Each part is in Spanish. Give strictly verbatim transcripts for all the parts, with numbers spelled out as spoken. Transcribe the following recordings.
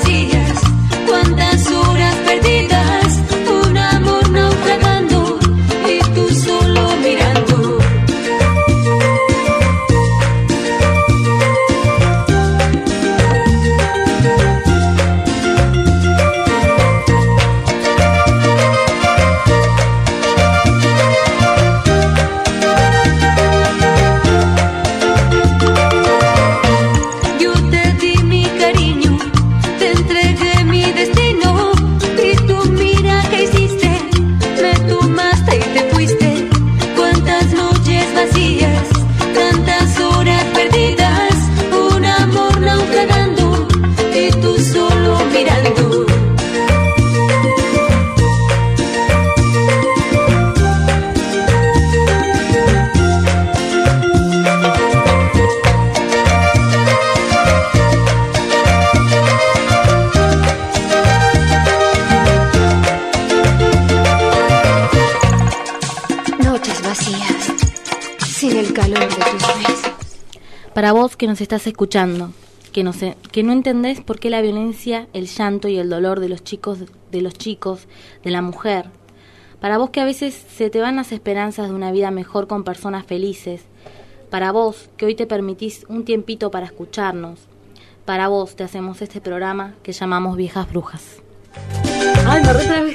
vacías, cuántas horas perdidas, un amor naufragando y tú solo mirando. Tantas horas perdidas, un amor naufragando y tú solo mirando. Noches vacías, sin el calor de tus besos. Para vos que nos estás escuchando, que no, sé, que no entendés por qué la violencia, el llanto y el dolor de los chicos, de los chicos, de la mujer. Para vos que a veces se te van las esperanzas de una vida mejor con personas felices. Para vos que hoy te permitís un tiempito para escucharnos. Para vos te hacemos este programa que llamamos Viejas Brujas. Ay, me retrabé.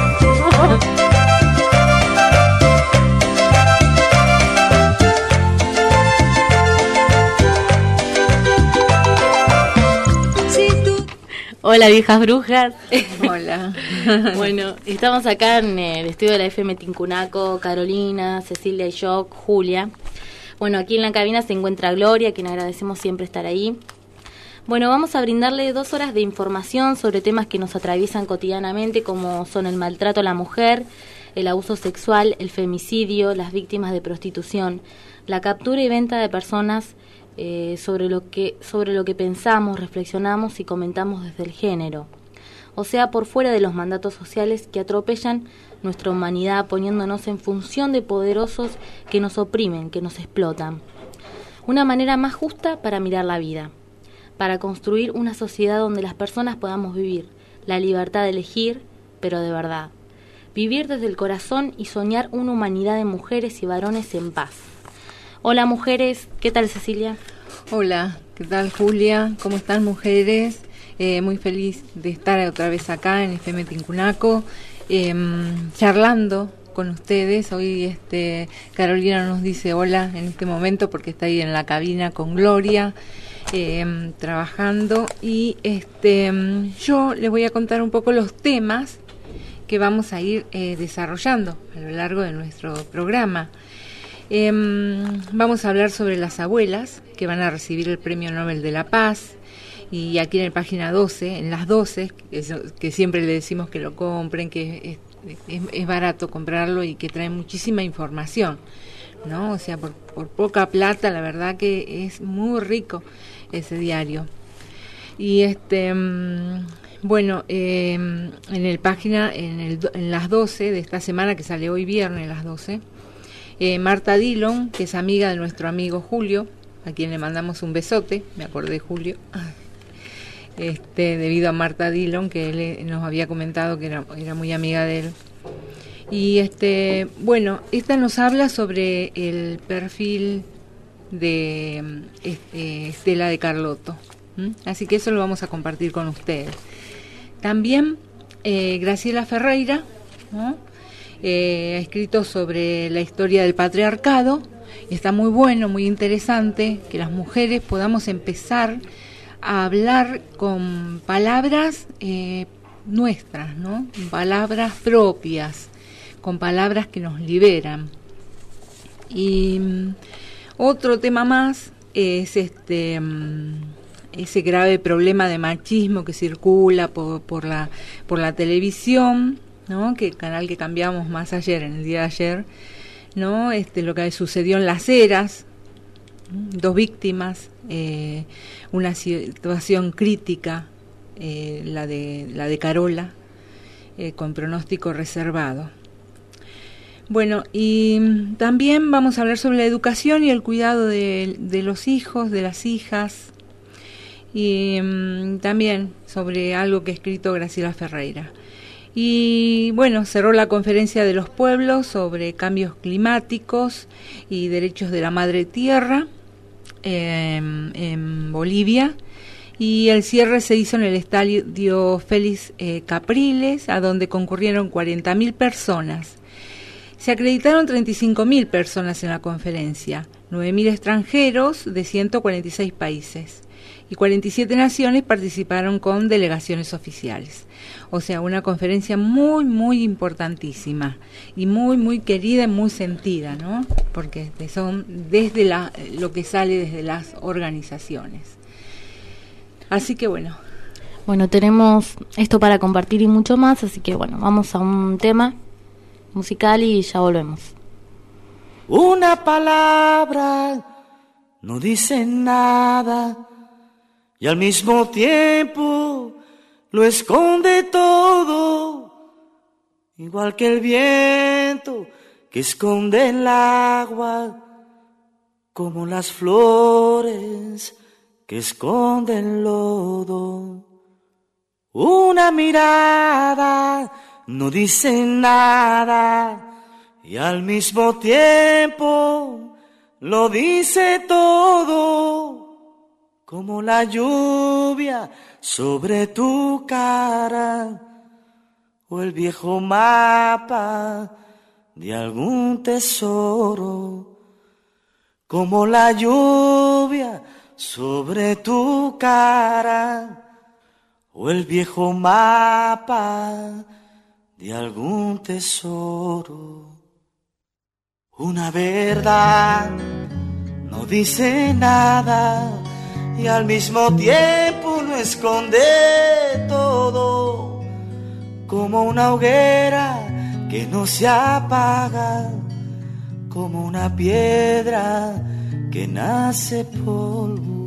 Hola, viejas brujas. Hola. Bueno, estamos acá en el estudio de la F M Tincunaco, Carolina, Cecilia y yo, Julia. Bueno, aquí en la cabina se encuentra Gloria, a quien agradecemos siempre estar ahí. Bueno, vamos a brindarle dos horas de información sobre temas que nos atraviesan cotidianamente, como son el maltrato a la mujer, el abuso sexual, el femicidio, las víctimas de prostitución, la captura y venta de personas, Eh, sobre lo que sobre lo que pensamos, reflexionamos y comentamos desde el género, o sea, por fuera de los mandatos sociales que atropellan nuestra humanidad, poniéndonos en función de poderosos que nos oprimen, que nos explotan. Una manera más justa para mirar la vida, para construir una sociedad donde las personas podamos vivir la libertad de elegir, pero de verdad, vivir desde el corazón y soñar una humanidad de mujeres y varones en paz. Hola mujeres, ¿qué tal Cecilia? Hola, ¿qué tal Julia? ¿Cómo están mujeres? Eh, muy feliz de estar otra vez acá en F M Tincunaco, eh, charlando con ustedes. Hoy este Carolina nos dice hola en este momento porque está ahí en la cabina con Gloria, eh, trabajando. Y este yo les voy a contar un poco los temas que vamos a ir eh, desarrollando a lo largo de nuestro programa. Eh, vamos a hablar sobre las abuelas que van a recibir el Premio Nobel de la Paz, y aquí en la página doce, en las doce, que, que siempre le decimos que lo compren, que es, es, es barato comprarlo y que trae muchísima información, ¿no? O sea, por, por poca plata, la verdad que es muy rico ese diario. Y este bueno, eh, en el página, en, el, en las doce de esta semana, que sale hoy viernes, las doce, Eh, Marta Dillon, que es amiga de nuestro amigo Julio, a quien le mandamos un besote, me acordé de Julio, este, debido a Marta Dillon, que él nos había comentado que era, era muy amiga de él. Y este, bueno, esta nos habla sobre el perfil de este, Estela de Carlotto, ¿Mm? Así que eso lo vamos a compartir con ustedes. También eh, Graciela Ferreira, ¿no? Eh, ha escrito sobre la historia del patriarcado, y está muy bueno, muy interesante que las mujeres podamos empezar a hablar con palabras eh, nuestras, ¿no? Palabras propias, con palabras que nos liberan. Y um, otro tema más es este um, ese grave problema de machismo que circula por, por la por la televisión, ¿no? Que el canal que cambiamos más ayer, en el día de ayer, ¿no? Este, lo que sucedió en Las Heras, dos víctimas, eh, una situación crítica, eh, la de la de Carola, eh, con pronóstico reservado. Bueno, y también vamos a hablar sobre la educación y el cuidado de, de los hijos, de las hijas, y um, también sobre algo que ha escrito Graciela Ferreira. Y bueno, cerró la conferencia de los pueblos sobre cambios climáticos y derechos de la madre tierra eh, en Bolivia, y el cierre se hizo en el estadio Félix eh, Capriles, a donde concurrieron cuarenta mil personas. Se acreditaron treinta y cinco mil personas en la conferencia, nueve mil extranjeros de ciento cuarenta y seis países, y cuarenta y siete naciones participaron con delegaciones oficiales. O sea, una conferencia muy, muy importantísima y muy, muy querida y muy sentida, ¿no? Porque son desde la, lo que sale desde las organizaciones. Así que bueno. Bueno, tenemos esto para compartir y mucho más, así que bueno, vamos a un tema musical y ya volvemos. Una palabra no dice nada y al mismo tiempo lo esconde todo, igual que el viento que esconde el agua, como las flores que esconden el lodo. Una mirada no dice nada y al mismo tiempo lo dice todo, como la lluvia sobre tu cara o el viejo mapa de algún tesoro, como la lluvia sobre tu cara o el viejo mapa de algún tesoro. Una verdad no dice nada y al mismo tiempo lo esconde todo, como una hoguera que no se apaga, como una piedra que nace polvo.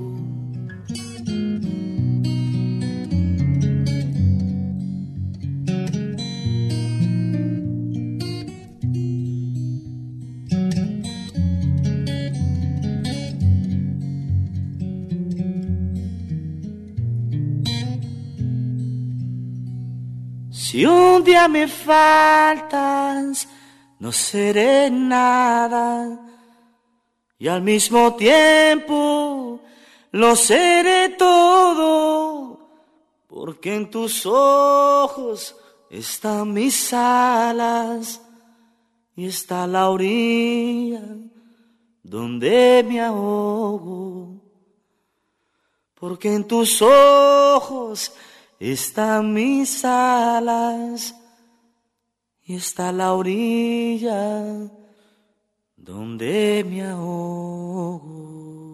Si un día me faltas, no seré nada, y al mismo tiempo lo seré todo, porque en tus ojos están mis alas y está la orilla donde me ahogo, porque en tus ojos están mis alas y está la orilla donde me ahogo.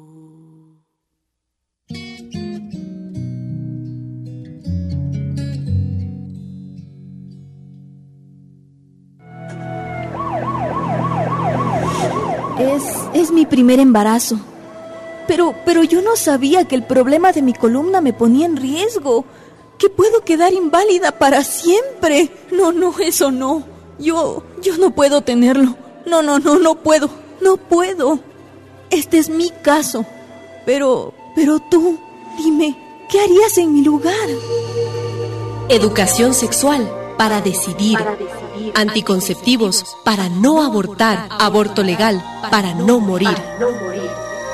Es, es mi primer embarazo. Pero, pero yo no sabía que el problema de mi columna me ponía en riesgo. Que puedo quedar inválida para siempre. No, no, eso no. Yo, yo no puedo tenerlo. No, no, no, no puedo. No puedo. Este es mi caso. Pero, pero tú, dime, ¿qué harías en mi lugar? Educación sexual para decidir. Para decidir. Anticonceptivos para no abortar. Aborto legal para no morir. Para no morir.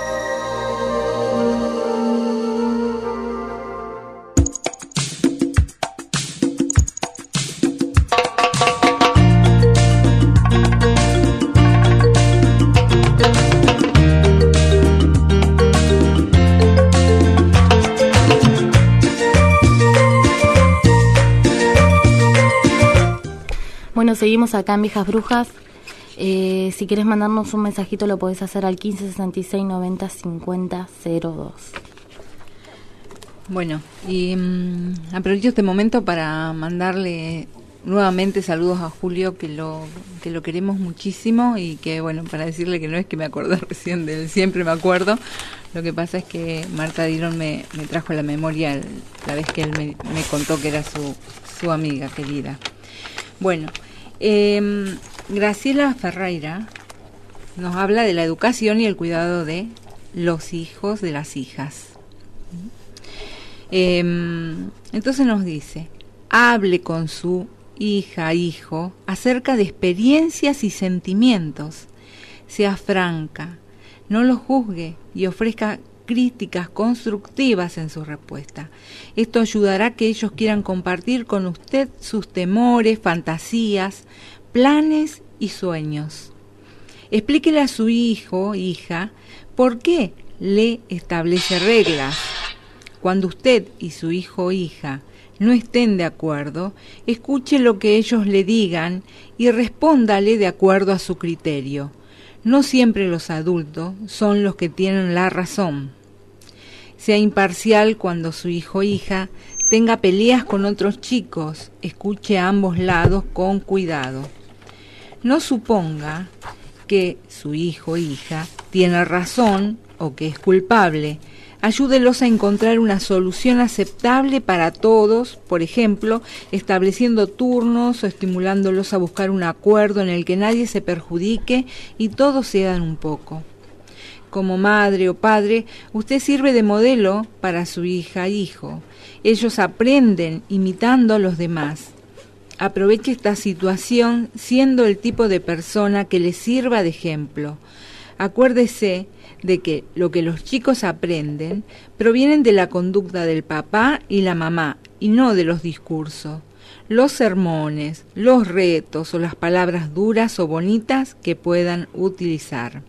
Bueno, seguimos acá en Viejas Brujas. Eh, si quieres mandarnos un mensajito lo podés hacer al quince sesenta y seis noventa cincuenta cero dos. Bueno, y um, aprovecho este momento para mandarle nuevamente saludos a Julio, que lo que lo queremos muchísimo, y que bueno, para decirle que no es que me acordé recién de él, siempre me acuerdo. Lo que pasa es que Marta Dillon me, me trajo a la memoria el, la vez que él me, me contó que era su, su amiga querida. Bueno, eh, Graciela Ferreira nos habla de la educación y el cuidado de los hijos, de las hijas. Eh, entonces nos dice, hable con su hija, hijo, acerca de experiencias y sentimientos. Sea franca, no lo juzgue y ofrezca críticas constructivas en su respuesta. Esto ayudará a que ellos quieran compartir con usted sus temores, fantasías, planes y sueños. Explíquele a su hijo, hija, por qué le establece reglas. Cuando usted y su hijo o hija no estén de acuerdo, escuche lo que ellos le digan y respóndale de acuerdo a su criterio. No siempre los adultos son los que tienen la razón. Sea imparcial cuando su hijo o hija tenga peleas con otros chicos. Escuche a ambos lados con cuidado. No suponga que su hijo o hija tiene razón o que es culpable. Ayúdelos a encontrar una solución aceptable para todos, por ejemplo, estableciendo turnos o estimulándolos a buscar un acuerdo en el que nadie se perjudique y todos cedan un poco. Como madre o padre, usted sirve de modelo para su hija e hijo. Ellos aprenden imitando a los demás. Aproveche esta situación siendo el tipo de persona que les sirva de ejemplo. Acuérdese de que lo que los chicos aprenden provienen de la conducta del papá y la mamá y no de los discursos, los sermones, los retos o las palabras duras o bonitas que puedan utilizar.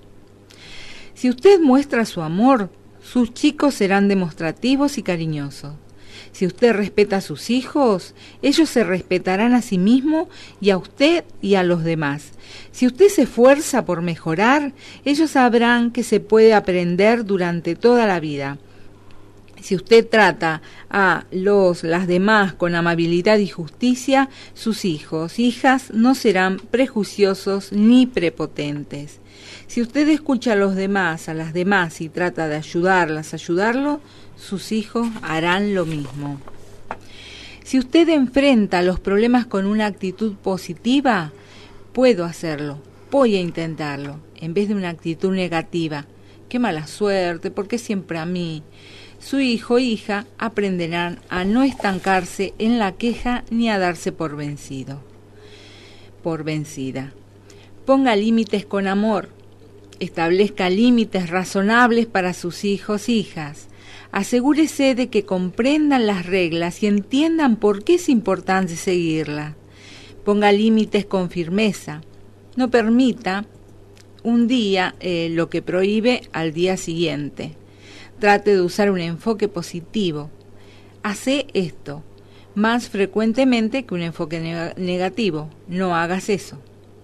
Si usted muestra su amor, sus chicos serán demostrativos y cariñosos. Si usted respeta a sus hijos, ellos se respetarán a sí mismos y a usted y a los demás. Si usted se esfuerza por mejorar, ellos sabrán que se puede aprender durante toda la vida. Si usted trata a los, las demás con amabilidad y justicia, sus hijos, hijas no serán prejuiciosos ni prepotentes. Si usted escucha a los demás, a las demás y trata de ayudarlas, ayudarlo, sus hijos harán lo mismo. Si usted enfrenta los problemas con una actitud positiva, puedo hacerlo, voy a intentarlo, en vez de una actitud negativa. Qué mala suerte, ¿por qué siempre a mí? Su hijo o hija aprenderán a no estancarse en la queja ni a darse por vencido, por vencida. Ponga límites con amor. Establezca límites razonables para sus hijos e hijas. Asegúrese de que comprendan las reglas y entiendan por qué es importante seguirlas. Ponga límites con firmeza. No permita un día eh, lo que prohíbe al día siguiente. Trate de usar un enfoque positivo. Hace esto más frecuentemente que un enfoque neg- negativo. No hagas eso.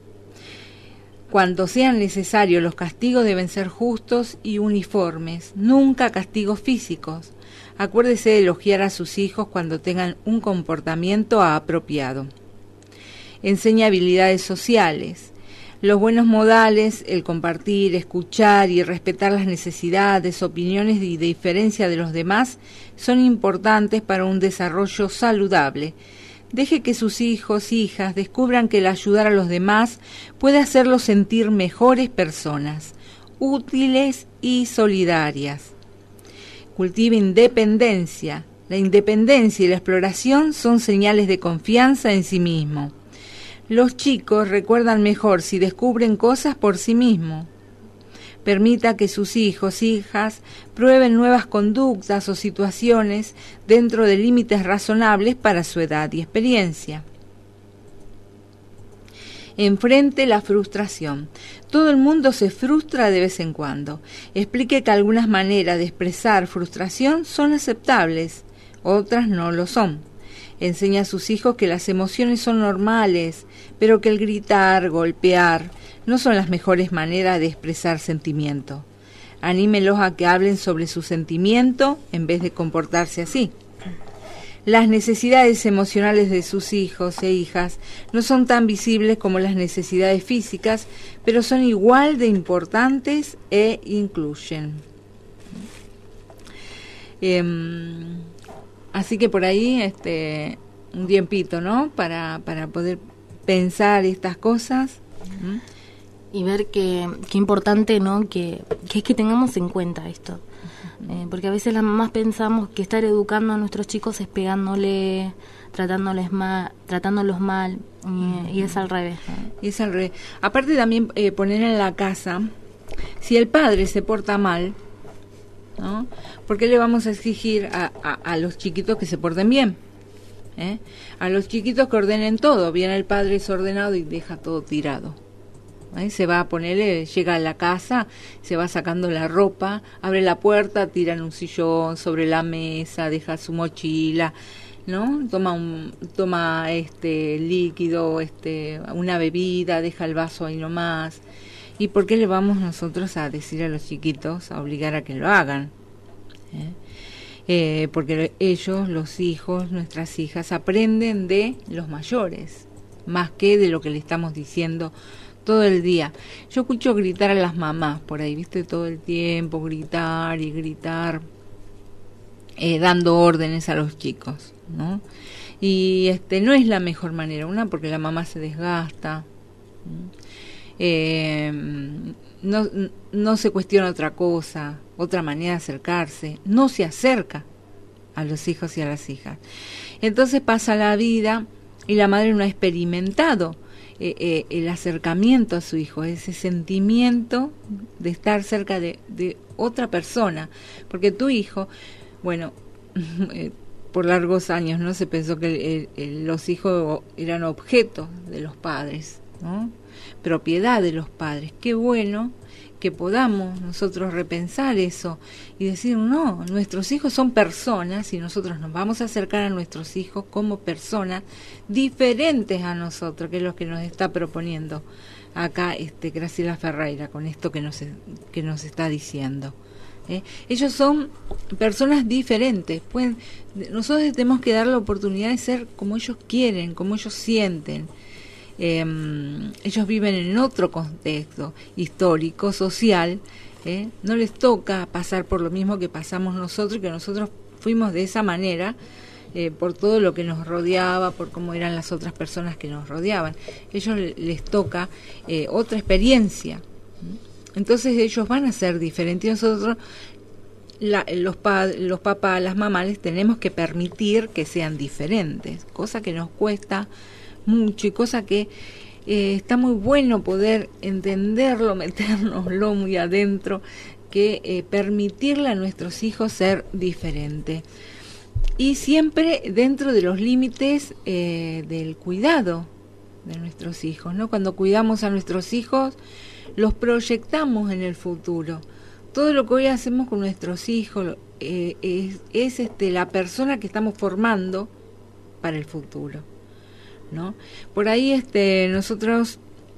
Cuando sean necesarios, los castigos deben ser justos y uniformes, nunca castigos físicos. Acuérdese de elogiar a sus hijos cuando tengan un comportamiento apropiado. Enseña habilidades sociales. Los buenos modales, el compartir, escuchar y respetar las necesidades, opiniones y diferencias de los demás son importantes para un desarrollo saludable. Deje que sus hijos e hijas descubran que el ayudar a los demás puede hacerlos sentir mejores personas, útiles y solidarias. Cultive independencia. La independencia y la exploración son señales de confianza en sí mismo. Los chicos recuerdan mejor si descubren cosas por sí mismos. Permita que sus hijos e hijas prueben nuevas conductas o situaciones dentro de límites razonables para su edad y experiencia. Enfrente la frustración. Todo el mundo se frustra de vez en cuando. Explique que algunas maneras de expresar frustración son aceptables, otras no lo son. Enseña a sus hijos que las emociones son normales, pero que el gritar, golpear, no son las mejores maneras de expresar sentimiento. Anímelos a que hablen sobre su sentimiento en vez de comportarse así. Las necesidades emocionales de sus hijos e hijas no son tan visibles como las necesidades físicas, pero son igual de importantes e incluyen. Eh, así que por ahí este, un tiempito, ¿no? Para, para poder pensar estas cosas. ¿Mm? y ver que, que importante, ¿no? Que, que es que tengamos en cuenta esto. Eh, porque a veces las mamás pensamos que estar educando a nuestros chicos es pegándole, tratándoles mal, tratándolos mal, y, y es al revés, ¿no? Y es al revés. Aparte también eh, poner en la casa, si el padre se porta mal, ¿no? ¿Por qué le vamos a exigir a, a, a los chiquitos que se porten bien? ¿Eh? A los chiquitos que ordenen todo. Viene el padre desordenado y deja todo tirado. ¿Eh? Se va a ponerle, llega a la casa, se va sacando la ropa, abre la puerta, tira en un sillón, sobre la mesa, deja su mochila, ¿no? Toma un, toma este líquido, este, una bebida, deja el vaso ahí nomás. ¿Y por qué le vamos nosotros a decir a los chiquitos, a obligar a que lo hagan? ¿Eh? Eh, porque ellos, los hijos, nuestras hijas, aprenden de los mayores, más que de lo que le estamos diciendo todo el día. Yo escucho gritar a las mamás por ahí, ¿viste? Todo el tiempo, gritar y gritar, eh, dando órdenes a los chicos, ¿no? Y este no es la mejor manera, una, porque la mamá se desgasta, ¿no? Eh, no, no se cuestiona otra cosa, otra manera de acercarse, no se acerca a los hijos y a las hijas. Entonces pasa la vida y la madre no ha experimentado eh, eh, el acercamiento a su hijo, ese sentimiento de estar cerca de, de otra persona, porque tu hijo, bueno, eh, por largos años no se pensó que el, el, los hijos eran objetos de los padres, ¿no? Propiedad de los padres. Qué bueno que podamos nosotros repensar eso y decir, no, nuestros hijos son personas y nosotros nos vamos a acercar a nuestros hijos como personas diferentes a nosotros, que es lo que nos está proponiendo acá este Graciela Ferreira con esto que nos, que nos está diciendo. ¿Eh? Ellos son personas diferentes, pueden, nosotros tenemos que dar la oportunidad de ser como ellos quieren, como ellos sienten. Eh, ellos viven en otro contexto histórico, social, ¿eh? No les toca pasar por lo mismo que pasamos nosotros, que nosotros fuimos de esa manera, eh, por todo lo que nos rodeaba, por cómo eran las otras personas que nos rodeaban. Ellos les toca eh, otra experiencia, entonces ellos van a ser diferentes y nosotros, la, los, pa, los papás, las mamás, les tenemos que permitir que sean diferentes, cosa que nos cuesta mucho y cosa que eh, está muy bueno poder entenderlo, metérnoslo muy adentro, que eh, permitirle a nuestros hijos ser diferentes y siempre dentro de los límites eh, del cuidado de nuestros hijos, ¿no? Cuando cuidamos a nuestros hijos los proyectamos en el futuro. Todo lo que hoy hacemos con nuestros hijos eh, es, es este, la persona que estamos formando para el futuro, ¿no? Por ahí este nosotros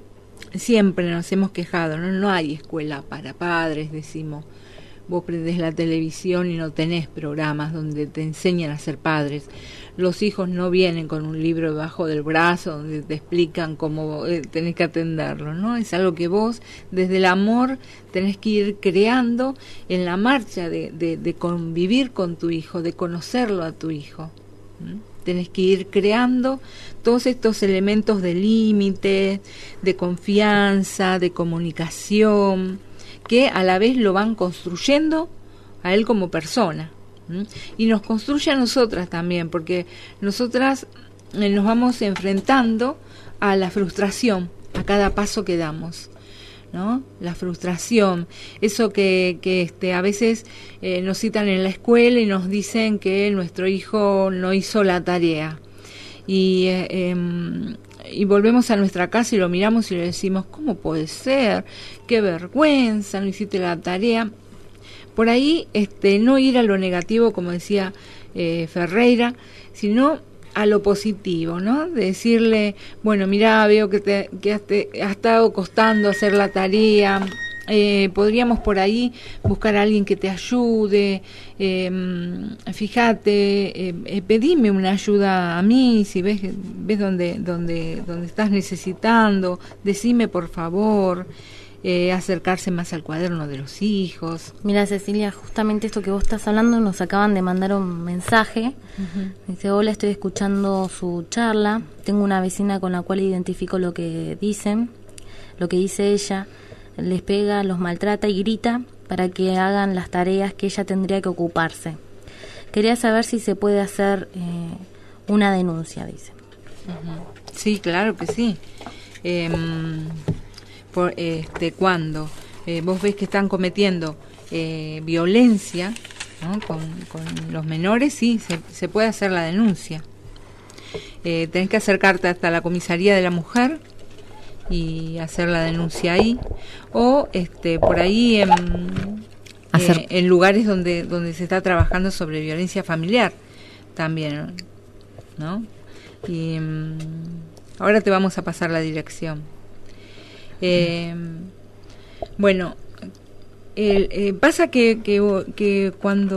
siempre nos hemos quejado, no no hay escuela para padres, decimos. Vos prendés la televisión y no tenés programas donde te enseñan a ser padres. Los hijos no vienen con un libro debajo del brazo donde te explican cómo eh, tenés que atenderlo, ¿no? Es algo que vos desde el amor tenés que ir creando en la marcha de, de, de convivir con tu hijo, de conocerlo a tu hijo, ¿sí? Tenés que ir creando todos estos elementos de límite, de confianza, de comunicación, que a la vez lo van construyendo a él como persona. ¿Mm? Y nos construye a nosotras también, porque nosotras eh, nos vamos enfrentando a la frustración a cada paso que damos, ¿no? La frustración, eso que, que este, a veces eh, nos citan en la escuela y nos dicen que nuestro hijo no hizo la tarea. Y, eh, eh, y volvemos a nuestra casa y lo miramos y le decimos, ¿cómo puede ser? Qué vergüenza, no hiciste la tarea. Por ahí este, no ir a lo negativo, como decía eh, Ferreira, sino a lo positivo, ¿no? De decirle, bueno, mirá, veo que te que has, te, ha estado costando hacer la tarea, eh, podríamos por ahí buscar a alguien que te ayude, eh, fíjate, eh, eh, pedime una ayuda a mí, si ves ves donde donde donde estás necesitando, decime por favor. Eh, acercarse más al cuaderno de los hijos. Mira, Cecilia, justamente esto que vos estás hablando, nos acaban de mandar un mensaje. Uh-huh. Dice, hola, estoy escuchando su charla, tengo una vecina con la cual identifico lo que dicen. lo que dice ella, les pega, los maltrata y grita para que hagan las tareas que ella tendría que ocuparse. Quería saber si se puede hacer eh, una denuncia, dice. Sí, claro que sí. Eh, por, este, cuando eh, vos ves que están cometiendo eh, violencia, ¿no? con, con los menores, sí, se, se puede hacer la denuncia. Eh, tenés que acercarte hasta la comisaría de la mujer y hacer la denuncia ahí, o este por ahí en, eh, en lugares donde donde se está trabajando sobre violencia familiar también, ¿no? Y um, ahora te vamos a pasar la dirección. Eh, bueno, el, eh, pasa que, que, que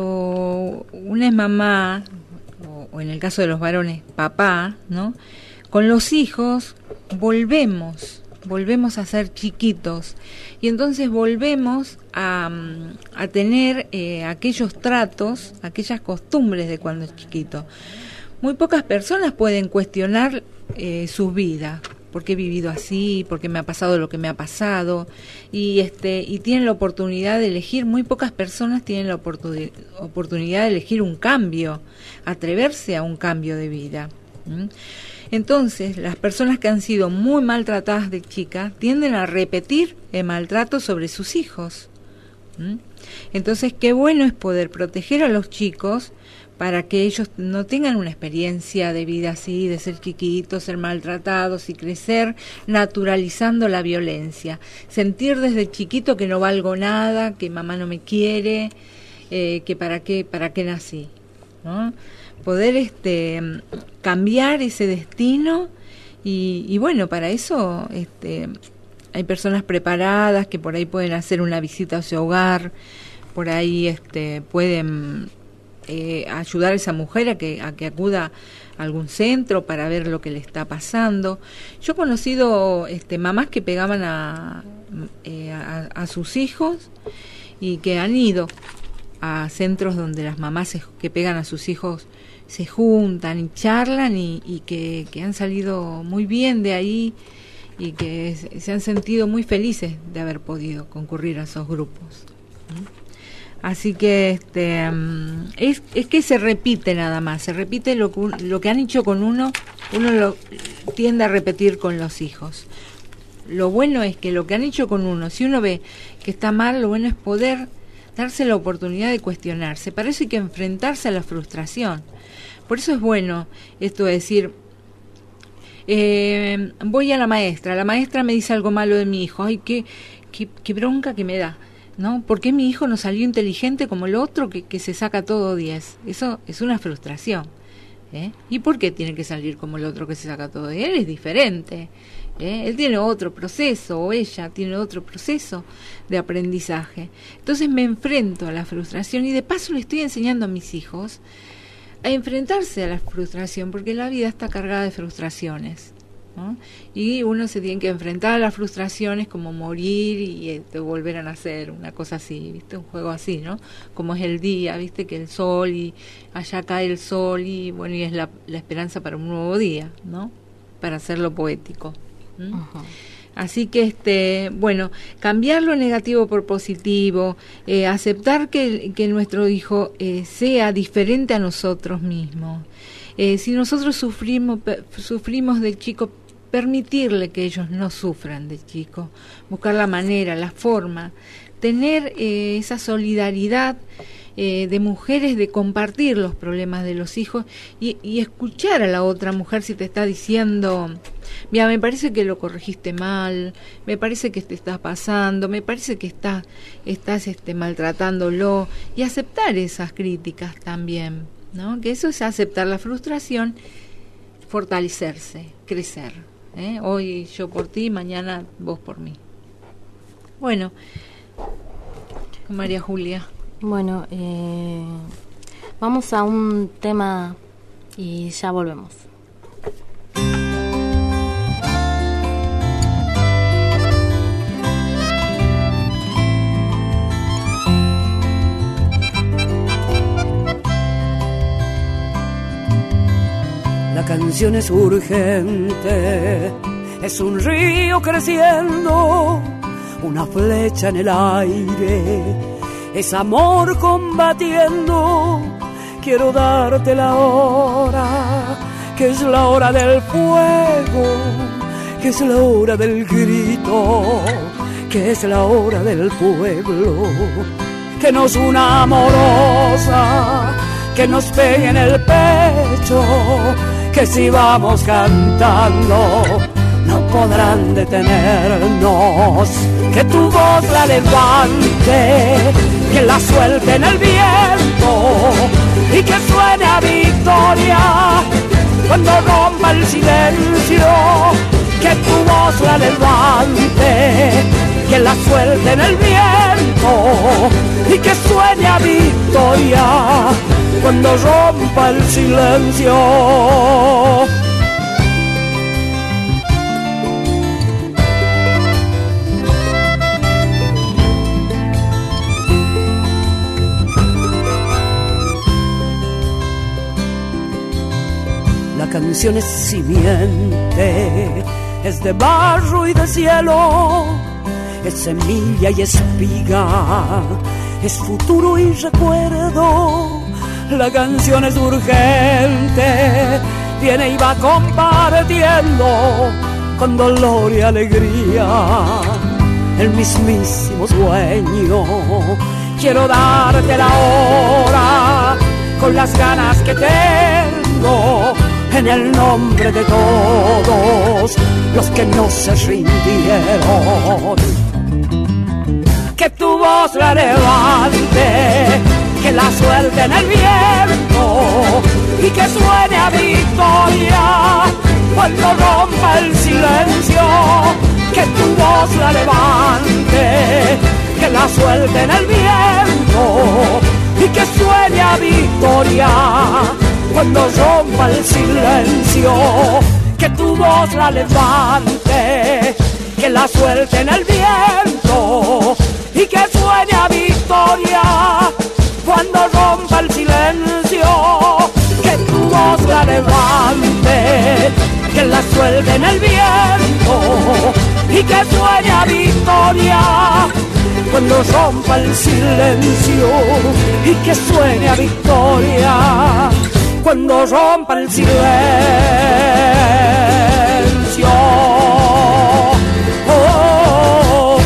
cuando una es mamá, o, o en el caso de los varones, papá, ¿no? Con los hijos volvemos, volvemos a ser chiquitos y entonces volvemos a, a tener eh, aquellos tratos, aquellas costumbres de cuando es chiquito. Muy pocas personas pueden cuestionar eh, sus vidas, porque he vivido así, porque me ha pasado lo que me ha pasado, y este y tienen la oportunidad de elegir. Muy pocas personas tienen la oportun- oportunidad de elegir un cambio, atreverse a un cambio de vida. ¿Mm? Entonces, las personas que han sido muy maltratadas de chica tienden a repetir el maltrato sobre sus hijos. ¿Mm? Entonces, qué bueno es poder proteger a los chicos para que ellos no tengan una experiencia de vida así, de ser chiquitos, ser maltratados y crecer naturalizando la violencia. Sentir desde chiquito que no valgo nada, que mamá no me quiere, eh, que para qué, para qué nací, ¿no? Poder este cambiar ese destino y, y bueno, para eso este hay personas preparadas que por ahí pueden hacer una visita a su hogar, por ahí este pueden eh, ayudar a esa mujer a que a que acuda a algún centro para ver lo que le está pasando. Yo he conocido este mamás que pegaban a, eh, a, a sus hijos y que han ido a centros donde las mamás se, que pegan a sus hijos se juntan y charlan y, y que, que han salido muy bien de ahí y que se, se han sentido muy felices de haber podido concurrir a esos grupos. ¿Mm? Así que este es, es que se repite nada más, se repite lo que, lo que han hecho con uno, uno lo tiende a repetir con los hijos. Lo bueno es que lo que han hecho con uno, si uno ve que está mal, lo bueno es poder darse la oportunidad de cuestionarse. Para eso hay que enfrentarse a la frustración. Por eso es bueno esto de decir, eh, voy a la maestra, la maestra me dice algo malo de mi hijo, ay, qué, qué, qué bronca que me da, ¿no? ¿Por qué mi hijo no salió inteligente como el otro que, que se saca todo diez? Eso es una frustración, ¿eh? ¿Y por qué tiene que salir como el otro que se saca todo diez? Él es diferente, ¿eh? Él tiene otro proceso, o ella tiene otro proceso de aprendizaje. Entonces me enfrento a la frustración y de paso le estoy enseñando a mis hijos a enfrentarse a la frustración, porque la vida está cargada de frustraciones, ¿no? Y uno se tiene que enfrentar a las frustraciones como morir y este, volver a nacer, una cosa así, ¿viste? Un juego así, ¿no? Como es el día, ¿viste? Que el sol y allá cae el sol y bueno, y es la, la esperanza para un nuevo día, ¿no? Para hacerlo poético. ¿Mm? Uh-huh. Así que, este, bueno, cambiar lo negativo por positivo, eh, aceptar que, que nuestro hijo eh, sea diferente a nosotros mismos. Eh, si nosotros sufrimos, pe, sufrimos de chico, permitirle que ellos no sufran de chico, buscar la manera, la forma, tener eh, esa solidaridad eh, de mujeres de compartir los problemas de los hijos y, y escuchar a la otra mujer si te está diciendo, mira, me parece que lo corregiste mal, me parece que te estás pasando, me parece que estás, estás este, maltratándolo, y aceptar esas críticas también, ¿no? Que eso es aceptar la frustración, fortalecerse, crecer, ¿eh? Hoy yo por ti, mañana vos por mí. Bueno, María Julia. Bueno, eh, vamos a un tema y ya volvemos. La canción es urgente, es un río creciendo, una flecha en el aire, es amor combatiendo. Quiero darte la hora, que es la hora del fuego, que es la hora del grito, que es la hora del pueblo, que nos una amorosa, que nos pegue en el pecho, que si vamos cantando no podrán detenernos, que tu voz la levante, que la suelte en el viento y que suene a victoria cuando rompa el silencio, que tu voz la levante, que la suelte en el viento y que suene a victoria cuando rompa el silencio. La canción es simiente, es de barro y de cielo, es semilla y espiga, es futuro y recuerdo. La canción es urgente, viene y va compartiendo con dolor y alegría el mismísimo sueño. Quiero darte la hora con las ganas que tengo, en el nombre de todos los que no se rindieron. Que tu voz la levante, que la suelte en el viento y que suene a victoria cuando rompa el silencio. Que tu voz la levante, que la suelte en el viento y que suene a victoria cuando rompa el silencio. Que tu voz la levante, que la suelte en el viento y que suene a victoria cuando rompa el silencio. Que tu voz la levante, que la suelte en el viento y que suene a victoria cuando rompa el silencio. Y que suene a victoria cuando rompa el silencio. Oh.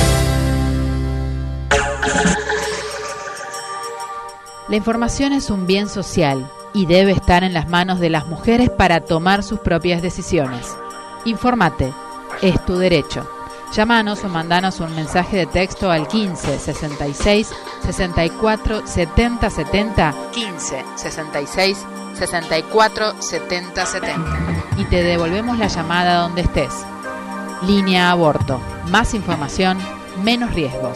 La información es un bien social y debe estar en las manos de las mujeres para tomar sus propias decisiones. Infórmate, es tu derecho. Llámanos o mandanos un mensaje de texto al quince sesenta y seis sesenta y cuatro setenta setenta, quince sesenta y seis sesenta y cuatro setenta setenta, y te devolvemos la llamada donde estés. Línea Aborto. Más información, menos riesgos.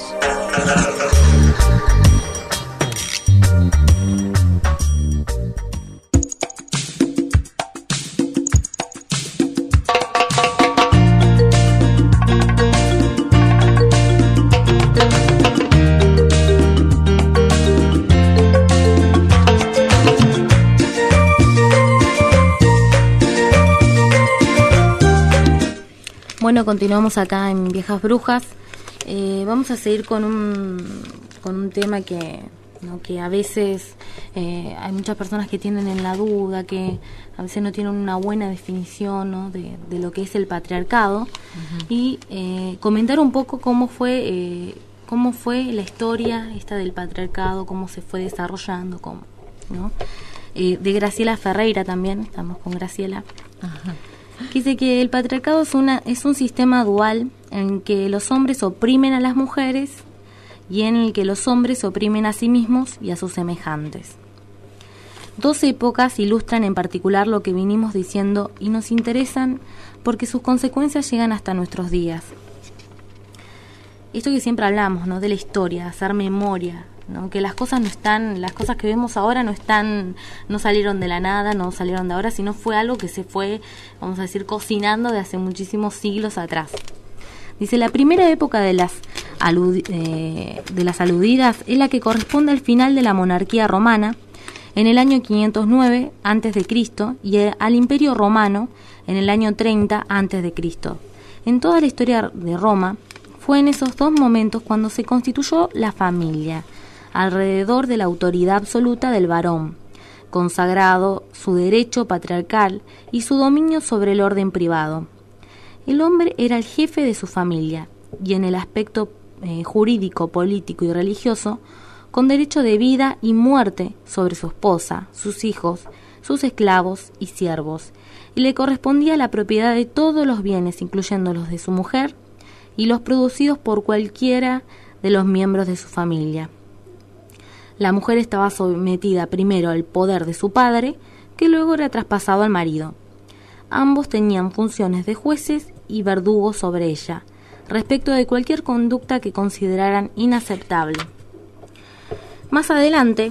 Bueno, continuamos acá en Viejas Brujas. Eh, vamos a seguir con un, con un tema que, ¿no? que a veces eh, hay muchas personas que tienen en la duda, que a veces no tienen una buena definición, ¿no? de, de lo que es el patriarcado. Uh-huh. Y eh, comentar un poco cómo fue, eh, cómo fue la historia esta del patriarcado, cómo se fue desarrollando, cómo, ¿no? Eh, de Graciela Ferreira también, estamos con Graciela. Uh-huh. Que dice que el patriarcado es, una, es un sistema dual en que los hombres oprimen a las mujeres y en el que los hombres oprimen a sí mismos y a sus semejantes. Dos épocas ilustran en particular lo que vinimos diciendo y nos interesan porque sus consecuencias llegan hasta nuestros días. Esto que siempre hablamos, ¿no? De la historia, hacer memoria, ¿no? Que las cosas no están, las cosas que vemos ahora no están, no salieron de la nada, no salieron de ahora, sino fue algo que se fue, vamos a decir, cocinando de hace muchísimos siglos atrás. Dice, la primera época de las, aludi- eh, de las aludidas es la que corresponde al final de la monarquía romana, en el año quinientos nueve antes de Cristo y al Imperio Romano en el año treinta antes de Cristo. En toda la historia de Roma fue en esos dos momentos cuando se constituyó la familia, alrededor de la autoridad absoluta del varón, consagrado su derecho patriarcal y su dominio sobre el orden privado. El hombre era el jefe de su familia y en el aspecto eh, jurídico, político y religioso, con derecho de vida y muerte sobre su esposa, sus hijos, sus esclavos y siervos, y le correspondía la propiedad de todos los bienes, incluyendo los de su mujer y los producidos por cualquiera de los miembros de su familia. La mujer estaba sometida primero al poder de su padre, que luego era traspasado al marido. Ambos tenían funciones de jueces y verdugos sobre ella, respecto de cualquier conducta que consideraran inaceptable. Más adelante,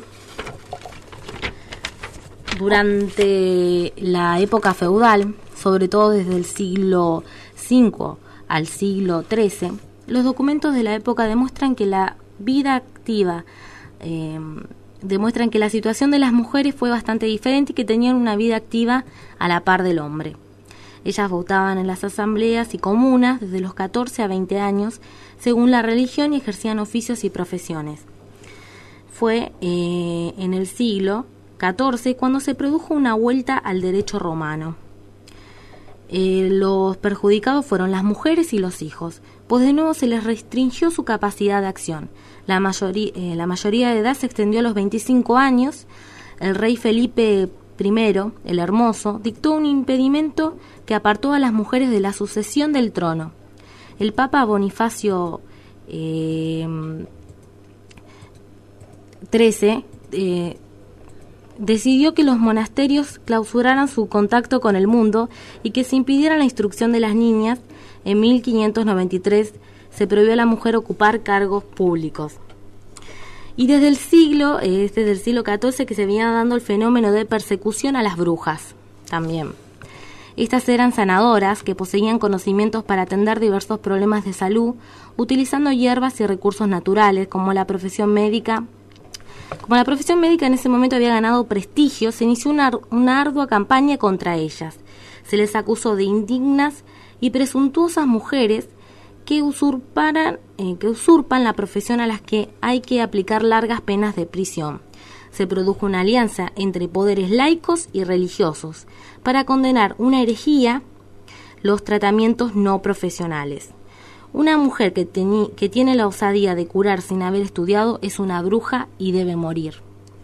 durante la época feudal, sobre todo desde el siglo cinco al siglo trece, los documentos de la época demuestran que la vida activa, eh, demuestran que la situación de las mujeres fue bastante diferente y que tenían una vida activa a la par del hombre. Ellas votaban en las asambleas y comunas desde los catorce a veinte años, según la religión, y ejercían oficios y profesiones. Fue eh, en el siglo catorce cuando se produjo una vuelta al derecho romano. Eh, los perjudicados fueron las mujeres y los hijos, pues de nuevo se les restringió su capacidad de acción. La mayoría, eh, la mayoría de edad se extendió a los veinticinco años. El rey Felipe primero, el Hermoso, dictó un impedimento que apartó a las mujeres de la sucesión del trono. El Papa Bonifacio eh, trece eh, decidió que los monasterios clausuraran su contacto con el mundo y que se impidiera la instrucción de las niñas. En mil quinientos noventa y tres se prohibió a la mujer ocupar cargos públicos. Y desde el siglo, eh, desde el siglo catorce que se venía dando el fenómeno de persecución a las brujas también. Estas eran sanadoras que poseían conocimientos para atender diversos problemas de salud, utilizando hierbas y recursos naturales, como la profesión médica. Como la profesión médica en ese momento había ganado prestigio, se inició una, una ardua campaña contra ellas. Se les acusó de indignas y presuntuosas mujeres que usurparan, eh, que usurpan la profesión a las que hay que aplicar largas penas de prisión. Se produjo una alianza entre poderes laicos y religiosos para condenar una herejía, los tratamientos no profesionales. Una mujer que, teni, que tiene la osadía de curar sin haber estudiado es una bruja y debe morir.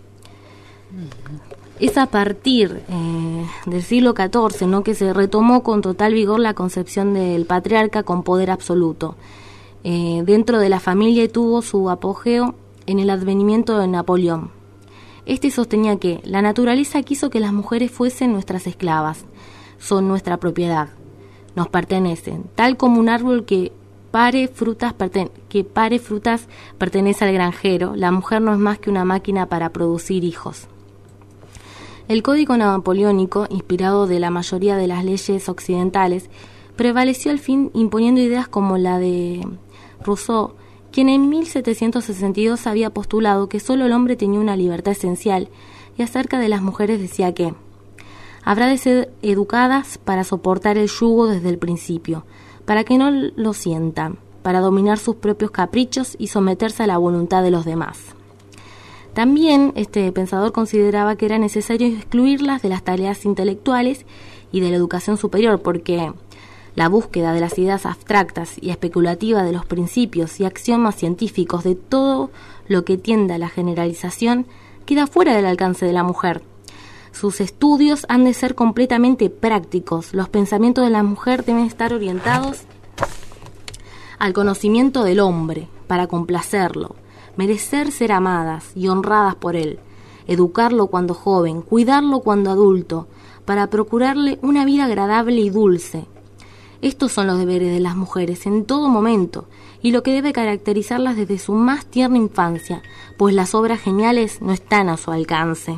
Es a partir eh, del siglo catorce, ¿no?, que se retomó con total vigor la concepción del patriarca con poder absoluto. Eh, dentro de la familia tuvo su apogeo en el advenimiento de Napoleón. Este sostenía que la naturaleza quiso que las mujeres fuesen nuestras esclavas, son nuestra propiedad, nos pertenecen, tal como un árbol que pare frutas, perten- que pare frutas pertenece al granjero. La mujer no es más que una máquina para producir hijos. El Código Napoleónico, inspirado de la mayoría de las leyes occidentales, prevaleció al fin imponiendo ideas como la de Rousseau, quien en mil setecientos sesenta y dos había postulado que solo el hombre tenía una libertad esencial, y acerca de las mujeres decía que habrá de ser educadas para soportar el yugo desde el principio, para que no lo sientan, para dominar sus propios caprichos y someterse a la voluntad de los demás. También este pensador consideraba que era necesario excluirlas de las tareas intelectuales y de la educación superior, porque la búsqueda de las ideas abstractas y especulativas de los principios y axiomas científicos de todo lo que tienda a la generalización queda fuera del alcance de la mujer. Sus estudios han de ser completamente prácticos. Los pensamientos de la mujer deben estar orientados al conocimiento del hombre, para complacerlo, merecer ser amadas y honradas por él, educarlo cuando joven, cuidarlo cuando adulto, para procurarle una vida agradable y dulce. Estos son los deberes de las mujeres en todo momento, y lo que debe caracterizarlas desde su más tierna infancia, pues las obras geniales no están a su alcance.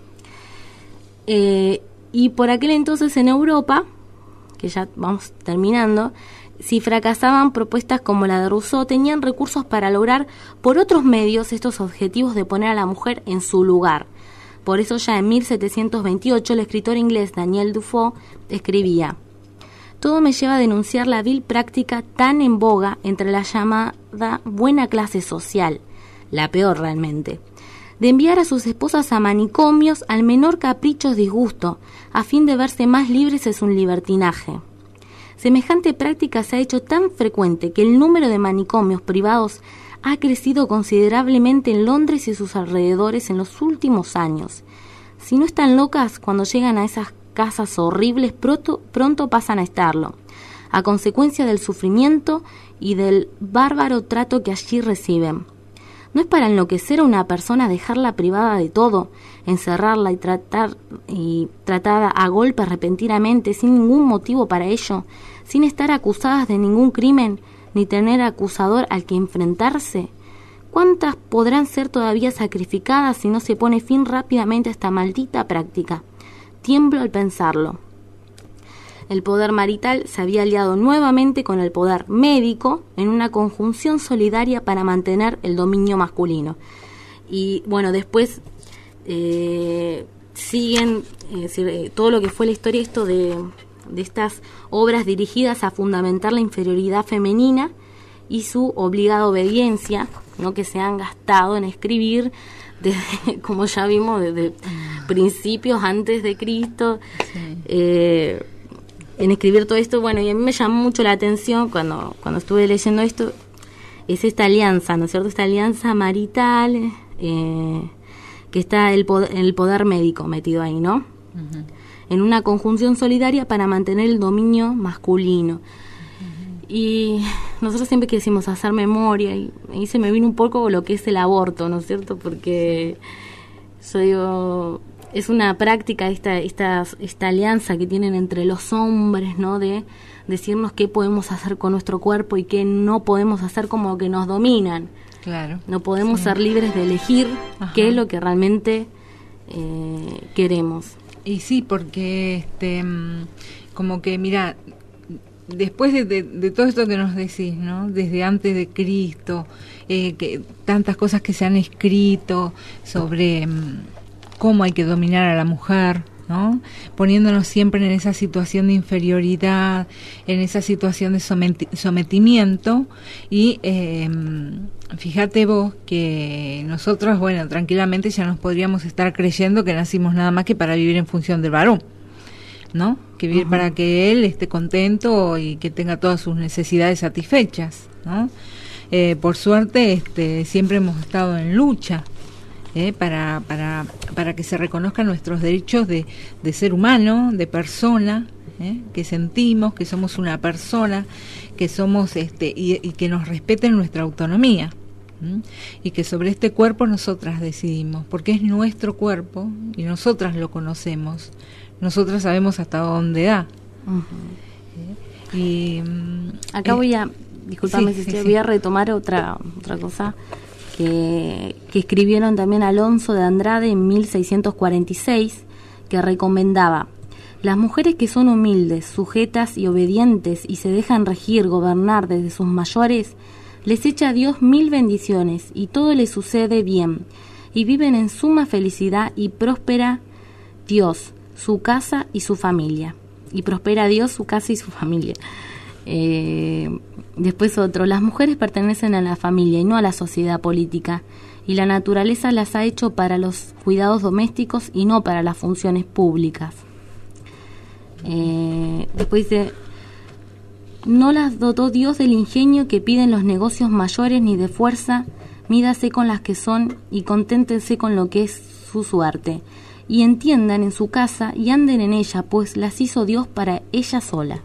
Eh, y por aquel entonces en Europa, que ya vamos terminando, si fracasaban propuestas como la de Rousseau, tenían recursos para lograr por otros medios estos objetivos de poner a la mujer en su lugar. Por eso ya en mil setecientos veintiocho el escritor inglés Daniel Defoe escribía: todo me lleva a denunciar la vil práctica tan en boga entre la llamada buena clase social, la peor realmente, de enviar a sus esposas a manicomios al menor capricho o disgusto, a fin de verse más libres es un libertinaje. Semejante práctica se ha hecho tan frecuente que el número de manicomios privados ha crecido considerablemente en Londres y sus alrededores en los últimos años. Si no están locas, cuando llegan a esas casas horribles, pronto, pronto pasan a estarlo, a consecuencia del sufrimiento y del bárbaro trato que allí reciben. No es para enloquecer a una persona dejarla privada de todo, encerrarla y tratar y tratada a golpes repentinamente, sin ningún motivo para ello, sin estar acusadas de ningún crimen, ni tener acusador al que enfrentarse. ¿Cuántas podrán ser todavía sacrificadas si no se pone fin rápidamente a esta maldita práctica? Tiemblo al pensarlo. El poder marital se había aliado nuevamente con el poder médico en una conjunción solidaria para mantener el dominio masculino. Y bueno, después eh, siguen eh, decir, eh, todo lo que fue la historia esto de, de estas obras dirigidas a fundamentar la inferioridad femenina y su obligada obediencia, ¿no?, que se han gastado en escribir desde, como ya vimos, desde principios antes de Cristo. Sí. Eh, en escribir todo esto, bueno, y a mí me llamó mucho la atención cuando, cuando estuve leyendo esto, es esta alianza, ¿no es cierto?, esta alianza marital, eh, que está el poder, el poder médico metido ahí, ¿no? Uh-huh. En una conjunción solidaria para mantener el dominio masculino. Uh-huh. Y nosotros siempre quisimos hacer memoria, y ahí se me vino un poco lo que es el aborto, ¿no es cierto?, porque yo digo, es una práctica esta, esta, esta alianza que tienen entre los hombres, ¿no?, de decirnos qué podemos hacer con nuestro cuerpo y qué no podemos hacer, como que nos dominan. Claro. No podemos sí. ser libres de elegir Ajá. qué es lo que realmente eh, queremos. Y sí, porque este como que, mira, después de, de, de todo esto que nos decís, ¿no?, desde antes de Cristo, eh, que tantas cosas que se han escrito sobre cómo hay que dominar a la mujer, ¿no?, poniéndonos siempre en esa situación de inferioridad, en esa situación de someti- sometimiento, y eh, fíjate vos que nosotros, bueno, tranquilamente ya nos podríamos estar creyendo que nacimos nada más que para vivir en función del varón, ¿no?, que vivir uh-huh. para que él esté contento y que tenga todas sus necesidades satisfechas, ¿no? Eh, por suerte, este, siempre hemos estado en lucha, Eh, para, para, para que se reconozcan nuestros derechos de, de ser humano, de persona, eh, que sentimos que somos una persona, que somos este y, y que nos respeten nuestra autonomía, ¿m? Y que sobre este cuerpo nosotras decidimos, porque es nuestro cuerpo y nosotras lo conocemos, nosotras sabemos hasta dónde da. Uh-huh. eh, y acá eh, voy a, disculpame sí, si sí, sí. voy a retomar otra otra cosa. Que, que escribieron también Alonso de Andrade en mil seiscientos cuarenta y seis, que recomendaba: las mujeres que son humildes, sujetas y obedientes y se dejan regir, gobernar desde sus mayores, les echa Dios mil bendiciones y todo les sucede bien, y viven en suma felicidad y próspera Dios, su casa y su familia. Y prospera Dios, su casa y su familia. Eh, después otro, las mujeres pertenecen a la familia y no a la sociedad política, y la naturaleza las ha hecho para los cuidados domésticos y no para las funciones públicas. Eh, después dice: no las dotó Dios del ingenio que piden los negocios mayores, ni de fuerza, mídase con las que son y conténtense con lo que es su suerte, y entiendan en su casa y anden en ella, pues las hizo Dios para ella sola.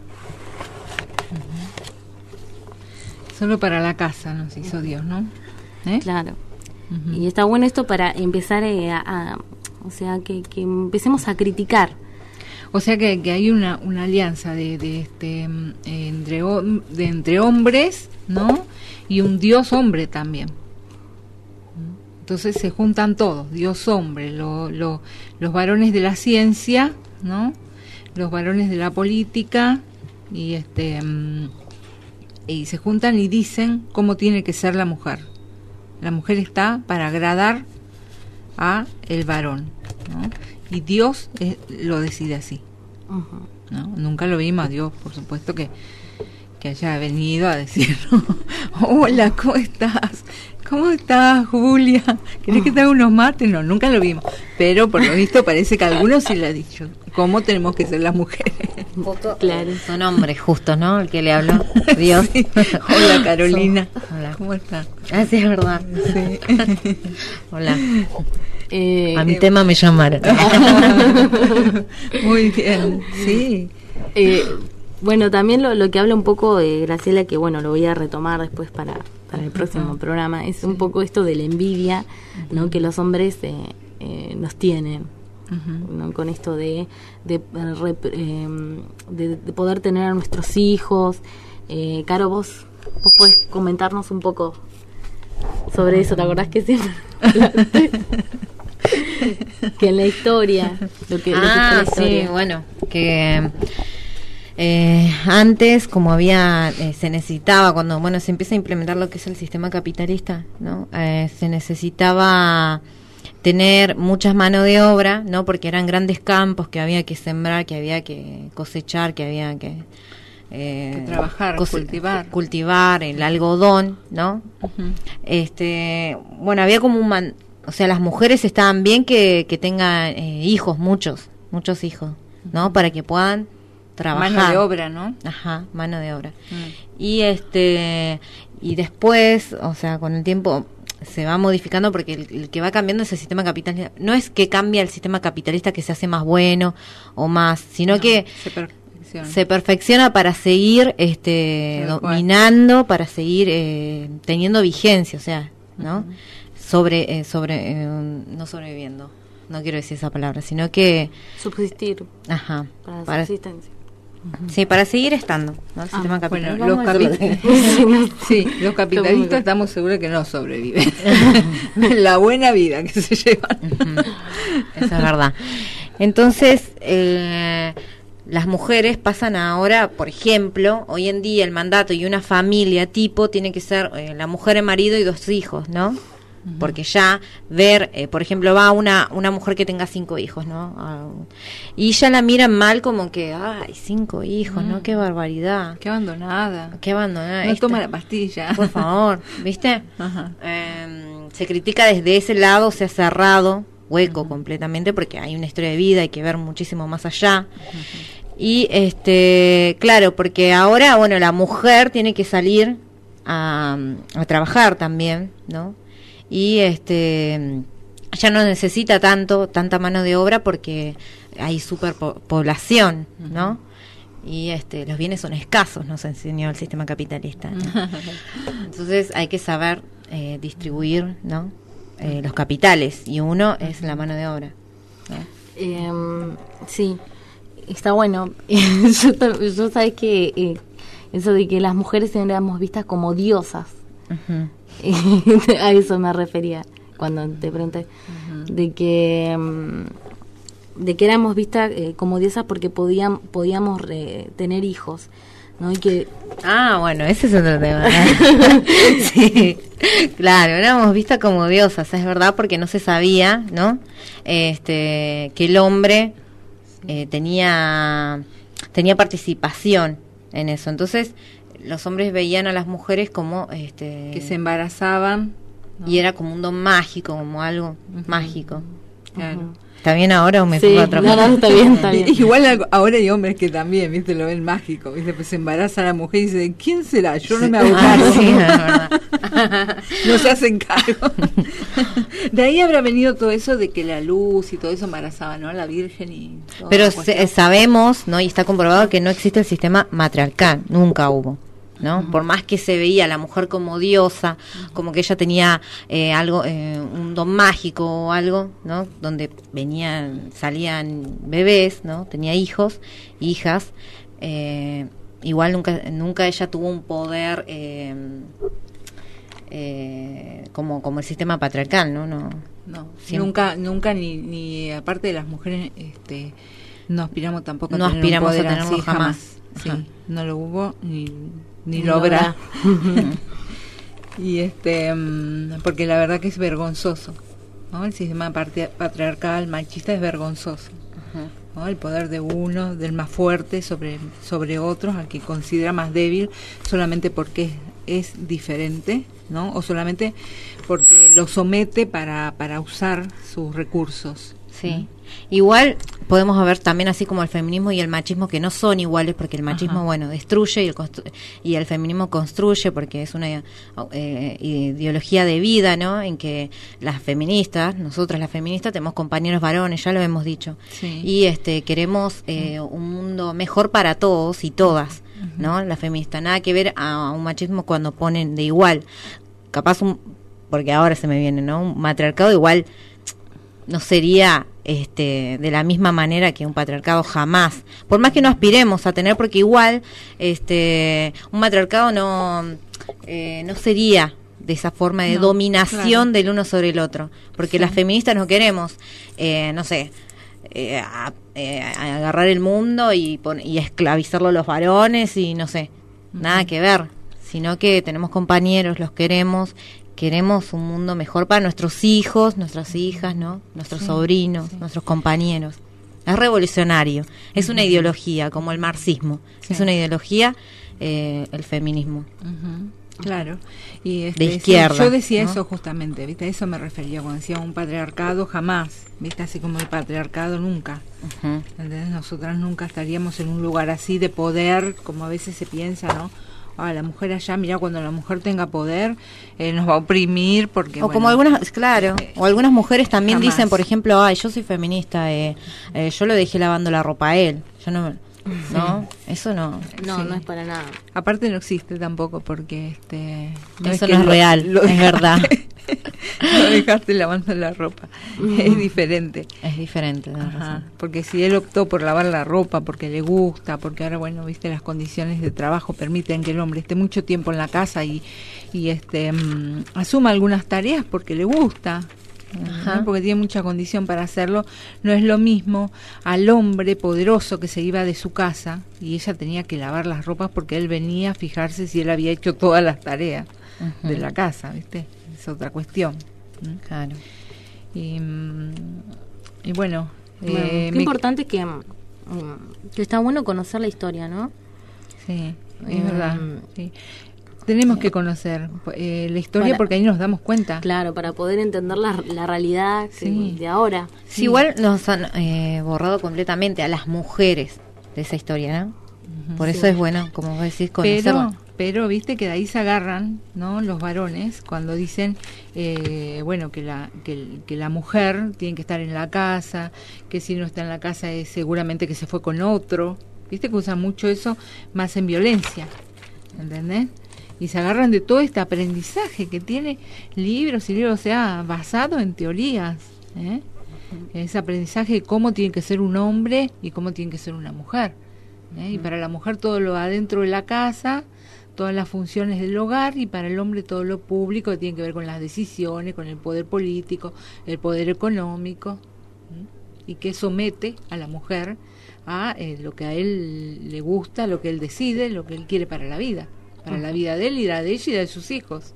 Solo para la casa nos hizo Dios, ¿no? ¿Eh? Claro. Uh-huh. Y está bueno esto para empezar eh, a, a, o sea, que, que empecemos a criticar. O sea que, que hay una, una alianza de, de este eh, entre de entre hombres, ¿no? Y un Dios hombre también. Entonces se juntan todos, Dios hombre, lo, lo, los varones de la ciencia, ¿no? Los varones de la política, y este y se juntan y dicen cómo tiene que ser la mujer. La mujer está para agradar a el varón, ¿no? y Dios eh, lo decide así. Ujú. ¿No? Nunca lo vimos a Dios, por supuesto, que, que haya venido a decirnos, hola, ¿cómo estás? ¿Cómo estás, Julia? ¿Querés que te haga unos mates? No, nunca lo vimos. Pero por lo visto parece que a algunos sí le ha dicho cómo tenemos que ser las mujeres. Claro. Son hombres justos, ¿no? El que le habló. Dios. Sí. Hola, Carolina. Son- Hola. ¿Cómo estás? Ah, sí, es verdad. Sí. Hola. Eh, A mi tema me llamaron. Muy bien, sí. Eh, bueno, también lo, lo que habla un poco de Graciela, que bueno, lo voy a retomar después para, para el próximo Ujú. programa, es un poco esto de la envidia, ¿no? Que los hombres eh, eh, nos tienen, Ujú. ¿no? Con esto de de, eh, rep- eh, de de poder tener a nuestros hijos. Eh, Caro, vos, vos podés comentarnos un poco sobre eso. ¿Te acordás que siempre hablaste? Que en la historia, lo que, lo que fue la Ah, historia. sí, bueno, que eh, antes, como había, eh, se necesitaba, cuando bueno se empieza a implementar lo que es el sistema capitalista, ¿no? Eh, se necesitaba tener muchas manos de obra, ¿no? Porque eran grandes campos que había que sembrar, que había que cosechar, que había que, eh, Que trabajar, cultivar. cultivar el algodón, ¿no? Ujú. Este, bueno, había como un man, o sea, las mujeres estaban bien que, que tengan eh, hijos, muchos, muchos hijos, ¿no? Para que puedan trabajar. Mano de obra, ¿no? Ajá, mano de obra. Mm. Y este, y después, o sea, con el tiempo se va modificando porque el, el que va cambiando es el sistema capitalista. No es que cambia el sistema capitalista que se hace más bueno o más, sino No, que se perfecciona. se perfecciona para seguir este Tal cual. dominando, para seguir eh, teniendo vigencia, o sea, ¿no? Sobre, eh, sobre, eh, no sobreviviendo, no quiero decir esa palabra, sino que, Subsistir ajá, para la para, subsistencia. sí, para seguir estando, ¿no? El Ah, sistema Bueno, capitalista. los, Vamos a decirlo capi- de- sí, los capitalistas estamos seguros que no sobreviven. La buena vida que se llevan. Ujú, eso es verdad. Entonces, eh, las mujeres pasan ahora, por ejemplo, hoy en día el mandato y una familia tipo tiene que ser eh, la mujer, el marido y dos hijos, ¿no? Porque ya ver, eh, por ejemplo, va una una mujer que tenga cinco hijos, ¿no? Ah, y ya la miran mal como que, ay, cinco hijos, ¿no? Qué barbaridad. Qué abandonada. Qué abandonada. No esta. toma la pastilla. Por favor, ¿viste? Ajá. Eh, se critica desde ese lado, se ha cerrado, hueco completamente, porque hay una historia de vida, hay que ver muchísimo más allá. Y este, claro, porque ahora, bueno, la mujer tiene que salir a, a trabajar también, ¿no? Y este, ya no necesita tanto, tanta mano de obra porque hay superpoblación, ¿no? Y este, los bienes son escasos, nos enseñó el sistema capitalista, ¿no? Entonces hay que saber eh, distribuir, ¿no? Eh, los capitales, y uno es la mano de obra, ¿no? Eh, sí, está bueno. yo, ta- yo sabes que eh, eso de que las mujeres éramos vistas como diosas, Ujú. a eso me refería cuando te pregunté, de que mm, de que éramos vistas eh, como diosas porque podían, podíamos eh, tener hijos, ¿no? Y que Ah, bueno, ese es otro tema. Sí, claro, éramos vistas como diosas, es verdad, porque no se sabía, ¿no? Este, que el hombre eh, tenía tenía participación en eso. Entonces, los hombres veían a las mujeres como este Que se embarazaban. ¿no? y era como un don mágico, como algo mágico. Claro. ¿Está bien ahora o me sí, fui a otra no, cosa? no, está bien, está bien. Igual algo- ahora hay hombres que también, viste, lo ven mágico, viste, pues se embaraza la mujer y dice, ¿quién será? Yo no me hago Ah, cargo. sí, es verdad. No se hacen cargo. De ahí habrá venido todo eso de que la luz y todo eso embarazaba, ¿no? La Virgen y toda Pero la se- cuestión. sabemos, ¿no? Y está comprobado que no existe el sistema matriarcal, nunca hubo, ¿no? Por más que se veía a la mujer como diosa, como que ella tenía eh, algo, eh, un don mágico o algo, ¿no? Donde venían, salían bebés, ¿no? Tenía hijos, hijas, eh, igual nunca, nunca ella tuvo un poder eh, eh, como, como el sistema patriarcal, ¿no? No. No, Siempre. nunca, nunca ni, ni aparte de las mujeres, este, no aspiramos tampoco a No tener aspiramos un poder a tenerlo así, jamás. Sí, Ajá. no lo hubo ni, ni Ni lo lo habrá. habrá. Y este, mm, porque la verdad que es vergonzoso. ¿no? El sistema patri- patriarcal, machista es vergonzoso. Uh-huh. ¿No? El poder de uno, del más fuerte sobre, sobre otros, al que considera más débil solamente porque es, es diferente, ¿no? O solamente porque lo somete para, para usar sus recursos. Sí. ¿Mm? Igual podemos ver también, así como el feminismo y el machismo, que no son iguales, porque el machismo, Ajá. bueno, destruye y el, constru- y el feminismo construye, porque es una eh, ideología de vida, ¿no? En que las feministas, nosotras las feministas, tenemos compañeros varones, ya lo hemos dicho, sí. y este queremos eh, un mundo mejor para todos y todas, uh-huh. ¿no? La feminista, nada que ver a un machismo cuando ponen de igual, capaz un, porque ahora se me viene, ¿no? Un matriarcado igual no sería este de la misma manera que un patriarcado, jamás, por más que no aspiremos a tener, porque igual este un matriarcado no eh, no sería de esa forma de no, dominación claro. del uno sobre el otro, porque sí. las feministas no queremos eh, no sé eh, a, eh, a agarrar el mundo y, pon, y esclavizarlo a los varones y no sé, uh-huh. nada que ver, sino que tenemos compañeros, los queremos. Queremos un mundo mejor para nuestros hijos, nuestras hijas, ¿no? Nuestros sí, sobrinos, sí. nuestros compañeros. Es revolucionario, es uh-huh. una ideología, como el marxismo. Sí. Es una ideología, eh, el feminismo. Uh-huh. Claro. Y este, de izquierda. Sí, yo decía ¿no? eso justamente, ¿viste? A eso me refería cuando decía un patriarcado, jamás, ¿viste? Así como el patriarcado nunca. Uh-huh. ¿Entendés? Nosotras nunca estaríamos en un lugar así de poder, como a veces se piensa, ¿no? Ah, la mujer allá, mira, cuando la mujer tenga poder, eh, nos va a oprimir porque... O bueno, como algunas, claro, eh, o algunas mujeres también jamás. dicen, por ejemplo, ay, yo soy feminista, eh, eh, yo lo dejé lavando la ropa a él, yo no... ¿No? Sí. Eso no. No, sí. no es para nada. Aparte no existe tampoco porque este no eso es no es lo, real, lo es verdad. Lo dejaste lavando la ropa. Mm. Es diferente. Es diferente, Ajá, porque si él optó por lavar la ropa porque le gusta, porque ahora bueno, viste, las condiciones de trabajo permiten que el hombre esté mucho tiempo en la casa y y este um, asuma algunas tareas porque le gusta. Ajá. Porque tiene mucha condición para hacerlo, no es lo mismo al hombre poderoso que se iba de su casa y ella tenía que lavar las ropas porque él venía a fijarse si él había hecho todas las tareas uh-huh. de la casa, ¿viste? Es otra cuestión. Claro. Y, y bueno, bueno eh, qué me... importante que, que está bueno conocer la historia, ¿no? Sí, es um, verdad, sí. Tenemos que conocer eh, la historia para, porque ahí nos damos cuenta. Claro, para poder entender la, la realidad sí. de ahora. Sí, igual nos han eh, borrado completamente a las mujeres de esa historia, ¿no? Uh-huh, Por eso sí. es bueno, como vos decís, conocerla. Pero, pero viste que de ahí se agarran, ¿no? Los varones cuando dicen, eh, bueno, que la que, que la mujer tiene que estar en la casa, que si no está en la casa es seguramente que se fue con otro. Viste que usan mucho eso, más en violencia, ¿entendés? Y se agarran de todo este aprendizaje que tiene libros y libros, o sea, basado en teorías, ¿eh? Uh-huh. Ese aprendizaje de cómo tiene que ser un hombre y cómo tiene que ser una mujer, ¿eh? Uh-huh. Y para la mujer todo lo adentro de la casa, todas las funciones del hogar, y para el hombre todo lo público que tiene que ver con las decisiones, con el poder político, el poder económico, ¿eh? Y que somete a la mujer a eh, lo que a él le gusta, lo que él decide, lo que él quiere para la vida. Para uh-huh. la vida de él y la de ella y de sus hijos.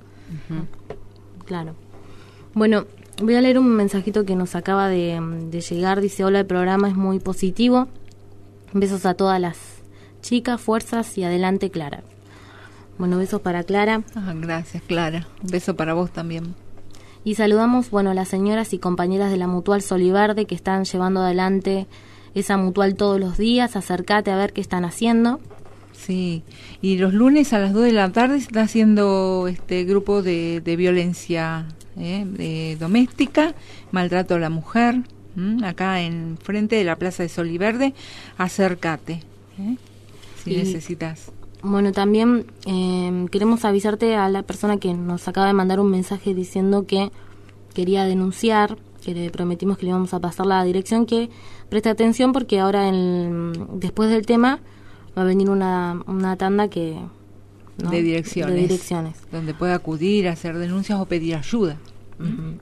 Uh-huh. Claro. Bueno, voy a leer un mensajito que nos acaba de, de llegar. Dice, hola, el programa es muy positivo. Besos a todas las chicas, fuerzas y adelante, Clara. Bueno, besos para Clara. Ah, gracias, Clara. Un beso para vos también. Y saludamos, bueno, a las señoras y compañeras de la Mutual Sol y Verde que están llevando adelante esa mutual todos los días. Acércate a ver qué están haciendo. Sí, y los lunes a las dos de la tarde se está haciendo este grupo de, de violencia ¿eh? de doméstica, maltrato a la mujer, ¿m? acá en frente de la Plaza de Sol y Verde. Acércate, ¿eh? si y, necesitas. Bueno, también eh, queremos avisarte a la persona que nos acaba de mandar un mensaje diciendo que quería denunciar, que le prometimos que le íbamos a pasar la dirección, que preste atención porque ahora en, después del tema va a venir una, una tanda que ¿no? de direcciones, de direcciones donde puede acudir, hacer denuncias o pedir ayuda. Uh-huh.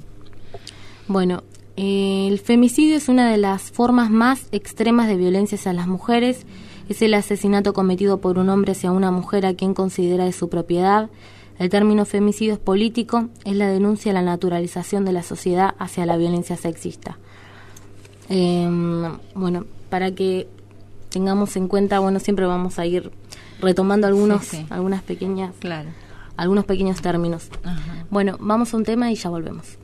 Bueno, eh, el femicidio es una de las formas más extremas de violencia hacia las mujeres. Es el asesinato cometido por un hombre hacia una mujer a quien considera de su propiedad, El término femicidio es político, es la denuncia a la naturalización de la sociedad hacia la violencia sexista. Eh, bueno, para que tengamos en cuenta, bueno, siempre vamos a ir retomando algunos, sí, sí. algunas pequeñas, claro. algunos pequeños términos. Ajá. Bueno, vamos a un tema y ya volvemos.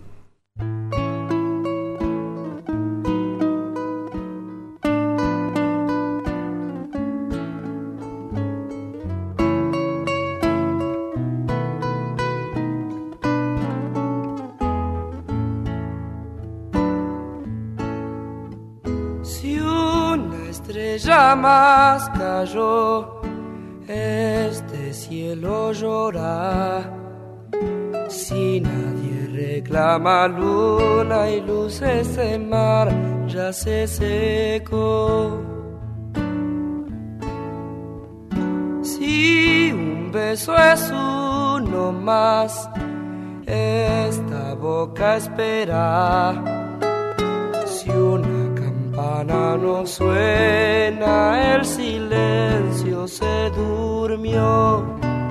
Jamás cayó, este cielo llora. Si nadie reclama luna y luz, ese mar ya se secó. Si un beso es uno más, esta boca espera. Si una campana no suena, el silencio se durmió.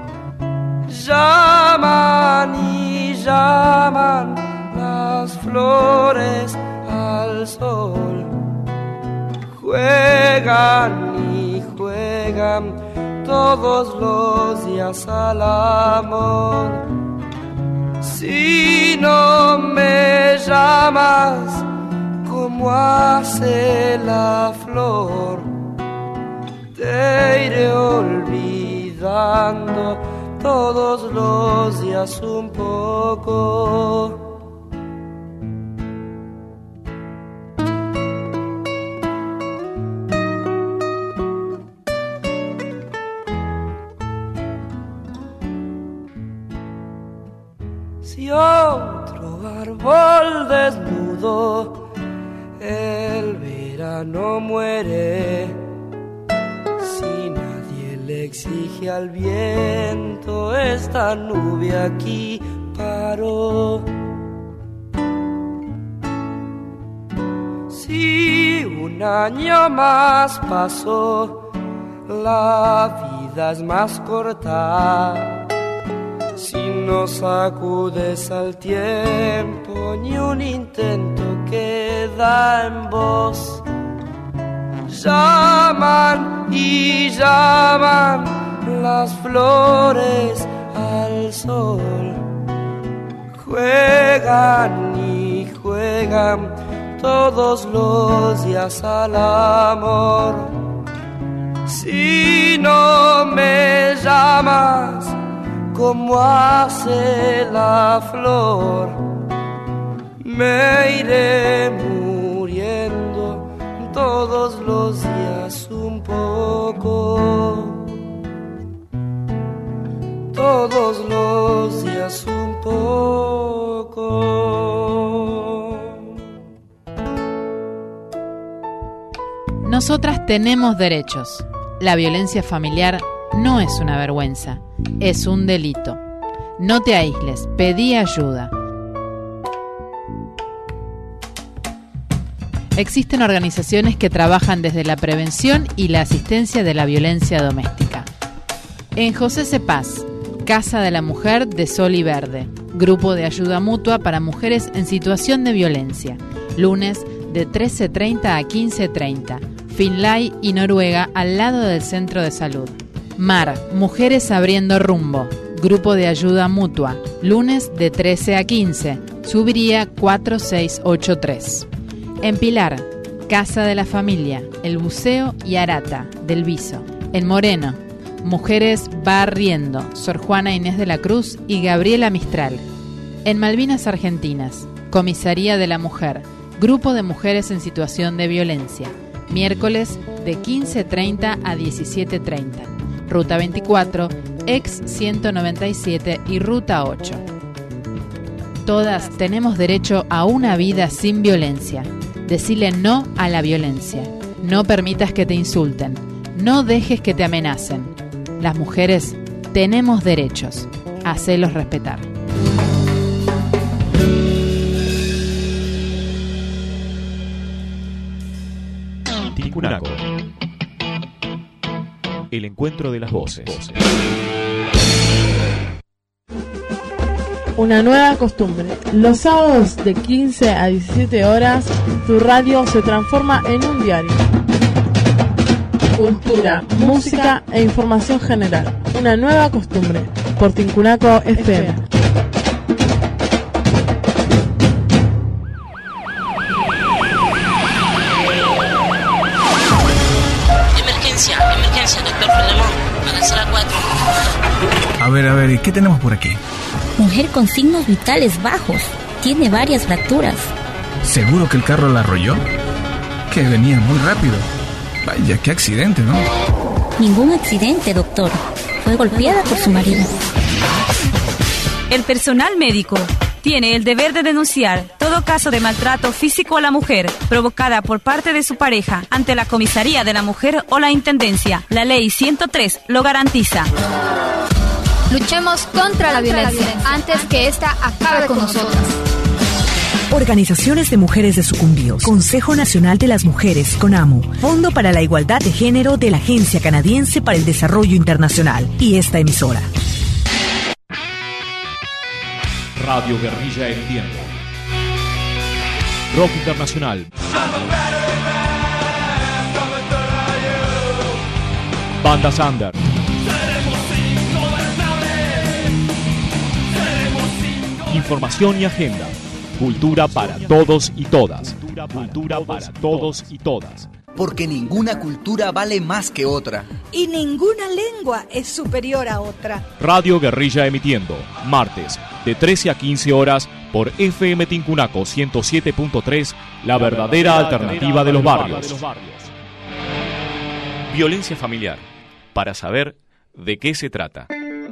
Llaman y llaman las flores al sol. Juegan y juegan todos los días al amor. Si no me llamas como hace la flor, te iré olvidando todos los días un poco. Si otro árbol desnudo el verano muere, si nadie le exige al viento, esta nube aquí paró. Si un año más pasó, la vida es más corta. Si no sacudes al tiempo, ni un intento queda en vos. Llaman y llaman las flores al sol. Juegan y juegan todos los días al amor. Si no me llamas como hace la flor, me iré muriendo todos los días un poco, todos los días un poco. Nosotras tenemos derechos. La violencia familiar no es una vergüenza, es un delito. No te aísles, pedí ayuda. Existen organizaciones que trabajan desde la prevención y la asistencia de la violencia doméstica. En José Cepaz, Casa de la Mujer de Sol y Verde, grupo de ayuda mutua para mujeres en situación de violencia, lunes de trece treinta a quince treinta, Finlay y Noruega, al lado del centro de salud. Mar, Mujeres Abriendo Rumbo, grupo de ayuda mutua, lunes de trece a quince, Subiría cuatro seis ocho tres. En Pilar, Casa de la Familia, El Buceo y Arata, del Viso. En Moreno, Mujeres Barriendo, Sor Juana Inés de la Cruz y Gabriela Mistral. En Malvinas Argentinas, Comisaría de la Mujer, grupo de mujeres en situación de violencia, miércoles de quince treinta a diecisiete treinta. Ruta veinticuatro, ex ciento noventa y siete y Ruta ocho. Todas tenemos derecho a una vida sin violencia. Decile no a la violencia. No permitas que te insulten. No dejes que te amenacen. Las mujeres tenemos derechos. Hacelos respetar. Tincunaco. El encuentro de las voces. Una nueva costumbre. Los sábados de quince a diecisiete horas, tu radio se transforma en un diario. Cultura, música e información general. Una nueva costumbre. Por Tincunaco F M. Emergencia, emergencia, doctor Filemón. Háganse la cuatro. A ver, a ver, ¿y qué tenemos por aquí? Mujer con signos vitales bajos. Tiene varias fracturas. ¿Seguro que el carro la arrolló? Que venía muy rápido. Vaya, qué accidente, ¿no? Ningún accidente, doctor. Fue golpeada por su marido. El personal médico tiene el deber de denunciar todo caso de maltrato físico a la mujer provocada por parte de su pareja ante la comisaría de la mujer o la intendencia. La ley ciento tres lo garantiza. Luchemos contra la violencia antes que esta acabe con nosotras. Organizaciones de Mujeres de Sucumbíos, Consejo Nacional de las Mujeres, CONAMU, Fondo para la Igualdad de Género de la Agencia Canadiense para el Desarrollo Internacional y esta emisora. Radio Guerrilla emitiendo. Rock internacional. Bandas under. Información y agenda. Cultura para todos y todas. Cultura para todos y todas. Porque ninguna cultura vale más que otra. Y ninguna lengua es superior a otra. Radio Guerrilla emitiendo, martes, de trece a quince horas, por F M Tincunaco ciento siete punto tres, la verdadera alternativa de los barrios. Violencia familiar, para saber de qué se trata.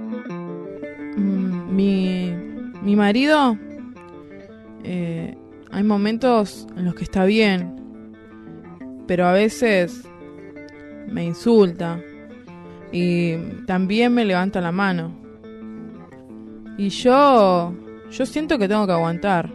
Mm, mi, mi marido, eh, hay momentos en los que está bien, pero a veces me insulta y también me levanta la mano. Y yo, yo siento que tengo que aguantar.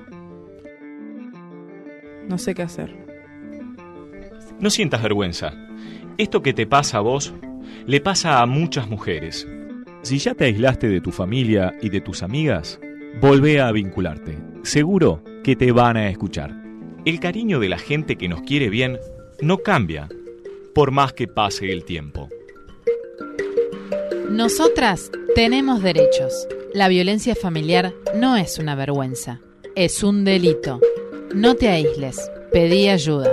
No sé qué hacer. No sientas vergüenza. Esto que te pasa a vos, le pasa a muchas mujeres. Si ya te aislaste de tu familia y de tus amigas, volvé a vincularte. Seguro que te van a escuchar. El cariño de la gente que nos quiere bien no cambia, por más que pase el tiempo. Nosotras tenemos derechos. La violencia familiar no es una vergüenza, es un delito. No te aísles, pedí ayuda.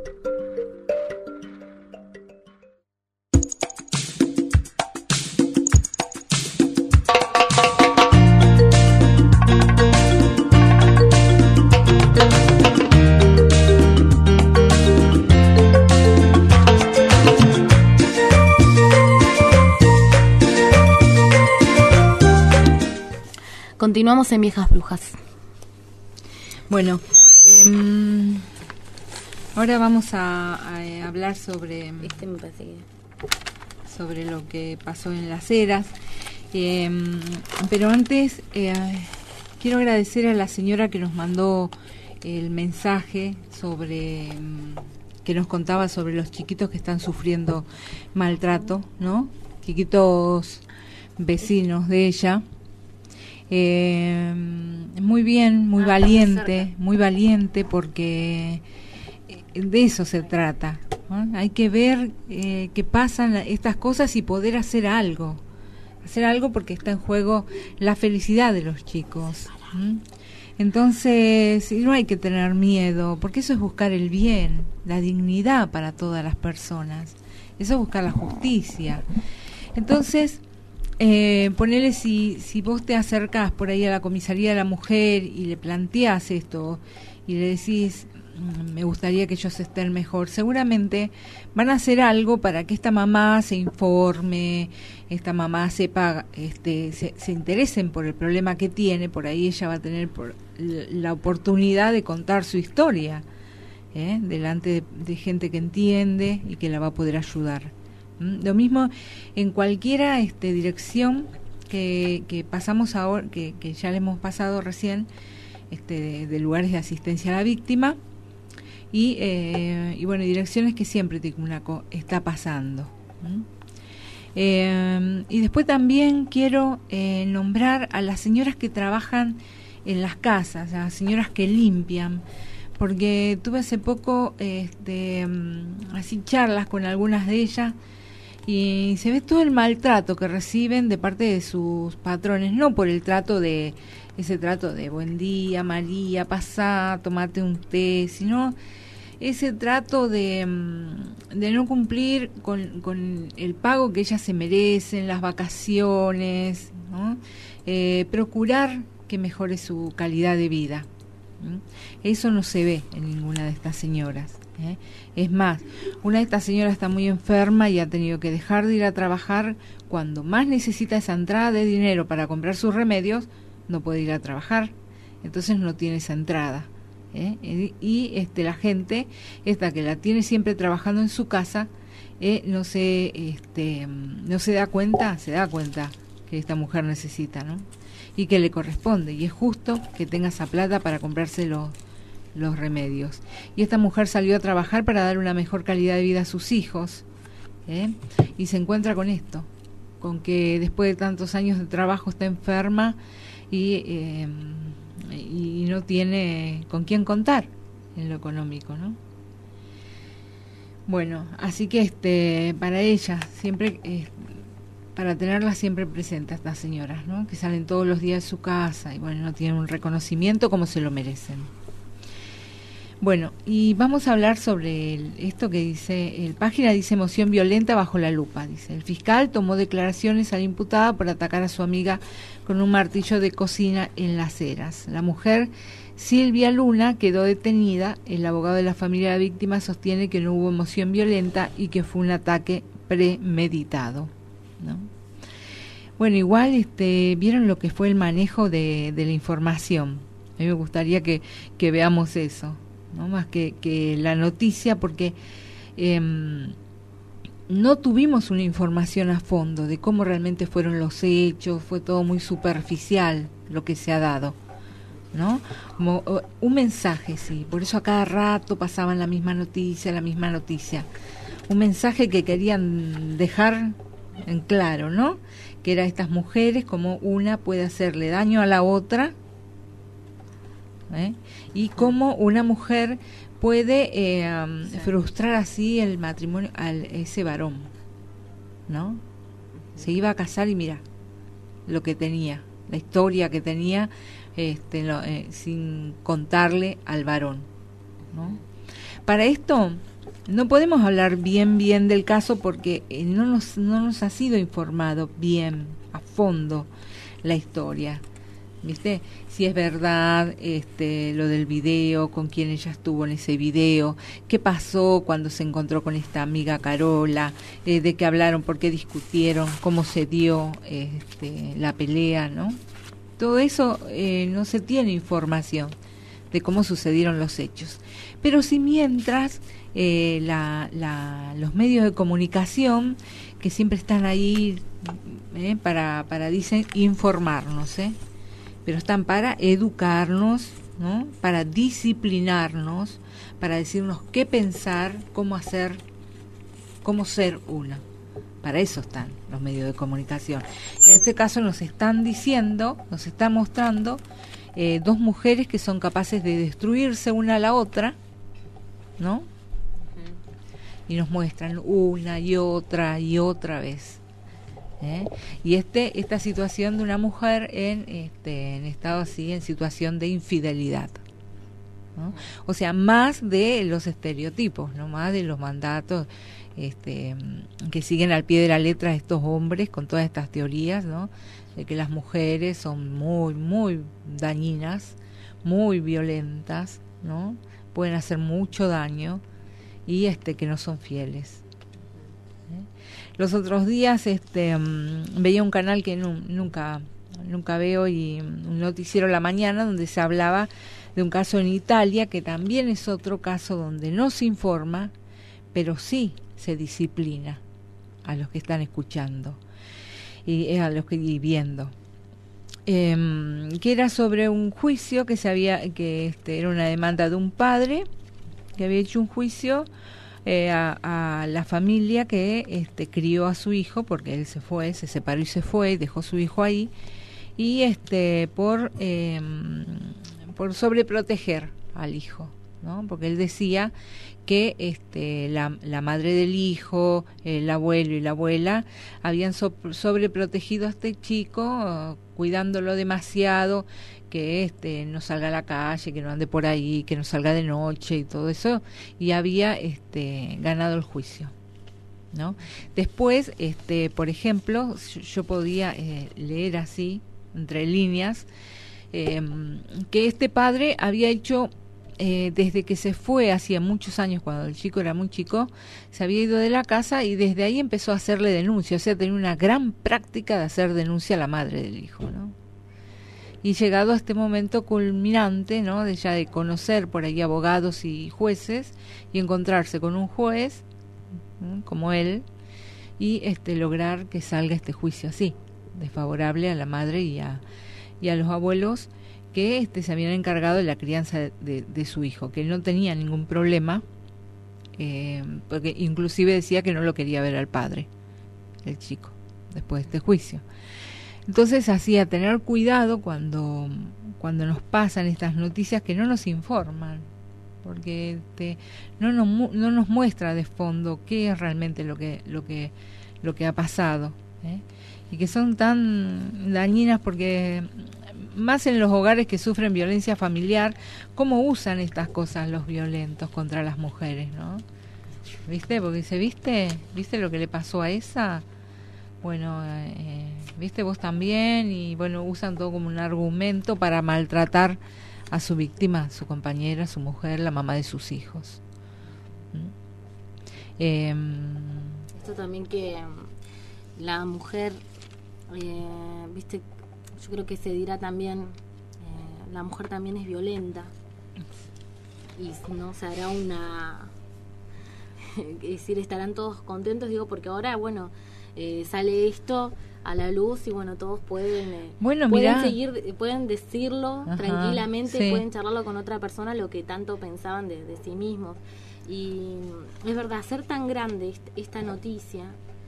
Continuamos en Viejas Brujas. Bueno, eh, ahora vamos a, a hablar sobre este me parece que... sobre lo que pasó en Las Heras. Eh, pero antes eh, quiero agradecer a la señora que nos mandó el mensaje sobre que nos contaba sobre los chiquitos que están sufriendo maltrato, ¿no? Chiquitos vecinos de ella. Eh, muy bien, muy ah, valiente, muy valiente porque de eso se trata, ¿no? Hay que ver eh, que pasan estas cosas y poder hacer algo, hacer algo porque está en juego la felicidad de los chicos. ¿Mm? Entonces, no hay que tener miedo, porque eso es buscar el bien, la dignidad para todas las personas, eso es buscar la justicia. Entonces, Eh, ponele si, si vos te acercás por ahí a la comisaría de la mujer y le planteás esto y le decís, me gustaría que ellos estén mejor, seguramente van a hacer algo para que esta mamá se informe, esta mamá sepa, este, se, se interesen por el problema que tiene, por ahí ella va a tener por, la oportunidad de contar su historia, ¿eh? delante de, de gente que entiende y que la va a poder ayudar. Lo mismo en cualquiera este, dirección que, que pasamos ahora, que, que ya le hemos pasado recién, este, de, de lugares de asistencia a la víctima y, eh, y bueno, direcciones que siempre Tincunaco está pasando. ¿Mm? Eh, y después también quiero eh, nombrar a las señoras que trabajan en las casas, a las señoras que limpian, porque tuve hace poco este, así charlas con algunas de ellas y se ve todo el maltrato que reciben de parte de sus patrones, no por el trato de ese trato de buen día María, pasá, tomate un té, sino ese trato de, de no cumplir con, con el pago que ellas se merecen, las vacaciones, ¿no? Eh, procurar que mejore su calidad de vida. ¿Mm? Eso no se ve en ninguna de estas señoras. ¿eh? Es más, una de estas señoras está muy enferma y ha tenido que dejar de ir a trabajar cuando más necesita esa entrada de dinero para comprar sus remedios, no puede ir a trabajar, entonces no tiene esa entrada. ¿eh? Y, y este, la gente, esta que la tiene siempre trabajando en su casa, eh, no se, este, no se da cuenta, se da cuenta que esta mujer necesita, ¿no? Y que le corresponde, y es justo que tenga esa plata para comprarse los, los remedios. Y esta mujer salió a trabajar para dar una mejor calidad de vida a sus hijos, ¿eh? y se encuentra con esto, con que después de tantos años de trabajo está enferma y, eh, y no tiene con quién contar en lo económico, ¿no? Bueno, así que este para ella siempre... Eh, para tenerlas siempre presentes estas señoras, ¿no? Que salen todos los días de su casa y bueno, no tienen un reconocimiento como se lo merecen. Bueno, y vamos a hablar sobre el, esto que dice, el página dice emoción violenta bajo la lupa, dice, el fiscal tomó declaraciones a la imputada por atacar a su amiga con un martillo de cocina en Las Heras. La mujer Silvia Luna quedó detenida, el abogado de la familia de la víctima sostiene que no hubo emoción violenta y que fue un ataque premeditado. ¿No? Bueno, igual este, vieron lo que fue el manejo de, de la información. A mí me gustaría que, que veamos eso, ¿no? Más que, que la noticia, porque eh, no tuvimos una información a fondo de cómo realmente fueron los hechos, fue todo muy superficial lo que se ha dado, ¿no? Como uh, un mensaje, sí, por eso a cada rato pasaban la misma noticia, la misma noticia. Un mensaje que querían dejar en claro, ¿no? Que era estas mujeres, como una puede hacerle daño a la otra, ¿eh? y cómo una mujer puede eh, um, sí. frustrar así el matrimonio a ese varón, ¿no? Se iba a casar y mira lo que tenía, la historia que tenía, este, lo, eh, sin contarle al varón, ¿no? Para esto no podemos hablar bien bien del caso porque eh, no nos no nos ha sido informado bien a fondo la historia, ¿viste? Si es verdad este lo del video, con quién ella estuvo en ese video, qué pasó cuando se encontró con esta amiga Carola, eh, de qué hablaron, por qué discutieron, cómo se dio este la pelea, ¿no? Todo eso eh, no se tiene información de cómo sucedieron los hechos. Pero si mientras eh, la, la, los medios de comunicación que siempre están ahí eh, para, para, dicen, informarnos, ¿eh? pero están para educarnos, ¿no? Para disciplinarnos, para decirnos qué pensar, cómo hacer, cómo ser una. Para eso están los medios de comunicación. En este caso nos están diciendo, nos están mostrando eh, dos mujeres que son capaces de destruirse una a la otra, ¿no? Uh-huh. Y nos muestran una y otra y otra vez. ¿eh? Y este esta situación de una mujer en este en estado así, en situación de infidelidad, ¿no? O sea, más de los estereotipos, no más de los mandatos este que siguen al pie de la letra estos hombres con todas estas teorías, ¿no? De que las mujeres son muy muy dañinas, muy violentas, ¿no? Pueden hacer mucho daño y este que no son fieles. Los otros días este um, veía un canal que nu- nunca nunca veo y un noticiero a la mañana donde se hablaba de un caso en Italia que también es otro caso donde no se informa, pero sí se disciplina a los que están escuchando y a los que y viendo. Eh, que era sobre un juicio que se había que este, era una demanda de un padre que había hecho un juicio eh, a, a la familia que este, crió a su hijo, porque él se fue, se separó y se fue y dejó su hijo ahí, y este por eh, por sobreproteger al hijo, ¿no? Porque él decía que este la, la madre del hijo, el abuelo y la abuela habían so, sobreprotegido a este chico, uh, cuidándolo demasiado, que este no salga a la calle, que no ande por ahí, que no salga de noche y todo eso, y había este ganado el juicio, ¿no? Después, este por ejemplo, yo, yo podía eh, leer así, entre líneas, eh, que este padre había hecho, eh, desde que se fue, hacía muchos años, cuando el chico era muy chico, se había ido de la casa y desde ahí empezó a hacerle denuncia, o sea, tenía una gran práctica de hacer denuncia a la madre del hijo, ¿no? Y llegado a este momento culminante, ¿no? De ya de conocer por ahí abogados y jueces y encontrarse con un juez, ¿no? Como él, y este lograr que salga este juicio así, desfavorable a la madre y a, y a los abuelos que este se habían encargado de la crianza de, de, de su hijo, que él no tenía ningún problema, eh, porque inclusive decía que no lo quería ver al padre, el chico, después de este juicio. Entonces hacía tener cuidado cuando, cuando nos pasan estas noticias que no nos informan, porque este, no, nos, no nos muestra de fondo qué es realmente lo que, lo que, lo que ha pasado, ¿eh? Y que son tan dañinas porque más en los hogares que sufren violencia familiar, cómo usan estas cosas los violentos contra las mujeres, ¿no? ¿Viste? Porque dice, ¿viste? ¿Viste lo que le pasó a esa? Bueno, eh, ¿viste vos también? Y bueno, usan todo como un argumento para maltratar a su víctima, su compañera, su mujer, la mamá de sus hijos. ¿Mm? Eh, Esto también que la mujer, eh, viste, yo creo que se dirá también, eh, la mujer también es violenta y no se hará una, es decir, estarán todos contentos, digo, porque ahora, bueno, eh, sale esto a la luz y bueno, todos pueden eh, bueno, pueden mirá. seguir, pueden decirlo Ajá, tranquilamente, sí. Pueden charlarlo con otra persona lo que tanto pensaban de, de sí mismos. Y es verdad, hacer tan grande esta, esta noticia,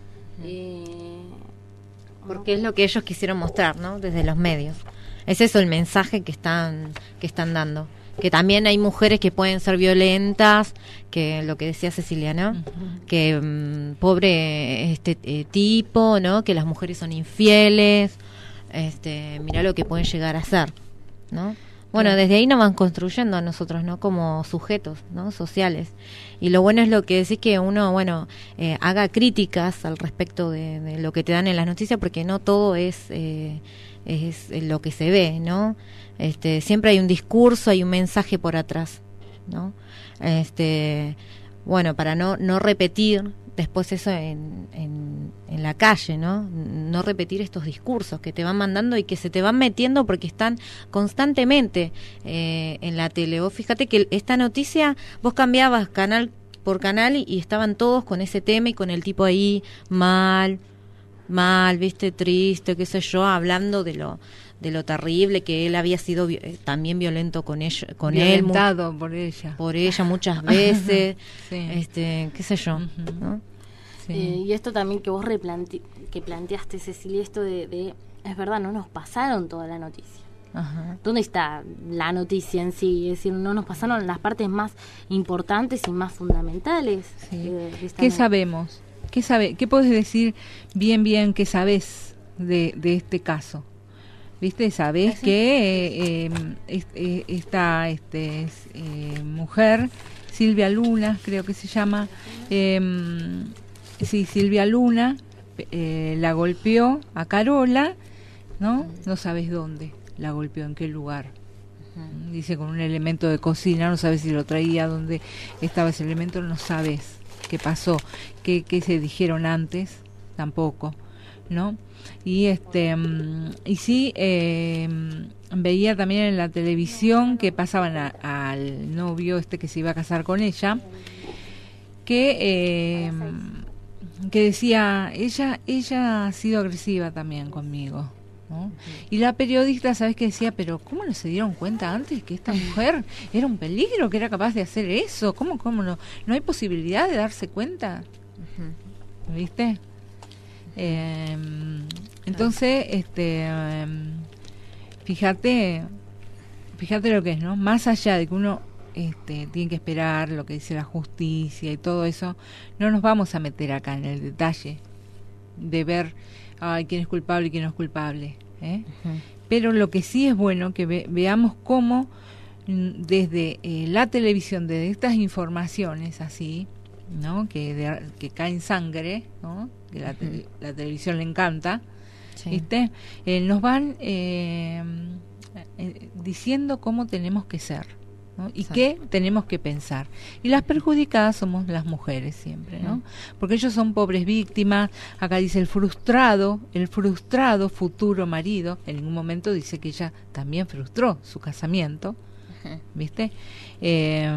eh, porque es lo que ellos quisieron mostrar, ¿no? Desde los medios. Es eso el mensaje que están que están dando. Que también hay mujeres que pueden ser violentas, que lo que decía Cecilia, ¿no? Uh-huh. Que um, pobre este eh, tipo, ¿no? Que las mujeres son infieles, este, mirá lo que pueden llegar a ser, ¿no? Bueno, sí. Desde ahí nos van construyendo a nosotros, ¿no? Como sujetos, ¿no? Sociales. Y lo bueno es lo que decís, que uno, bueno, eh, haga críticas al respecto de, de lo que te dan en las noticias, porque no todo es, eh, es lo que se ve, ¿no? Este, siempre hay un discurso, hay un mensaje por atrás, ¿no? Este, bueno, para no, no repetir después eso en, en, en la calle, ¿no? No repetir estos discursos que te van mandando y que se te van metiendo porque están constantemente eh, en la tele. Vos fíjate que esta noticia, vos cambiabas canal por canal y, y estaban todos con ese tema y con el tipo ahí mal, mal, viste, triste, qué sé yo, hablando de lo de lo terrible que él había sido eh, también violento con ella, con violentado él, por ella, por ella muchas veces, sí. este, qué sé yo, uh-huh. ¿no? Sí. Eh, y esto también que vos replante, que planteaste, Cecilia, esto de, de, es verdad, no nos pasaron toda la noticia. Ajá. ¿Dónde está la noticia en sí? Es decir, no nos pasaron las partes más importantes y más fundamentales. Sí. De, de esta ¿Qué noticia. sabemos? ¿Qué sabe? ¿Qué podés decir bien, bien que sabés de, de este caso? ¿Viste? Sabés que eh, eh, eh, esta este, eh, mujer, Silvia Luna, creo que se llama, eh, sí, Silvia Luna, eh, la golpeó a Carola, ¿no? No sabes dónde la golpeó, en qué lugar. Uh-huh. Dice con un elemento de cocina, no sabes si lo traía, dónde estaba ese elemento, no sabes qué pasó, qué, qué se dijeron antes, tampoco, ¿no? Y este y sí eh, veía también en la televisión que pasaban a, al novio este que se iba a casar con ella, que eh, que decía ella ella ha sido agresiva también conmigo, ¿no? Y la periodista, ¿sabes qué decía? Pero ¿cómo no se dieron cuenta antes que esta mujer era un peligro, que era capaz de hacer eso? ¿Cómo, cómo no? ¿No hay posibilidad de darse cuenta? Uh-huh. ¿Viste? Eh, entonces, este, eh, fíjate, fíjate lo que es, ¿no? Más allá de que uno este, tiene que esperar lo que dice la justicia y todo eso, no nos vamos a meter acá en el detalle de ver ay, quién es culpable y quién no es culpable, ¿eh? Uh-huh. Pero lo que sí es bueno que ve, veamos cómo desde eh, la televisión, desde estas informaciones así, ¿no? Que, de, que caen sangre, ¿no? Que la, te, la televisión le encanta, sí. ¿Viste? Eh, nos van eh, eh, diciendo cómo tenemos que ser, ¿no? Y qué tenemos que pensar. Y las perjudicadas somos las mujeres siempre, ¿no? Porque ellos son pobres víctimas. Acá dice el frustrado, el frustrado futuro marido, en ningún momento dice que ella también frustró su casamiento, ¿viste? Eh,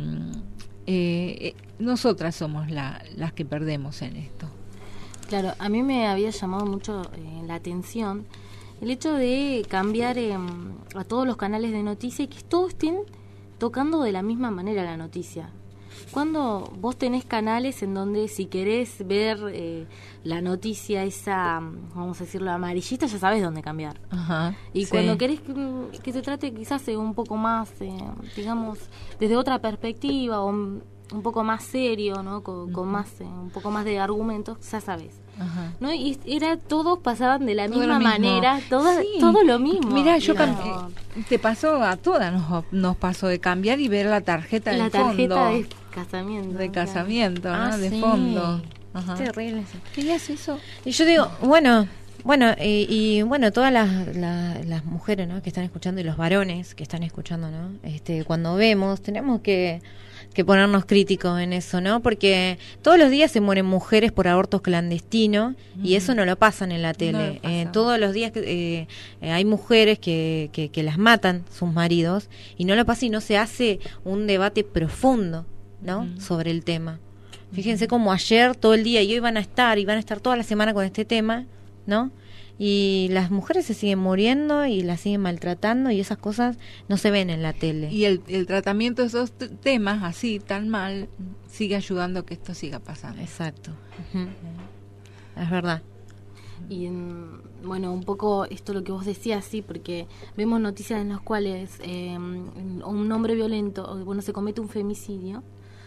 eh, nosotras somos la, las que perdemos en esto. Claro, a mí me había llamado mucho eh, la atención el hecho de cambiar eh, a todos los canales de noticias y que todos estén tocando de la misma manera la noticia. Cuando vos tenés canales en donde si querés ver eh, la noticia esa, vamos a decirlo, amarillista, ya sabes dónde cambiar. Ajá, y sí. Cuando querés que, que se trate quizás eh, un poco más, eh, digamos, desde otra perspectiva o un, un poco más serio, ¿no? Con, uh-huh. con más, eh, un poco más de argumentos, ya sabes. Ajá. ¿No? Y era todos pasaban de la todo misma manera, todo, sí. todo lo mismo. Mira, yo cam- te pasó a todas, nos, nos pasó de cambiar y ver la tarjeta la de tarjeta fondo. de casamiento. De casamiento, claro. ¿no? Ah, de sí. fondo. Ajá. Es terrible eso. ¿Qué es eso? Y yo digo, bueno, bueno, eh, y bueno, todas las, las, las mujeres, ¿no? Que están escuchando y los varones que están escuchando, ¿no? Este, cuando vemos, tenemos que que ponernos críticos en eso, ¿no? Porque todos los días se mueren mujeres por abortos clandestinos mm. y eso no lo pasan en la tele. No eh, todos los días eh, eh, hay mujeres que, que, que las matan sus maridos y no lo pasa y no se hace un debate profundo, ¿no? Mm. Sobre el tema. Fíjense mm. como ayer todo el día y hoy van a estar y van a estar toda la semana con este tema, ¿no? Y las mujeres se siguen muriendo y las siguen maltratando y esas cosas no se ven en la tele. Y el, el tratamiento de esos t- temas así, tan mal, sigue ayudando a que esto siga pasando. Exacto. Uh-huh. Es verdad. Y bueno, un poco esto lo que vos decías, sí, porque vemos noticias en las cuales eh, un hombre violento, bueno, se comete un femicidio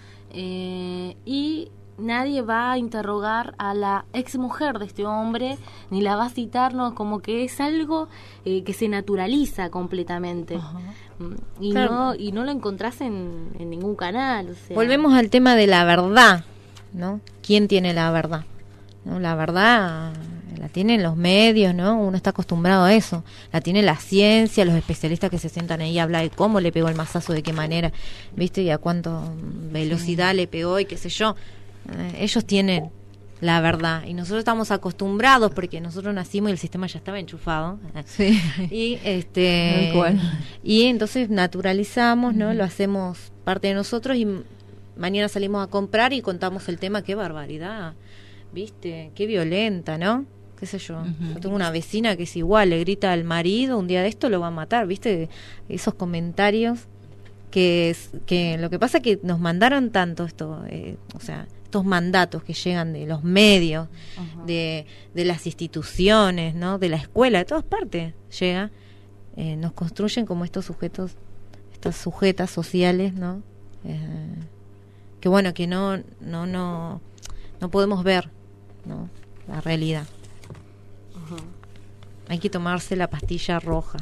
eh, y nadie va a interrogar a la ex mujer de este hombre, ni la va a citar, ¿no? Como que es algo eh, que se naturaliza completamente. Uh-huh. Y claro. no y no lo encontrás en, en ningún canal. O sea. Volvemos al tema de la verdad, ¿no? ¿Quién tiene la verdad? ¿No? La verdad la tienen los medios, ¿no? Uno está acostumbrado a eso. La tiene la ciencia, los especialistas que se sientan ahí a hablar de cómo le pegó el mazazo, de qué manera, ¿viste? Y a cuánto velocidad sí. le pegó y qué sé yo. Eh, ellos tienen la verdad y nosotros estamos acostumbrados porque nosotros nacimos y el sistema ya estaba enchufado sí. y este y entonces naturalizamos, ¿no? Uh-huh. Lo hacemos parte de nosotros y mañana salimos a comprar y contamos el tema. Qué barbaridad, viste, qué violenta, ¿no? Qué sé yo. Uh-huh. Yo tengo una vecina que es igual, le grita al marido, un día de esto lo va a matar, viste, esos comentarios que es, que lo que pasa es que nos mandaron tanto esto, eh, o sea, estos mandatos que llegan de los medios, uh-huh. de, de las instituciones, ¿no? De la escuela, de todas partes llega, eh, nos construyen como estos sujetos, estas sujetas sociales, ¿no? Eh, que bueno, que no, no, no, no podemos ver, ¿no? La realidad. Uh-huh. Hay que tomarse la pastilla roja.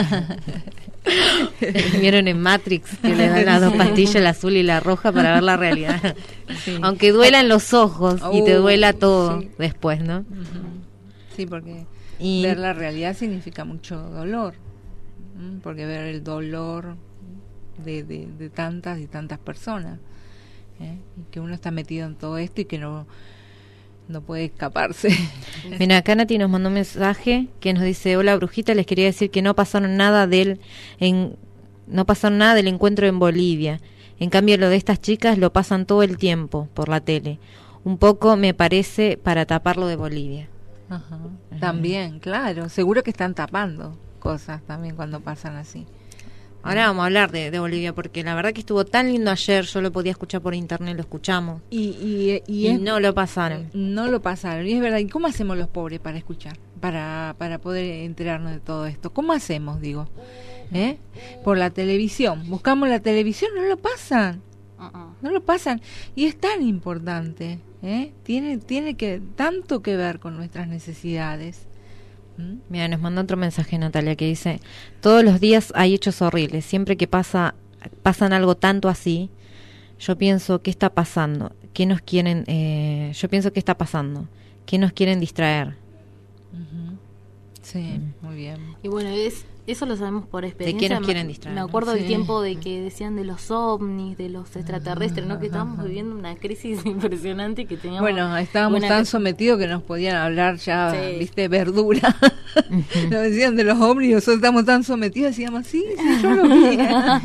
Vieron en Matrix que le dan las dos pastillas, la azul y la roja, para ver la realidad. Sí. Aunque duelan los ojos uh, y te duela todo sí. después, ¿no? Uh-huh. Sí, porque y ver la realidad significa mucho dolor. Porque ver el dolor de, de, de tantas y tantas personas. ¿eh? Y que uno está metido en todo esto y que no... no puede escaparse. Mira, acá Nati nos mandó un mensaje que nos dice: hola brujita, les quería decir que no pasaron nada del en, no pasaron nada del encuentro en Bolivia. En cambio lo de estas chicas lo pasan todo el tiempo por la tele. Un poco me parece para tapar lo de Bolivia. Ajá. También, claro, seguro que están tapando cosas también cuando pasan así. Ahora vamos a hablar de, de Bolivia, porque la verdad que estuvo tan lindo ayer, yo lo podía escuchar por internet, lo escuchamos. Y, y, y, y es, no lo pasaron. No lo pasaron, y es verdad. ¿Y cómo hacemos los pobres para escuchar? Para, para poder enterarnos de todo esto. ¿Cómo hacemos, digo? ¿Eh? Por la televisión. Buscamos la televisión, no lo pasan. Uh-uh. No lo pasan. Y es tan importante, ¿eh? Tiene, tiene que tanto que ver con nuestras necesidades. ¿Mm? Mira, nos manda otro mensaje Natalia que dice: todos los días hay hechos horribles, siempre que pasa pasan algo tanto así, yo pienso, ¿qué está pasando? ¿Qué nos quieren? Eh, yo pienso, ¿qué está pasando? ¿Qué nos quieren distraer? Uh-huh. Sí, mm. Muy bien. Y bueno, es eso lo sabemos por experiencia. ¿De qué nos quieren distraer? Me acuerdo ¿no? del sí. tiempo de que decían de los ovnis, de los extraterrestres, ¿no? Que estábamos viviendo una crisis impresionante que teníamos. Bueno, estábamos tan sometidos que nos podían hablar ya, sí. viste, verdura. Uh-huh. Nos decían de los ovnis, nosotros estamos tan sometidos, decíamos, sí, sí, yo lo vi.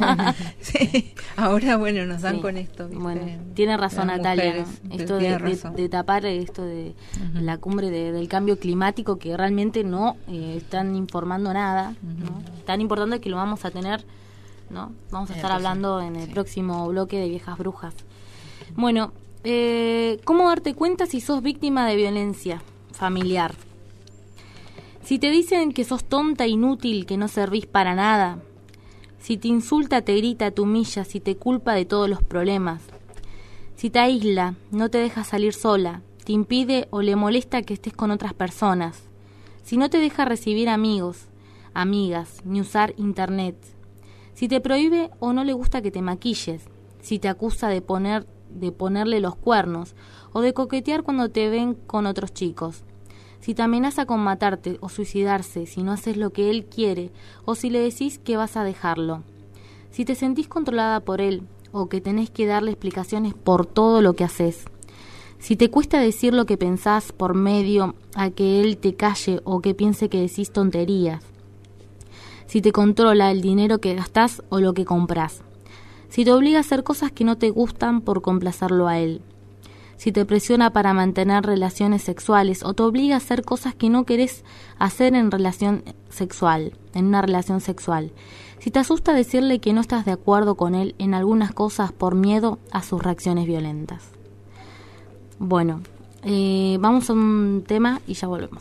Sí. Ahora, bueno, nos dan sí. con esto, ¿viste? Bueno, tiene razón Natalia, ¿no? Esto de, razón. De, de tapar esto de uh-huh. la cumbre de, del cambio climático, que realmente no eh, están informando nada, uh-huh. ¿no? Tan importante que lo vamos a tener, ¿no? Vamos a estar hablando en el sí. próximo bloque de Viejas Brujas. Bueno, eh, ¿cómo darte cuenta si sos víctima de violencia familiar? Si te dicen que sos tonta, inútil, que no servís para nada, si te insulta, te grita, te humilla, si te culpa de todos los problemas, si te aísla, no te deja salir sola, te impide o le molesta que estés con otras personas, si no te deja recibir amigos, amigas, ni usar internet, si te prohíbe o no le gusta que te maquilles, si te acusa de poner de ponerle los cuernos o de coquetear cuando te ven con otros chicos, si te amenaza con matarte o suicidarse si no haces lo que él quiere o si le decís que vas a dejarlo, si te sentís controlada por él o que tenés que darle explicaciones por todo lo que haces, si te cuesta decir lo que pensás por medio a que él te calle o que piense que decís tonterías, si te controla el dinero que gastás o lo que comprás, si te obliga a hacer cosas que no te gustan por complacerlo a él, si te presiona para mantener relaciones sexuales o te obliga a hacer cosas que no querés hacer en relación sexual, en una relación sexual, si te asusta decirle que no estás de acuerdo con él en algunas cosas por miedo a sus reacciones violentas. Bueno, eh, vamos a un tema y ya volvemos.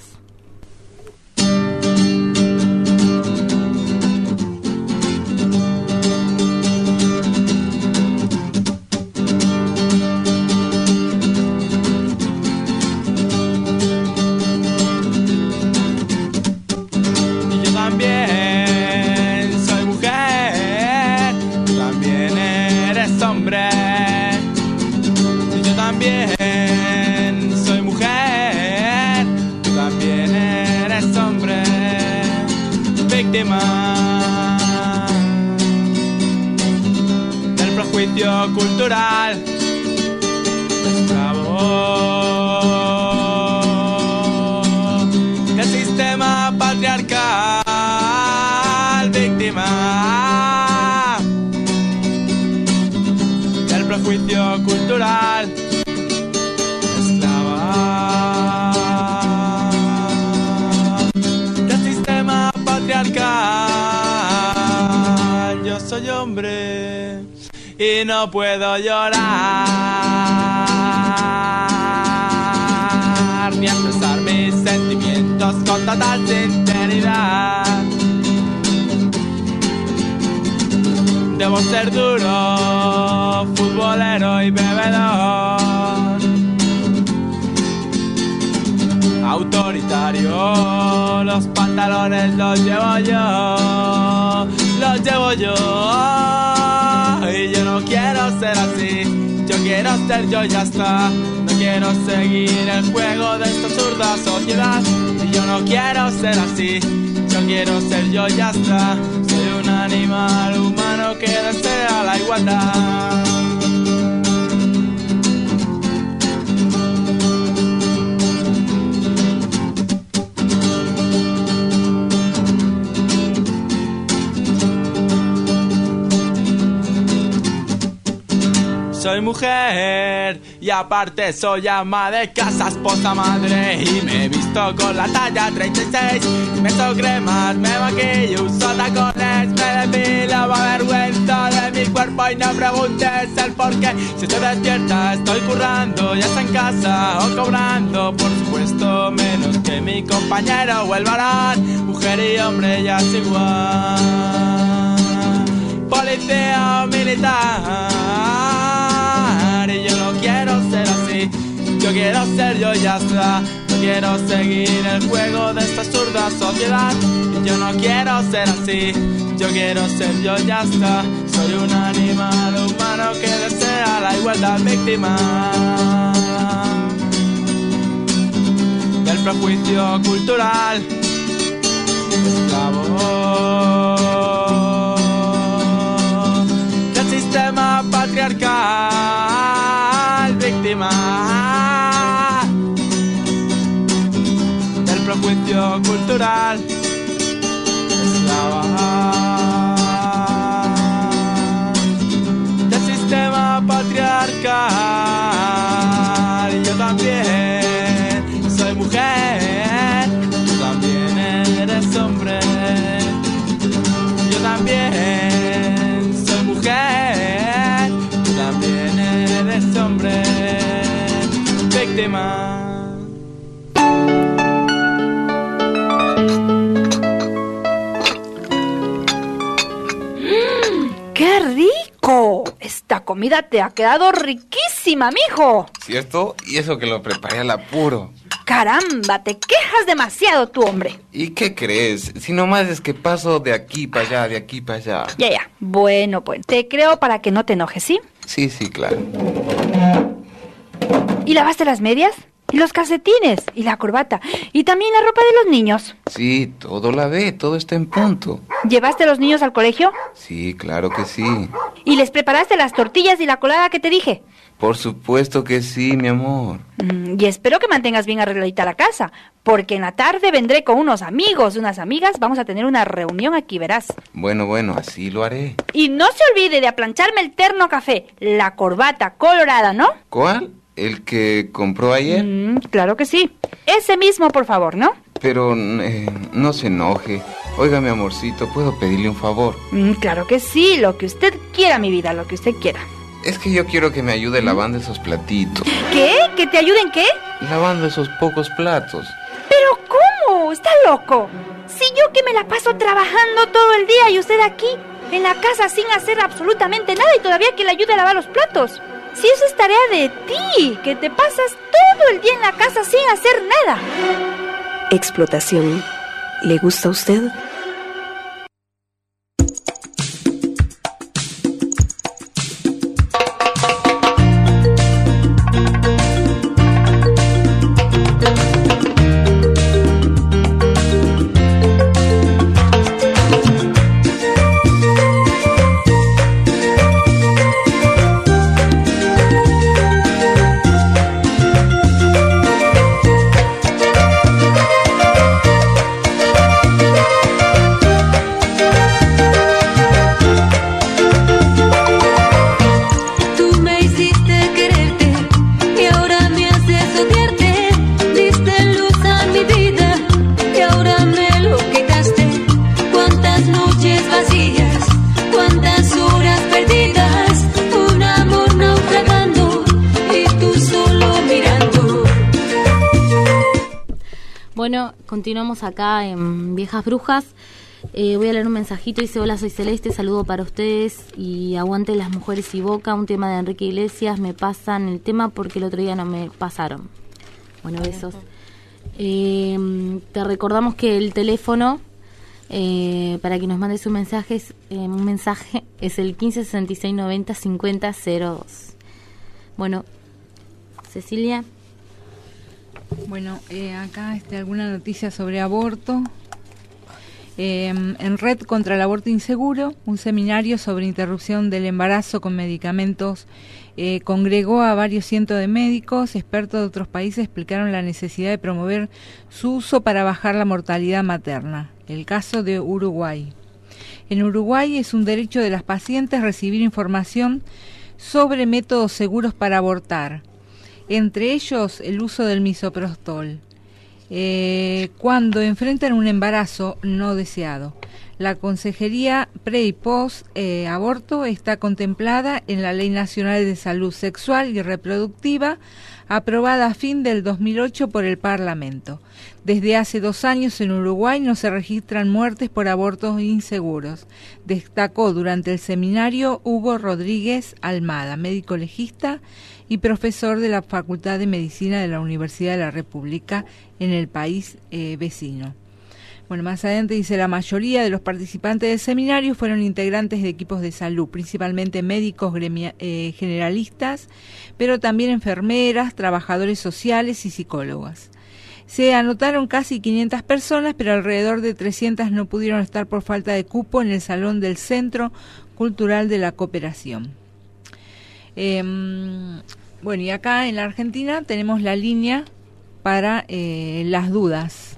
Del prejuicio cultural, esclavo del sistema patriarcal, víctima del prejuicio cultural, esclava del sistema patriarcal. Yo soy hombre y no puedo llorar ni expresar mis sentimientos con total sinceridad. Debo ser duro, futbolero y bebedor, autoritario, los pantalones los llevo yo, los llevo yo, y yo no quiero ser así, yo quiero ser yo, ya está, no quiero seguir el juego de esta absurda sociedad, y yo no quiero ser así, yo quiero ser yo, ya está, soy un animal humano que desea la igualdad. soy mujer y aparte soy ama de casa, esposa, madre. Y me he visto con la talla treinta y seis. Me echo cremas, me maquillo, uso tacones, me depilo, me avergüenzo de mi cuerpo y no preguntes el porqué. Si estoy despierta, estoy currando, ya está en casa o cobrando. Por supuesto, menos que mi compañero o el varón. Mujer y hombre ya es igual. Policía o militar, y yo no quiero ser así. Yo quiero ser yo, ya está. No quiero seguir el juego de esta absurda sociedad. Y yo no quiero ser así. Yo quiero ser yo, ya está. Soy un animal humano que desea la igualdad, víctima del prejuicio cultural, esclavo del sistema patriarcal, víctima del prejuicio cultural, esclava del sistema patriarcal. Y yo también soy mujer, tú también eres hombre. Yo también soy mujer, tú también eres hombre, víctima. ¡Qué rico! Esta comida te ha quedado riquísima, mijo. ¿Cierto? Y eso que lo preparé al apuro. Caramba, te quejas demasiado tú, hombre. ¿Y qué crees? Si nomás es que paso de aquí para allá, de aquí para allá. Ya, ya. Bueno, pues te creo para que no te enojes, ¿sí? Sí, sí, claro. ¿Y lavaste las medias? ¿Y los calcetines? ¿Y la corbata? ¿Y también la ropa de los niños? Sí, todo lavé, todo está en punto. ¿Llevaste a los niños al colegio? Sí, claro que sí. ¿Y les preparaste las tortillas y la colada que te dije? Por supuesto que sí, mi amor. Mm, y espero que mantengas bien arregladita la casa, porque en la tarde vendré con unos amigos, unas amigas, vamos a tener una reunión aquí, verás. Bueno, bueno, así lo haré. Y no se olvide de aplancharme el terno café, la corbata colorada, ¿no? ¿Cuál? ¿El que compró ayer? Mm, claro que sí. Ese mismo, por favor, ¿no? Pero eh, no se enoje. Oiga, mi amorcito, ¿puedo pedirle un favor? Mm, claro que sí, lo que usted quiera, mi vida, lo que usted quiera. Es que yo quiero que me ayude lavando esos platitos. ¿Qué? ¿Que te ayuden qué? Lavando esos pocos platos. ¿Pero cómo? ¿Está loco? Si yo que me la paso trabajando todo el día y usted aquí, en la casa sin hacer absolutamente nada y todavía que le ayude a lavar los platos. Si eso es tarea de ti, que te pasas todo el día en la casa sin hacer nada. Explotación. ¿Le gusta a usted? Bueno, continuamos acá en Viejas Brujas. Eh, voy a leer un mensajito. Dice: hola, soy Celeste, saludo para ustedes y aguante las mujeres y Boca, un tema de Enrique Iglesias. Me pasan el tema porque el otro día no me pasaron. Bueno, besos. Eh, te recordamos que el teléfono eh, para que nos mandes un mensaje es, eh, un mensaje es el quince sesenta y seis noventa cincuenta cero dos. Bueno, Cecilia. Bueno, eh, acá este, alguna noticia sobre aborto. Eh, en Red contra el Aborto Inseguro, un seminario sobre interrupción del embarazo con medicamentos eh, congregó a varios cientos de médicos. Expertos de otros países explicaron la necesidad de promover su uso para bajar la mortalidad materna. El caso de Uruguay. En Uruguay es un derecho de las pacientes recibir información sobre métodos seguros para abortar, entre ellos el uso del misoprostol, eh, cuando enfrentan un embarazo no deseado. La consejería pre y post eh, aborto está contemplada en la Ley Nacional de Salud Sexual y Reproductiva, aprobada a fin del dos mil ocho por el Parlamento. Desde hace dos años en Uruguay no se registran muertes por abortos inseguros, destacó durante el seminario Hugo Rodríguez Almada, médico legista y profesor de la Facultad de Medicina de la Universidad de la República en el país eh, vecino. Bueno, más adelante dice, la mayoría de los participantes del seminario fueron integrantes de equipos de salud, principalmente médicos gremia, eh, generalistas, pero también enfermeras, trabajadores sociales y psicólogas. Se anotaron casi quinientas personas, pero alrededor de trescientas no pudieron estar por falta de cupo en el salón del Centro Cultural de la Cooperación. Eh, bueno, y acá en la Argentina tenemos la línea para eh, las dudas.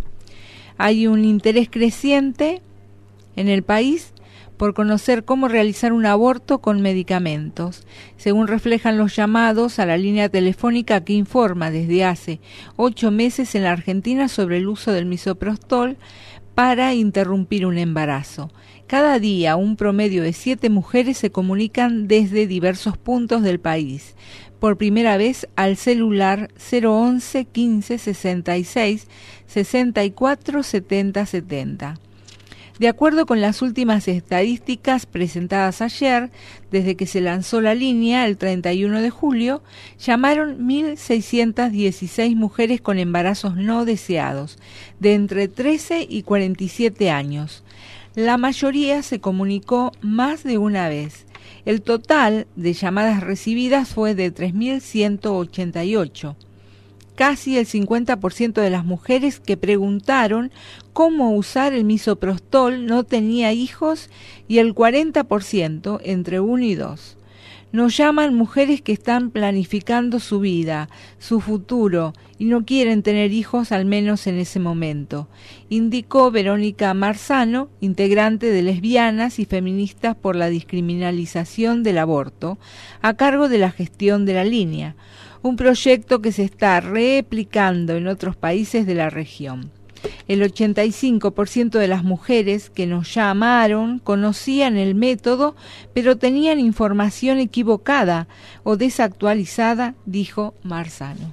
Hay un interés creciente en el país por conocer cómo realizar un aborto con medicamentos, según reflejan los llamados a la línea telefónica que informa desde hace ocho meses en la Argentina sobre el uso del misoprostol para interrumpir un embarazo. Cada día un promedio de siete mujeres se comunican desde diversos puntos del país, por primera vez al celular cero once quince sesenta y seis sesenta y cuatro setenta setenta. De acuerdo con las últimas estadísticas presentadas ayer, desde que se lanzó la línea el treinta y uno de julio, llamaron mil seiscientas dieciséis mujeres con embarazos no deseados, de entre trece y cuarenta y siete años. La mayoría se comunicó más de una vez. El total de llamadas recibidas fue de tres mil ciento ochenta y ocho. Casi el cincuenta por ciento de las mujeres que preguntaron cómo usar el misoprostol no tenía hijos y el cuarenta por ciento entre uno y dos. Nos llaman mujeres que están planificando su vida, su futuro y no quieren tener hijos, al menos en ese momento, indicó Verónica Marzano, integrante de Lesbianas y Feministas por la Descriminalización del Aborto, a cargo de la gestión de la línea, un proyecto que se está replicando en otros países de la región. El ochenta y cinco por ciento de las mujeres que nos llamaron conocían el método, pero tenían información equivocada o desactualizada, dijo Marzano.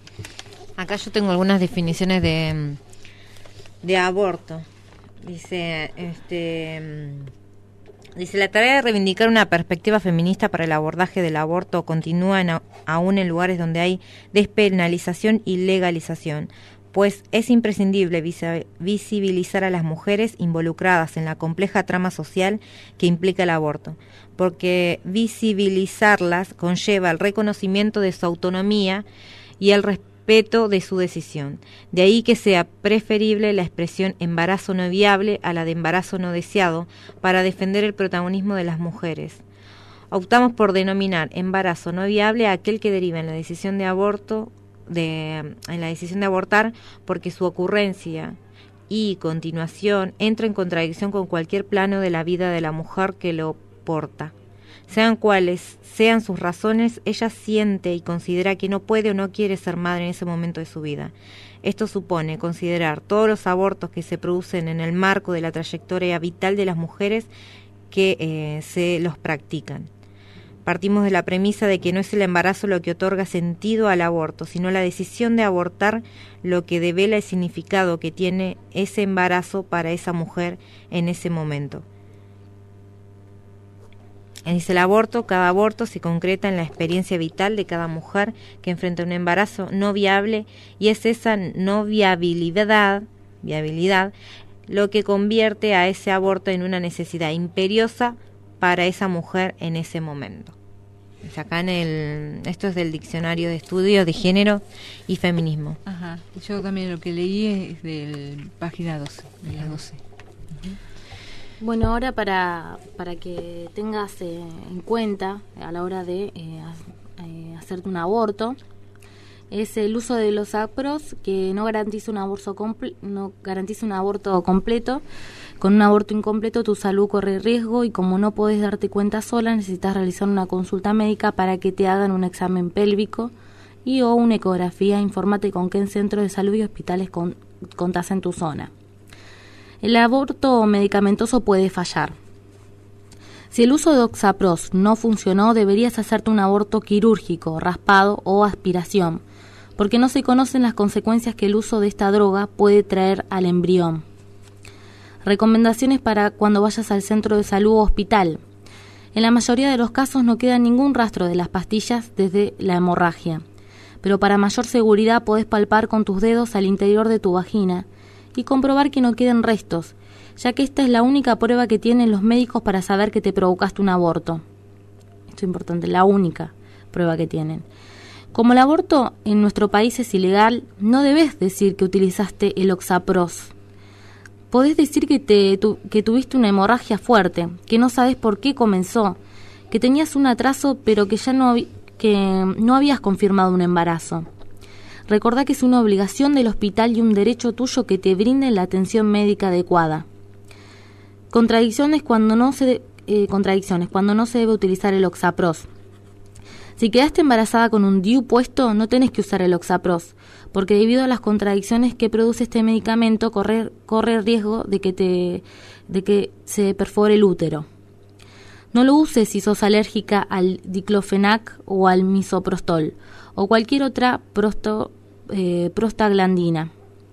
Acá yo tengo algunas definiciones de, de aborto. Dice, este... Dice, la tarea de reivindicar una perspectiva feminista para el abordaje del aborto continúa en, aún en lugares donde hay despenalización y legalización, pues es imprescindible visibilizar a las mujeres involucradas en la compleja trama social que implica el aborto, porque visibilizarlas conlleva el reconocimiento de su autonomía y el respeto de su decisión. De ahí que sea preferible la expresión embarazo no viable a la de embarazo no deseado para defender el protagonismo de las mujeres. Optamos por denominar embarazo no viable a aquel que deriva en la decisión de aborto de en la decisión de abortar porque su ocurrencia y continuación entra en contradicción con cualquier plano de la vida de la mujer que lo porta. Sean cuales sean sus razones, ella siente y considera que no puede o no quiere ser madre en ese momento de su vida. Esto supone considerar todos los abortos que se producen en el marco de la trayectoria vital de las mujeres que eh, se los practican. Partimos de la premisa de que no es el embarazo lo que otorga sentido al aborto, sino la decisión de abortar lo que devela el significado que tiene ese embarazo para esa mujer en ese momento. Dice, el aborto, cada aborto se concreta en la experiencia vital de cada mujer que enfrenta un embarazo no viable y es esa no viabilidad, viabilidad lo que convierte a ese aborto en una necesidad imperiosa para esa mujer en ese momento. Acá en el, esto es del Diccionario de Estudios de Género y Feminismo. Ajá. Yo también lo que leí es de página doce, de la doce. Uh-huh. Bueno, ahora para, para que tengas eh, en cuenta a la hora de eh, eh, hacerte un aborto, es el uso de los Losapros, que no garantiza un aborto comple- no garantiza un aborto completo. Con un aborto incompleto tu salud corre riesgo y como no podés darte cuenta sola, necesitas realizar una consulta médica para que te hagan un examen pélvico y o una ecografía. Infórmate con qué centros de salud y hospitales con, contás en tu zona. El aborto medicamentoso puede fallar. Si el uso de Oxapros no funcionó, deberías hacerte un aborto quirúrgico, raspado o aspiración, porque no se conocen las consecuencias que el uso de esta droga puede traer al embrión. Recomendaciones para cuando vayas al centro de salud o hospital. En la mayoría de los casos no queda ningún rastro de las pastillas desde la hemorragia, pero para mayor seguridad podés palpar con tus dedos al interior de tu vagina y comprobar que no queden restos, ya que esta es la única prueba que tienen los médicos para saber que te provocaste un aborto. Esto es importante, la única prueba que tienen. Como el aborto en nuestro país es ilegal, no debes decir que utilizaste el Oxapros. Podés decir que, te, tu, que tuviste una hemorragia fuerte, que no sabes por qué comenzó, que tenías un atraso pero que ya no, que no habías confirmado un embarazo. Recordá que es una obligación del hospital y un derecho tuyo que te brinden la atención médica adecuada. Contradicciones cuando no se eh, contradicciones cuando no se debe utilizar el Oxapros. Si quedaste embarazada con un D I U puesto, no tenés que usar el Oxapros, porque debido a las contradicciones que produce este medicamento, corre, corre riesgo de que, te, de que se perfore el útero. No lo uses si sos alérgica al diclofenac o al misoprostol, o cualquier otra prosto, eh, prostaglandina.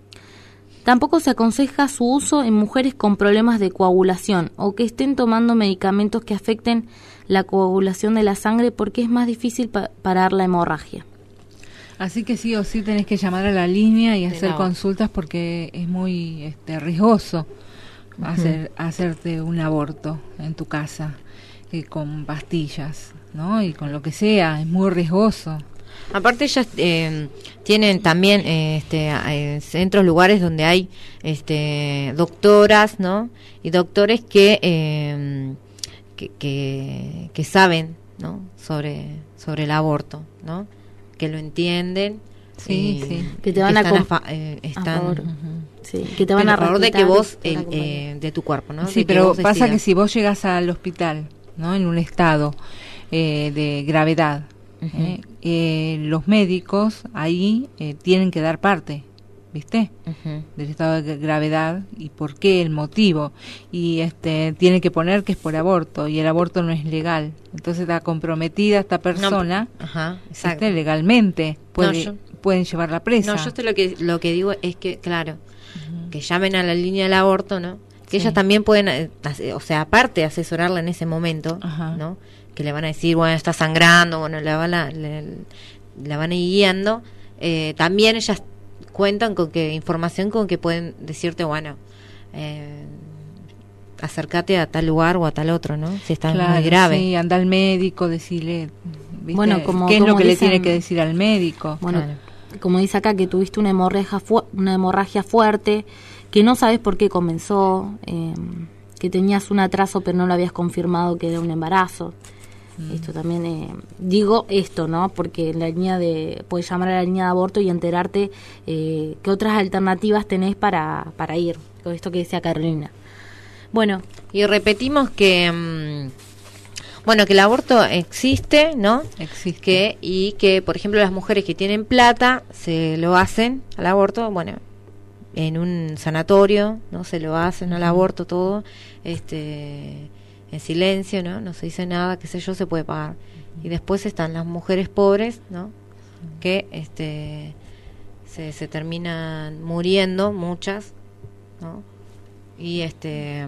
Tampoco se aconseja su uso en mujeres con problemas de coagulación o que estén tomando medicamentos que afecten la coagulación de la sangre porque es más difícil pa- parar la hemorragia. Así que sí o sí tenés que llamar a la línea y hacer no. consultas porque es muy este, riesgoso Uh-huh. hacer hacerte un aborto en tu casa eh, con pastillas, ¿no? Y con lo que sea, es muy riesgoso. Aparte ellas eh, tienen también eh, este eh, centros, lugares donde hay este doctoras, ¿no? Y doctores que eh, que, que que saben, ¿no? Sobre sobre el aborto, ¿no? Que lo entienden. Sí, y, sí. Que te van a están comp- a, eh, a están favor. uh-huh. Sí, que te van pero a a favor de que respetar vos y te van a el, eh, de tu cuerpo, ¿no? Sí, De que pero vos pasa decidas. que si vos llegas al hospital, ¿no? En un estado eh, de gravedad, Uh-huh. eh, eh, los médicos ahí eh, tienen que dar parte, ¿viste? Uh-huh. Del estado de gravedad y por qué, el motivo. Y este tienen que poner que es por aborto y el aborto no es legal. Entonces está comprometida esta persona, no, ajá, exacto. ¿viste? Legalmente. Puede, No, yo- pueden llevarla presa. No, yo esto lo que lo que digo es que, claro, uh-huh. que llamen a la línea del aborto, ¿no? Que Sí. ellas también pueden, eh, o sea, aparte asesorarla en ese momento, Ajá. ¿no? Que le van a decir, bueno, está sangrando, bueno, la van a, le, la van a ir guiando. Eh, también ellas cuentan con que información con que pueden decirte, bueno, eh, acércate a tal lugar o a tal otro, ¿no? Si está Claro, muy grave. Sí, anda al médico, decirle, ¿viste? Bueno, como- ¿qué es lo como que le dicen- tiene que decir al médico? Bueno, Claro. como dice acá, que tuviste una hemorragia, fu- una hemorragia fuerte, que no sabes por qué comenzó, eh, que tenías un atraso pero no lo habías confirmado que era un embarazo. Mm. Esto también, eh, digo esto, ¿no? Porque en la línea de, puedes llamar a la línea de aborto y enterarte eh, qué otras alternativas tenés para, para ir, con esto que decía Carolina. Bueno, Y repetimos que, mm, bueno, que el aborto existe, ¿no? Existe. Que, y que, por ejemplo, las mujeres que tienen plata se lo hacen al aborto, bueno, en un sanatorio, ¿no? Se lo hacen al aborto todo, este, en silencio, ¿no? No se dice nada, qué sé yo, se puede pagar. Y después están las mujeres pobres, ¿no? Que, este, se, se terminan muriendo, muchas, ¿no? Y este,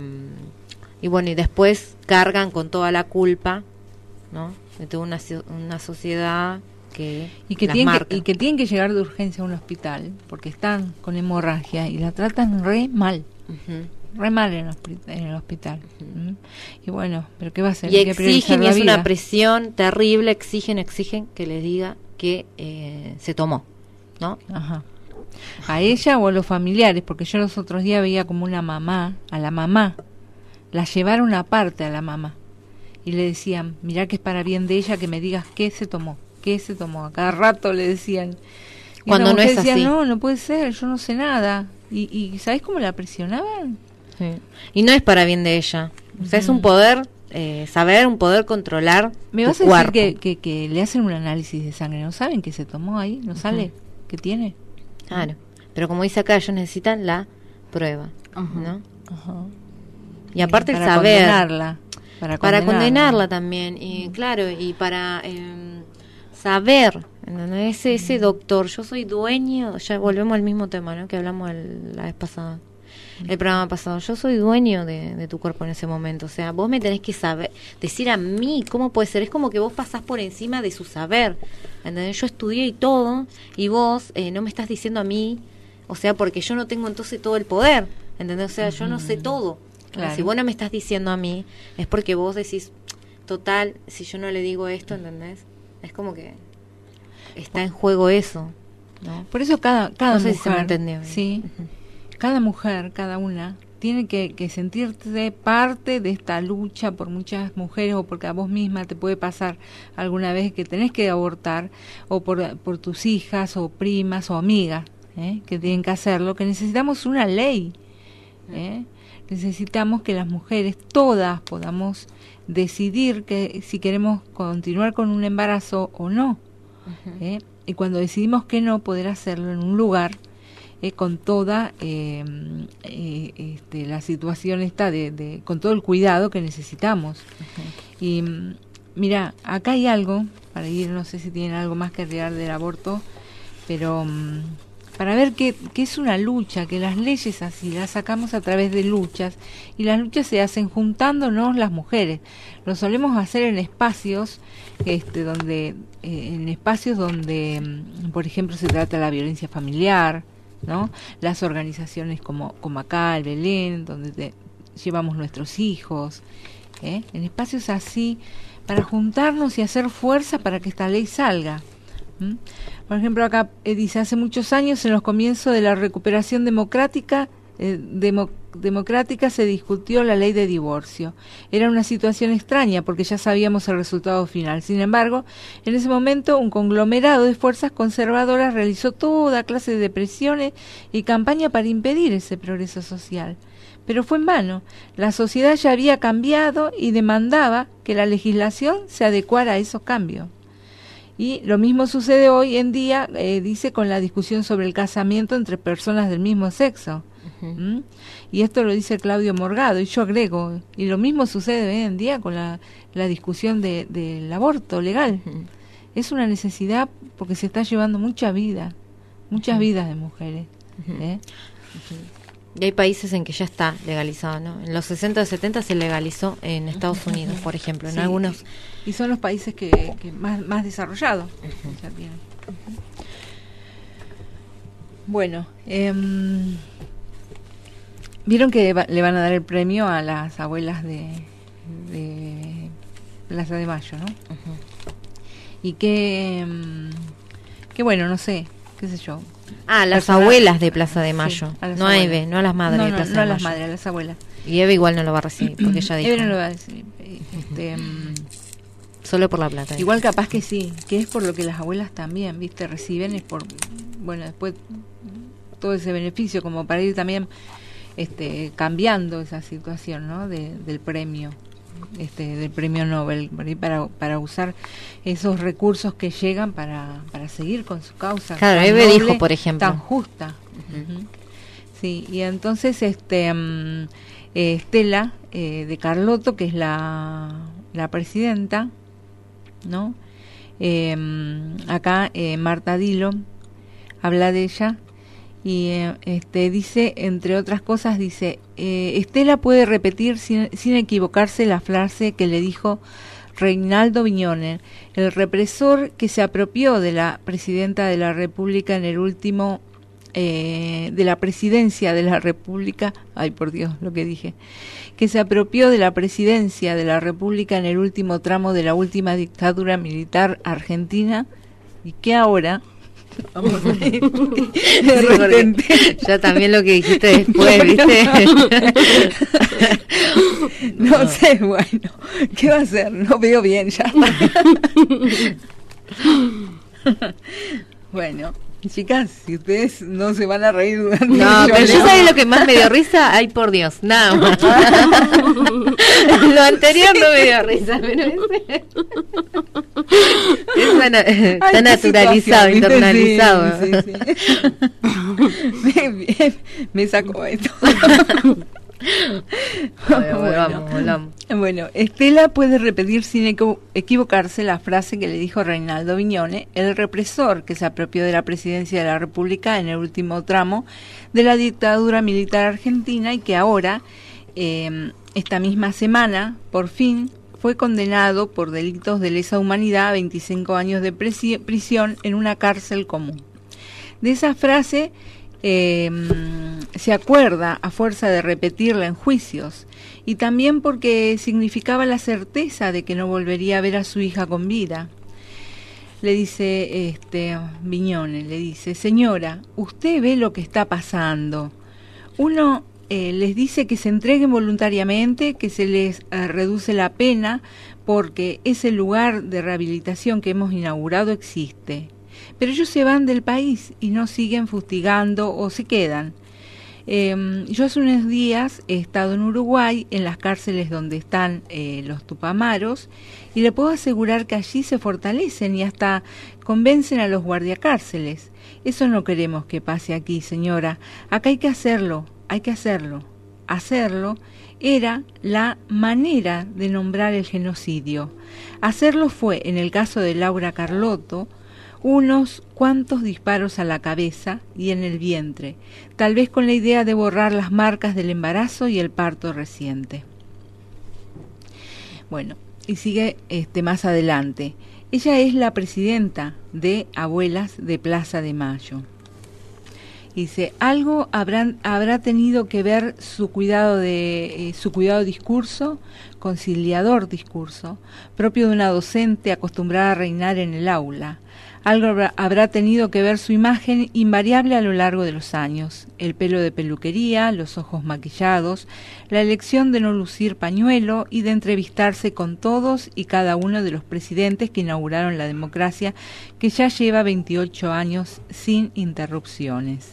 y bueno, y después cargan con toda la culpa, ¿no? De toda una, so- una sociedad que Y que, las tienen marca. que, y que tienen que llegar de urgencia a un hospital porque están con hemorragia y la tratan re mal, Ujú. re mal en, el hospi- en el hospital. ¿Mm? Y bueno, pero ¿qué va a hacer? Y Hay que priorizar exigen, y la es una vida. presión terrible, exigen, exigen que les diga que eh, se tomó, ¿no? Ajá. A ella o a los familiares, porque yo los otros días veía como una mamá, a la mamá, la llevaron aparte a la mamá y le decían, mirá que es para bien de ella que me digas qué se tomó, qué se tomó. A cada rato le decían, Y cuando no es decía, así. no, no puede ser, yo no sé nada. ¿Y, y ¿sabés cómo la presionaban? Sí. Y no es para bien de ella. O sea, es un poder, eh, saber, un poder controlar Me tu vas a cuerpo. decir que, que, que le hacen un análisis de sangre, ¿no saben que se tomó ahí? ¿No sale? ¿Qué tiene? Claro. Pero como dice acá, ellos necesitan la prueba, ¿no? Ajá. Y aparte Para el saber. condenarla. Para Para condenarla. condenarla también. Y claro, y para eh, saber, ¿entendés? Ese, ese doctor, yo soy dueño, ya volvemos al mismo tema, ¿no? Que hablamos el, la vez pasada, el programa pasado. Yo soy dueño de, de tu cuerpo en ese momento. O sea, vos me tenés que saber, decir a mí cómo puede ser. Es como que vos pasás por encima de su saber, ¿entendés? Yo estudié y todo, y vos eh, no me estás diciendo a mí, o sea, porque yo no tengo entonces todo el poder, ¿entendés? O sea, yo no sé todo. Claro. Si vos no me estás diciendo a mí, es porque vos decís, total, si yo no le digo esto, ¿entendés? Es como que está en juego eso, ¿no? Por eso cada, cada No sé mujer, si se me entendió. sí, cada mujer, cada una, tiene que, que sentirse parte de esta lucha por muchas mujeres, o porque a vos misma te puede pasar alguna vez que tenés que abortar, o por, por tus hijas, o primas, o amigas, ¿eh? que tienen que hacerlo, que necesitamos una ley, ¿eh? Necesitamos que las mujeres todas podamos decidir que si queremos continuar con un embarazo o no. Uh-huh. ¿eh? Y cuando decidimos que no, poder hacerlo en un lugar eh, con toda eh, eh, este, la situación esta de, de con todo el cuidado que necesitamos. Uh-huh. Y mira, acá hay algo para ir, no sé si tienen algo más que agregar del aborto, pero um, para ver que, que es una lucha, que las leyes así las sacamos a través de luchas, y las luchas se hacen juntándonos las mujeres. Lo solemos hacer en espacios este donde eh, en espacios donde por ejemplo se trata la violencia familiar, ¿no? Las organizaciones como como acá el Belén, donde te, llevamos nuestros hijos, ¿eh? En espacios así, para juntarnos y hacer fuerza para que esta ley salga. ¿Mm? Por ejemplo, acá eh, dice, hace muchos años, en los comienzos de la recuperación democrática, eh, demo, democrática se discutió la ley de divorcio. Era una situación extraña porque ya sabíamos el resultado final. Sin embargo, en ese momento un conglomerado de fuerzas conservadoras realizó toda clase de presiones y campaña para impedir ese progreso social. Pero fue en vano. La sociedad ya había cambiado y demandaba que la legislación se adecuara a esos cambios. Y lo mismo sucede hoy en día, eh, dice, con la discusión sobre el casamiento entre personas del mismo sexo. Uh-huh. ¿Mm? Y esto lo dice Claudio Morgado, y yo agrego, y lo mismo sucede hoy en día con la, la discusión de, del aborto legal. Uh-huh. Es una necesidad porque se está llevando mucha vida, muchas uh-huh. vidas de mujeres. Uh-huh. ¿eh? Uh-huh. Y hay países en que ya está legalizado, ¿no? En los sesenta y setenta se legalizó en Estados Unidos, por ejemplo, en sí, algunos. Y son los países que, que más, más desarrollados uh-huh. ya tienen. Uh-huh. Bueno, eh, vieron que va, le van a dar el premio a las abuelas de, de Plaza de Mayo, ¿no? Uh-huh. Y que, que bueno, no sé, qué sé yo. Ah, las Personal, abuelas de Plaza de Mayo, sí, no a Eve, no a las madres no, de no, Plaza no de Mayo. No a las madres, a las abuelas. Y Eve igual no lo va a recibir, porque ella dijo. Eve no lo va a recibir. Este, Solo por la plata. Igual capaz que sí, que es por lo que las abuelas también, viste, reciben, es por, bueno, después todo ese beneficio, como para ir también este cambiando esa situación, ¿no? De, del premio. Este, del premio Nobel, para, para usar esos recursos que llegan para, para seguir con su causa. Claro, Eve dijo, por ejemplo. Tan justa. Uh-huh. Sí, y entonces este um, eh, Estela eh, de Carlotto, que es la, la presidenta, ¿no? Eh, acá eh, Marta Dilo habla de ella. Y eh, este dice, entre otras cosas, dice, eh, Estela puede repetir sin, sin equivocarse la frase que le dijo Reinaldo Viñones, el represor que se apropió de la presidenta de la República en el último, eh, de la presidencia de la República, ay por Dios lo que dije, que se apropió de la presidencia de la República en el último tramo de la última dictadura militar argentina, y que ahora... Vamos a ir. Sí, ya también lo que dijiste después, ¿viste? No, no sé, bueno, ¿qué va a hacer? No veo bien ya. Bueno, Chicas, si ustedes no se van a reír durante No, pero yo sabía lo que más me dio risa. Ay, por Dios, nada más. Lo anterior no me dio risa, pero ese... Está, na... Está naturalizado, internalizado. Sí, sí, sí. me, me sacó esto. Bueno, volvamos, volvamos. Bueno, Estela puede repetir sin equ- equivocarse la frase que le dijo Reinaldo Viñone, el represor que se apropió de la presidencia de la República en el último tramo de la dictadura militar argentina y que ahora, eh, esta misma semana, por fin, fue condenado por delitos de lesa humanidad a veinticinco años de presi- prisión en una cárcel común. De esa frase Eh, se acuerda a fuerza de repetirla en juicios y también porque significaba la certeza de que no volvería a ver a su hija con vida. Le dice este Viñone, le dice: señora, usted ve lo que está pasando. Uno eh, les dice que se entreguen voluntariamente, que se les eh, reduce la pena porque ese lugar de rehabilitación que hemos inaugurado existe. Pero ellos se van del país y no siguen fustigando o se quedan. Eh, yo hace unos días he estado en Uruguay, en las cárceles donde están eh, los tupamaros, y le puedo asegurar que allí se fortalecen y hasta convencen a los guardiacárceles. Eso no queremos que pase aquí, señora. Acá hay que hacerlo, hay que hacerlo. Hacerlo era la manera de nombrar el genocidio. Hacerlo fue, en el caso de Laura Carlotto, unos cuantos disparos a la cabeza y en el vientre, tal vez con la idea de borrar las marcas del embarazo y el parto reciente. Bueno, y sigue este más adelante. Ella es la presidenta de Abuelas de Plaza de Mayo. Dice, algo habrán, habrá tenido que ver su cuidado de eh, su cuidado discurso, conciliador discurso, propio de una docente acostumbrada a reinar en el aula. Algo habrá, habrá tenido que ver su imagen invariable a lo largo de los años, el pelo de peluquería, los ojos maquillados, la elección de no lucir pañuelo y de entrevistarse con todos y cada uno de los presidentes que inauguraron la democracia, que ya lleva veintiocho años sin interrupciones.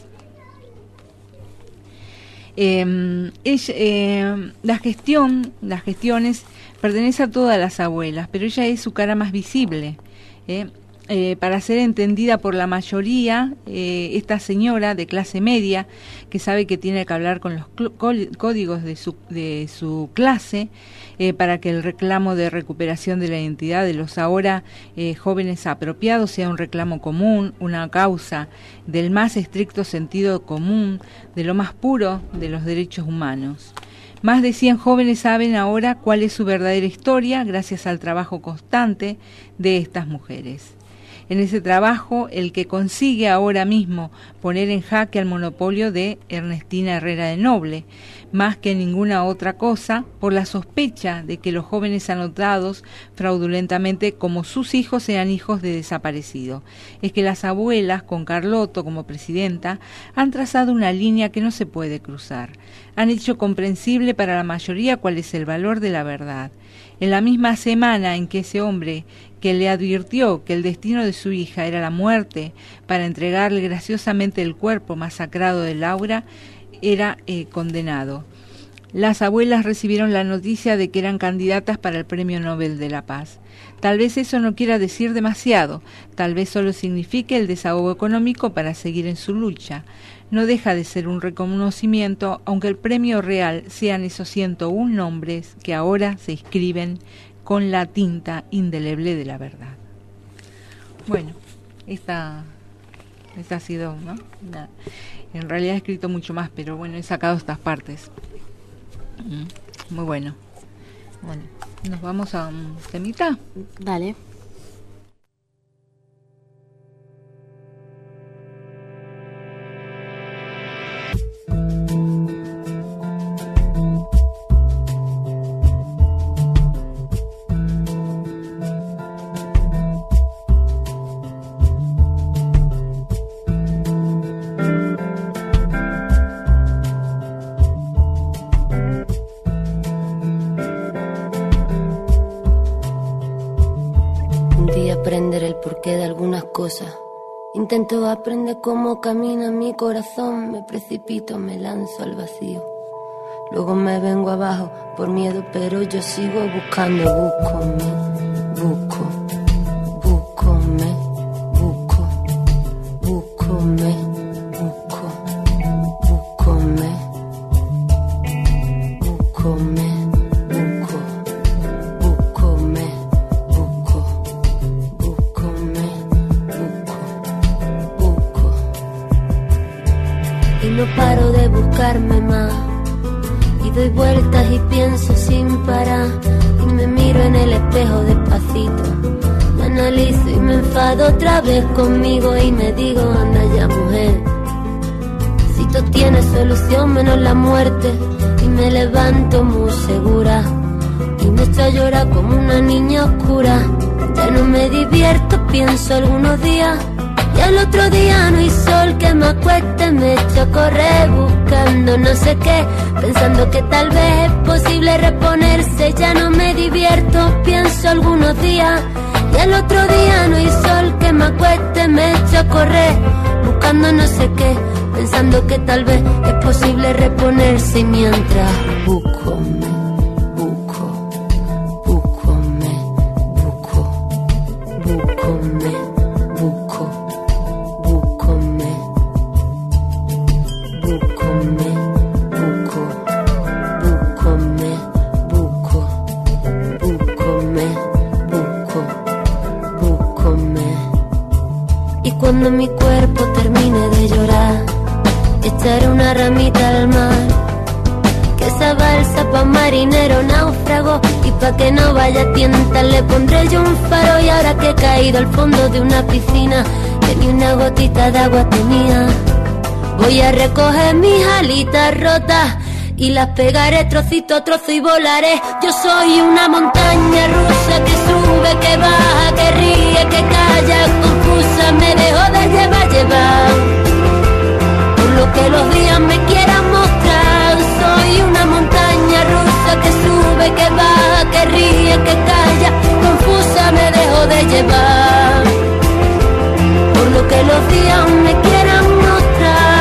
Eh, ella, eh, la gestión, las gestiones pertenece a todas las abuelas, pero ella es su cara más visible. Eh, eh, para ser entendida por la mayoría, eh, esta señora de clase media, que sabe que tiene que hablar con los cl- códigos de su, de su clase, eh, para que el reclamo de recuperación de la identidad de los ahora eh, jóvenes apropiados sea un reclamo común, una causa del más estricto sentido común, de lo más puro de los derechos humanos. Más de cien jóvenes saben ahora cuál es su verdadera historia gracias al trabajo constante de estas mujeres. En ese trabajo, el que consigue ahora mismo poner en jaque al monopolio de Ernestina Herrera de Noble, más que ninguna otra cosa, por la sospecha de que los jóvenes anotados fraudulentamente como sus hijos sean hijos de desaparecido. Es que las abuelas, con Carlotto como presidenta, han trazado una línea que no se puede cruzar. Han hecho comprensible para la mayoría cuál es el valor de la verdad. En la misma semana en que ese hombre que le advirtió que el destino de su hija era la muerte para entregarle graciosamente el cuerpo masacrado de Laura, era eh, condenado. Las abuelas recibieron la noticia de que eran candidatas para el Premio Nobel de la Paz. Tal vez eso no quiera decir demasiado, tal vez solo signifique el desahogo económico para seguir en su lucha. No deja de ser un reconocimiento, aunque el premio real sean esos ciento uno nombres que ahora se inscriben con la tinta indeleble de la verdad. Bueno, esta, esta ha sido, ¿no? Una, en realidad he escrito mucho más, pero bueno, he sacado estas partes. Muy bueno. Bueno, nos vamos a un temita. Dale. Aprender el porqué de algunas cosas Intento aprender cómo camina mi corazón, me precipito, me lanzo al vacío. Luego me vengo abajo por miedo, pero yo sigo buscando, búscome, busco, búscome, busco, búscome, busco, búscome, búscome, busco, búscome, busco, búscome, busco, busco. Y no paro de buscarme más. Doy vueltas y pienso sin parar, y me miro en el espejo despacito, me analizo y me enfado otra vez conmigo y me digo, anda ya mujer, si todo tiene solución menos la muerte. Y me levanto muy segura y me echo a llorar como una niña oscura. Ya no me divierto, pienso algunos días, y al otro día no hay sol que me acueste, me echo a correr buscando no sé qué, pensando que tal vez es posible reponerse. Ya no me divierto, pienso algunos días, y al otro día no hay sol que me acueste, me echo a correr buscando no sé qué, pensando que tal vez es posible reponerse. Y mientras busco, busco, búscome, busco, búscome, busco, búscome, búscome, busco, búscome, busco, búscome, busco, búscome. Y cuando mi cuerpo termine de llorar, echaré una ramita al mar, que esa balsa pa' marinero náufrago, y pa' que no vaya a tientas le pondré yo un faro. Y ahora que he caído al fondo de una piscina que ni una gotita de agua tenía, voy a recoger mis alitas rotas y las pegaré trocito a trozo y volaré. Yo soy una montaña rusa que sube, que baja, que ríe, que calla, confusa, me dejo de llevar, llevar por lo que los días me quieran mostrar. Soy una montaña rusa que sube, que baja, que ríe, que calla, confusa, me dejo de llevar por lo que los días me quieran mostrar.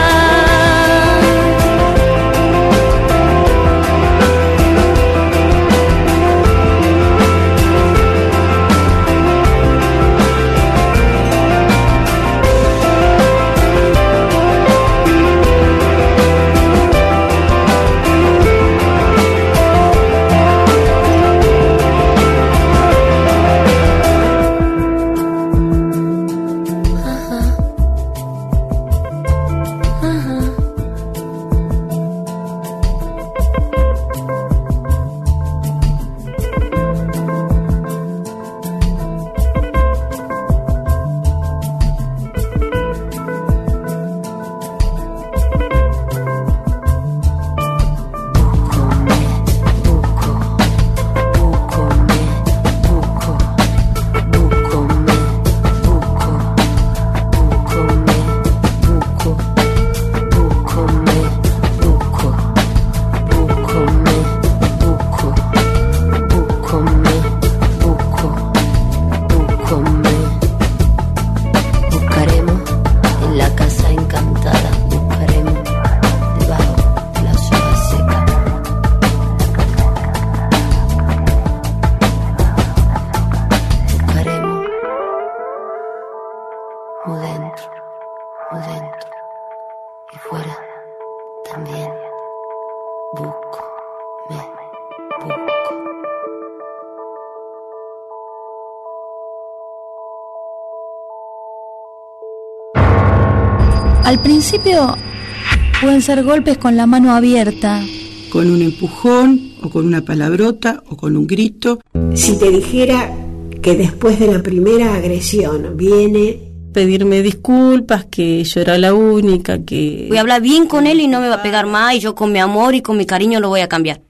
Al principio pueden ser golpes con la mano abierta, con un empujón o con una palabrota o con un grito. Si te dijera que después de la primera agresión viene pedirme disculpas, que yo era la única, que voy a hablar bien con él y no me va a pegar más, y yo con mi amor y con mi cariño lo voy a cambiar.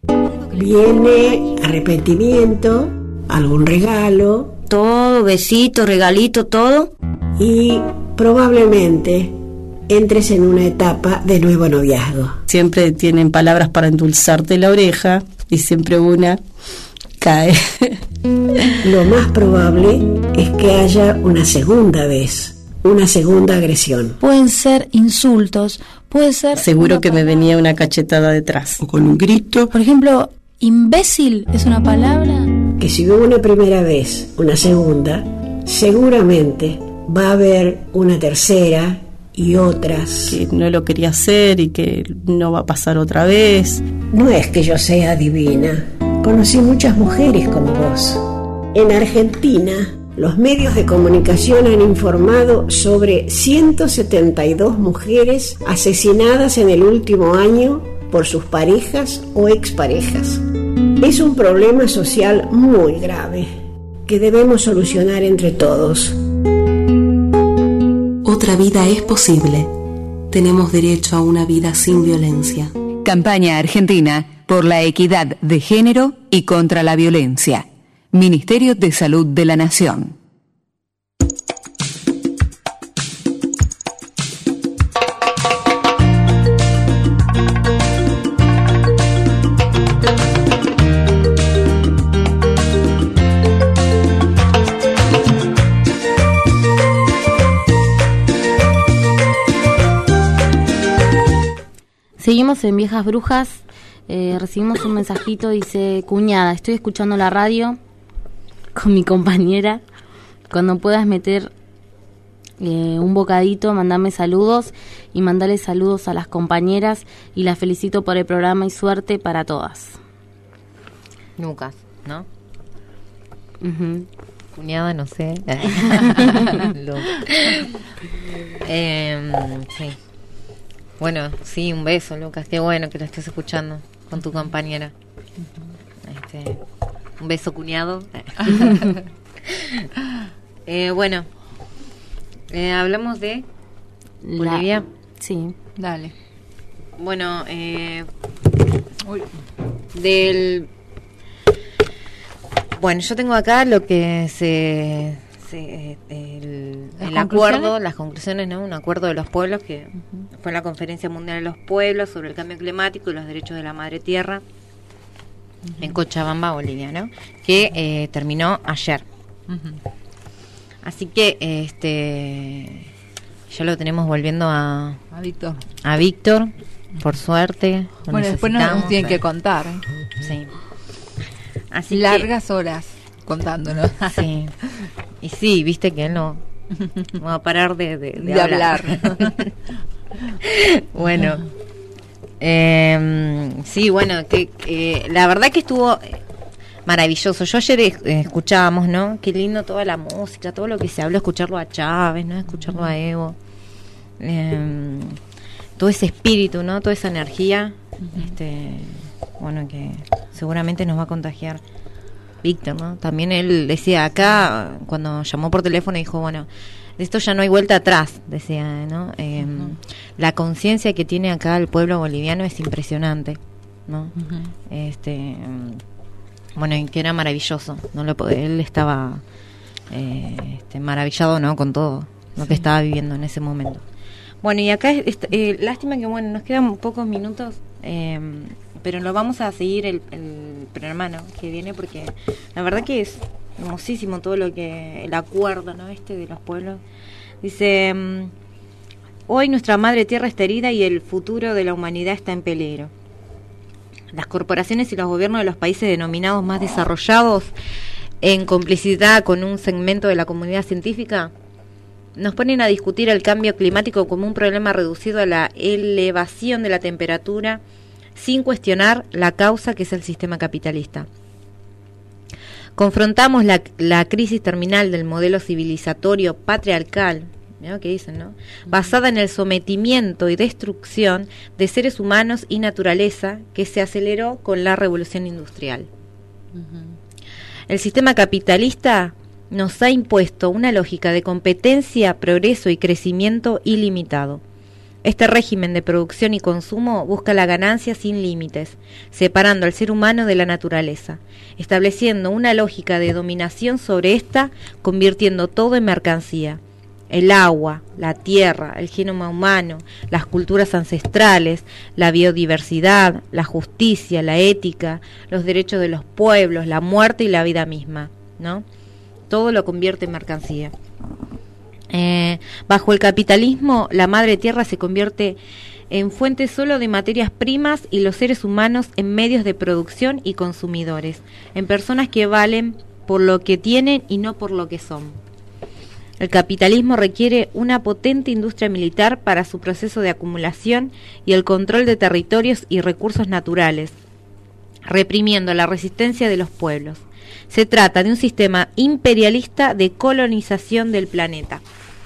Viene arrepentimiento, algún regalo, todo, besito, regalito, todo, y probablemente entres en una etapa de nuevo noviazgo. Siempre tienen palabras para endulzarte la oreja y siempre una cae. Lo más probable es que haya una segunda vez, una segunda agresión. Pueden ser insultos, puede ser... Seguro que me venía una cachetada detrás. O con un grito. Por ejemplo, imbécil es una palabra. Que si hubo una primera vez, una segunda, seguramente va a haber una tercera y otras. Que no lo quería hacer y que no va a pasar otra vez. No es que yo sea divina. Conocí muchas mujeres como vos. En Argentina, los medios de comunicación han informado sobre ciento setenta y dos mujeres asesinadas en el último año por sus parejas o exparejas. Es un problema social muy grave que debemos solucionar entre todos. Otra vida es posible. Tenemos derecho a una vida sin violencia. Campaña Argentina por la equidad de género y contra la violencia. Ministerio de Salud de la Nación. Seguimos en Viejas Brujas, eh, recibimos un mensajito, dice: cuñada, estoy escuchando la radio con mi compañera, cuando puedas meter eh, un bocadito, mandame saludos y mandale saludos a las compañeras y las felicito por el programa y suerte para todas. Lucas, ¿no? Uh-huh. Cuñada, no sé. eh, sí. Bueno, sí, un beso, Lucas. Qué bueno que lo estés escuchando con tu compañera. Este, un beso, cuñado. eh, bueno, eh, hablamos de Bolivia. La, sí, dale. Bueno, eh, del... Bueno, yo tengo acá lo que se... se el, el acuerdo, las conclusiones, ¿no? Un acuerdo de los pueblos que uh-huh. fue la Conferencia Mundial de los Pueblos sobre el Cambio Climático y los Derechos de la Madre Tierra uh-huh. en Cochabamba, Bolivia, ¿no? Que eh, terminó ayer. Uh-huh. Así que este ya lo tenemos volviendo a a Víctor. A Víctor, por suerte. Bueno, después nos tienen que contar. ¿eh? Sí. Así largas que, horas contándonos. Sí. Y sí, viste que él no, no va a parar de, de, de, de hablar. hablar. Bueno, eh, sí, bueno, que, que la verdad que estuvo maravilloso. Yo ayer eh, escuchábamos, ¿no? Qué lindo toda la música, todo lo que se habló, escucharlo a Chávez, ¿no? Escucharlo a Evo. Eh, todo ese espíritu, ¿no? Toda esa energía, uh-huh. este, bueno, que seguramente nos va a contagiar. Víctor, ¿no? También él decía acá, cuando llamó por teléfono, dijo, bueno, de esto ya no hay vuelta atrás, decía, ¿no? Eh, uh-huh. La conciencia que tiene acá el pueblo boliviano es impresionante, ¿no? Uh-huh. Este, bueno, y que era maravilloso, ¿no? Lo, él estaba eh, este, maravillado, ¿no? Con todo lo sí. que estaba viviendo en ese momento. Bueno, y acá, eh, lástima que, bueno, nos quedan pocos minutos, eh, pero lo vamos a seguir el, el programa, ¿no? que viene, porque la verdad que es hermosísimo todo lo que el acuerdo, ¿no? este de los pueblos. Dice: hoy nuestra madre tierra está herida y el futuro de la humanidad está en peligro. Las corporaciones y los gobiernos de los países denominados más desarrollados, en complicidad con un segmento de la comunidad científica, nos ponen a discutir el cambio climático como un problema reducido a la elevación de la temperatura, sin cuestionar la causa, que es el sistema capitalista. Confrontamos la, la crisis terminal del modelo civilizatorio patriarcal, ¿no? ¿Qué dicen, no? basada en el sometimiento y destrucción de seres humanos y naturaleza, que se aceleró con la revolución industrial. Uh-huh. El sistema capitalista nos ha impuesto una lógica de competencia, progreso y crecimiento ilimitado. Este régimen de producción y consumo busca la ganancia sin límites, separando al ser humano de la naturaleza, estableciendo una lógica de dominación sobre ésta, convirtiendo todo en mercancía. El agua, la tierra, el genoma humano, las culturas ancestrales, la biodiversidad, la justicia, la ética, los derechos de los pueblos, la muerte y la vida misma, ¿no? Todo lo convierte en mercancía. Eh, bajo el capitalismo, la madre tierra se convierte en fuente solo de materias primas y los seres humanos en medios de producción y consumidores, en personas que valen por lo que tienen y no por lo que son. El capitalismo requiere una potente industria militar para su proceso de acumulación y el control de territorios y recursos naturales, reprimiendo la resistencia de los pueblos. Se trata de un sistema imperialista de colonización del planeta.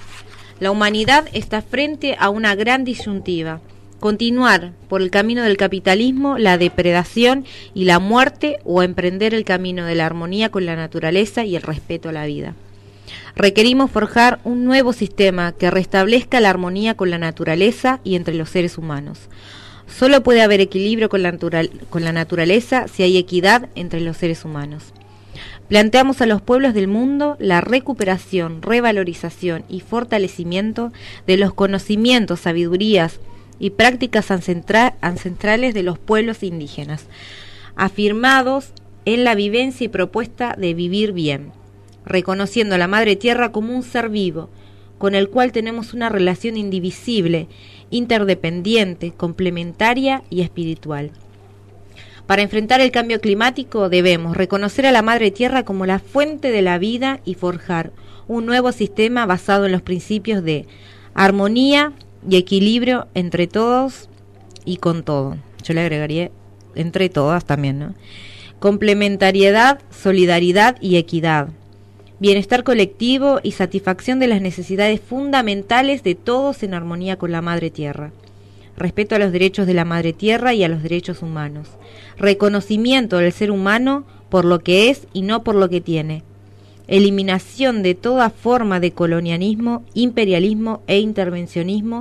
La humanidad está frente a una gran disyuntiva: continuar por el camino del capitalismo, la depredación y la muerte, o emprender el camino de la armonía con la naturaleza y el respeto a la vida. Requerimos forjar un nuevo sistema que restablezca la armonía con la naturaleza y entre los seres humanos. Solo puede haber equilibrio con la, natural, con la naturaleza si hay equidad entre los seres humanos. Planteamos a los pueblos del mundo la recuperación, revalorización y fortalecimiento de los conocimientos, sabidurías y prácticas ancestra- ancestrales de los pueblos indígenas, afirmados en la vivencia y propuesta de vivir bien, reconociendo a la Madre Tierra como un ser vivo, con el cual tenemos una relación indivisible, interdependiente, complementaria y espiritual. Para enfrentar el cambio climático debemos reconocer a la Madre Tierra como la fuente de la vida y forjar un nuevo sistema basado en los principios de armonía y equilibrio entre todos y con todo. Yo le agregaría entre todas también, ¿no? Complementariedad, solidaridad y equidad. Bienestar colectivo y satisfacción de las necesidades fundamentales de todos en armonía con la Madre Tierra. Respeto a los derechos de la Madre Tierra y a los derechos humanos. Reconocimiento del ser humano por lo que es y no por lo que tiene. Eliminación de toda forma de colonialismo, imperialismo e intervencionismo.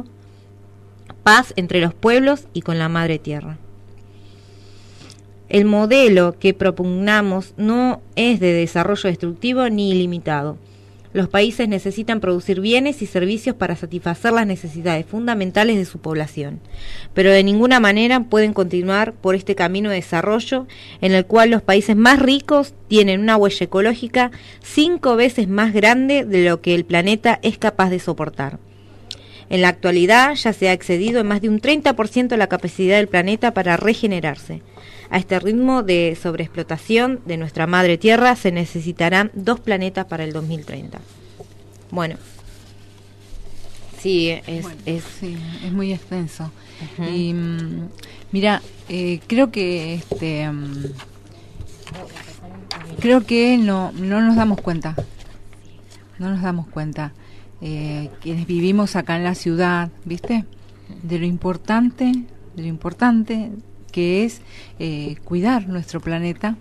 Paz entre los pueblos y con la Madre Tierra. El modelo que propugnamos no es de desarrollo destructivo ni ilimitado. Los países necesitan producir bienes y servicios para satisfacer las necesidades fundamentales de su población, pero de ninguna manera pueden continuar por este camino de desarrollo en el cual los países más ricos tienen una huella ecológica cinco veces más grande de lo que el planeta es capaz de soportar. En la actualidad ya se ha excedido en más de un treinta por ciento la capacidad del planeta para regenerarse. A este ritmo de sobreexplotación de nuestra madre tierra se necesitarán dos planetas para el dos mil treinta. Bueno, sí, es, bueno, es, sí, es muy extenso. Uh-huh. Y mm, mira, eh, creo que este um, creo que no no nos damos cuenta, no nos damos cuenta. Eh, quienes vivimos acá en la ciudad, ¿viste? De lo importante, de lo importante que es eh, cuidar nuestro planeta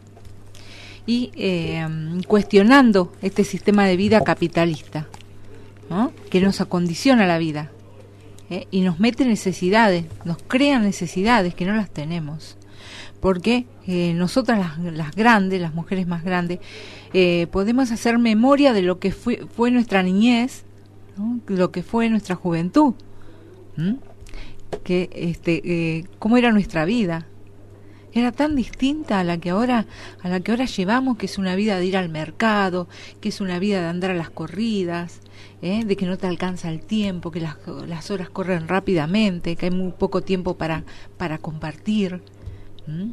y eh, cuestionando este sistema de vida capitalista, ¿no? Que nos acondiciona la vida ¿eh? y nos mete necesidades, nos crea necesidades que no las tenemos. Porque eh, nosotras las, las grandes, las mujeres más grandes, eh, podemos hacer memoria de lo que fue, fue nuestra niñez, ¿no? Lo que fue nuestra juventud, ¿Mm? que este eh, cómo era nuestra vida. Era tan distinta a la que ahora a la que ahora llevamos, que es una vida de ir al mercado, que es una vida de andar a las corridas, ¿eh? de que no te alcanza el tiempo, que las, las horas corren rápidamente, que hay muy poco tiempo para para compartir, ¿Mm?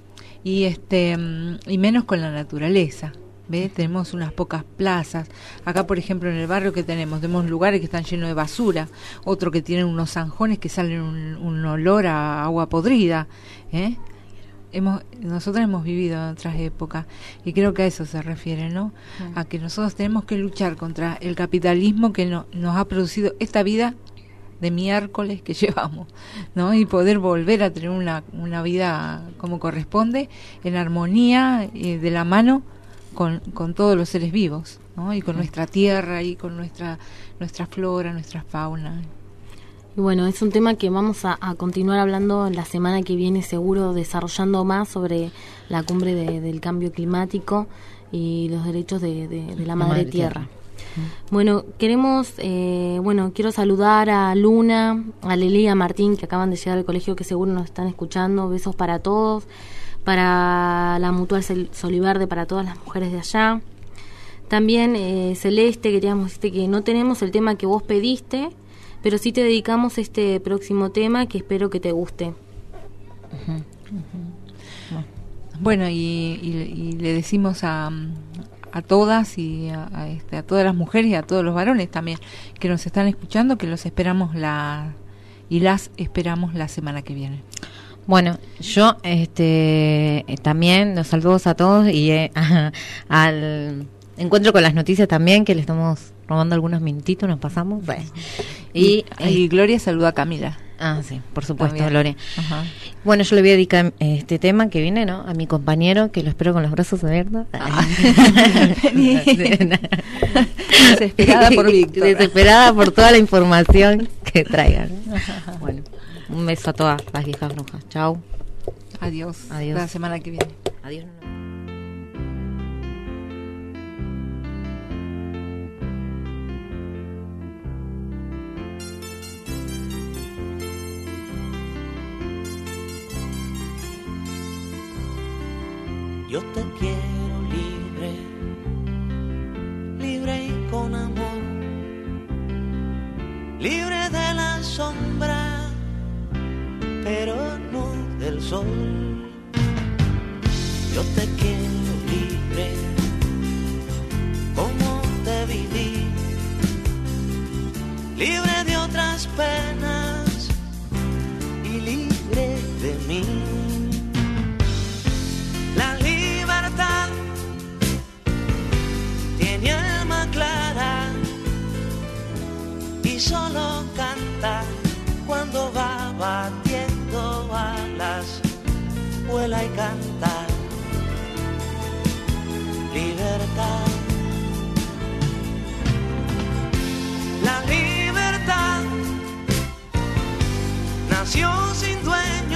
y este y menos con la naturaleza. ¿Ves? Tenemos unas pocas plazas. Acá, por ejemplo, en el barrio que tenemos, tenemos lugares que están llenos de basura, otro que tienen unos zanjones que salen un, un olor a agua podrida. ¿eh? Hemos, nosotros hemos vivido en otras épocas y creo que a eso se refiere, ¿no? Mm. A que nosotros tenemos que luchar contra el capitalismo que no, nos ha producido esta vida de miércoles que llevamos, ¿no? Y poder volver a tener una, una vida como corresponde, en armonía, eh, de la mano Con, con todos los seres vivos, ¿no? Y con nuestra tierra y con nuestra nuestra flora, nuestra fauna. Y bueno, es un tema que vamos a, a continuar hablando la semana que viene, seguro, desarrollando más sobre la cumbre de, del cambio climático y los derechos de, de, de la madre, madre tierra. tierra. Bueno, queremos, eh, bueno, quiero saludar a Luna, a Lili, a Martín, que acaban de llegar al colegio, que seguro nos están escuchando. Besos para todos. Para la Mutual Soliverde, para todas las mujeres de allá. También, eh, Celeste, queríamos decirte que no tenemos el tema que vos pediste, pero sí te dedicamos este próximo tema que espero que te guste. Uh-huh, uh-huh. Bueno, y, y, y le decimos a, a todas y a, a, este, a todas las mujeres y a todos los varones también que nos están escuchando, que los esperamos la y las esperamos la semana que viene. Bueno, yo este también los saludos a todos y eh, a, al encuentro con las noticias también, que le estamos robando algunos minutitos, nos pasamos. Bueno. Y, y, y Gloria saluda a Camila. Ah, sí, por supuesto, también. Gloria. Ajá. Bueno, yo le voy a dedicar este tema que viene, ¿no? A mi compañero, que lo espero con los brazos abiertos. Ah. Desesperada por Víctor. Desesperada por toda la información que traigan. Bueno, un beso a todas las viejas brujas. Chau. Adiós. Adiós. La semana que viene. Adiós. Yo te quiero libre, libre y con amor, libre de la sombra, pero no del sol. Yo te quiero libre, como te viví, libre de otras penas y libre de mí. La libertad tiene alma clara y solo canta cuando va batiendo alas, vuela y canta. Libertad. La libertad nació sin dueño.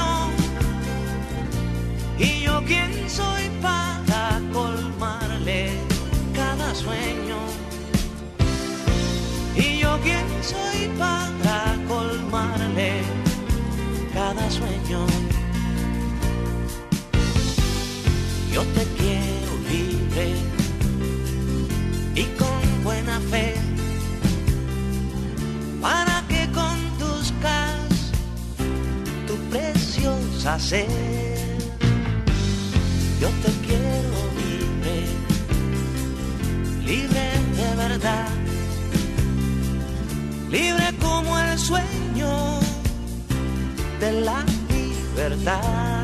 Y yo quién soy para colmarle cada sueño. Y yo quién soy para colmarle cada sueño. Yo te quiero libre y con buena fe, para que conduzcas tu preciosa sed. Yo te quiero libre, libre de verdad, libre como el sueño de la libertad.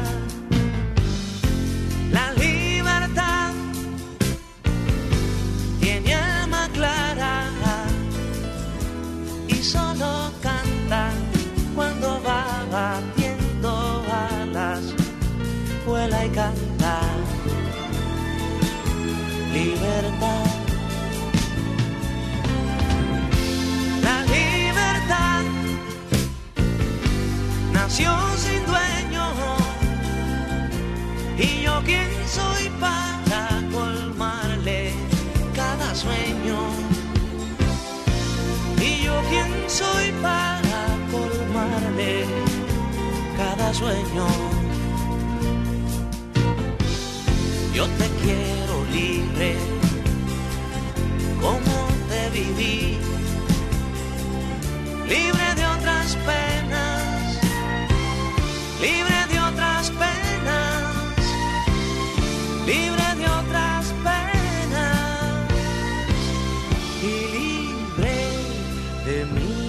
La libertad tiene alma clara y solo canta cuando va batiendo alas, vuela y canta. Libertad. La libertad nació sin dueño. Y yo quién soy para colmarle cada sueño. Y yo quién soy para colmarle cada sueño. Yo te quiero libre, como te viví, libre de otras penas, libre de otras penas, libre de otras penas y libre de mí.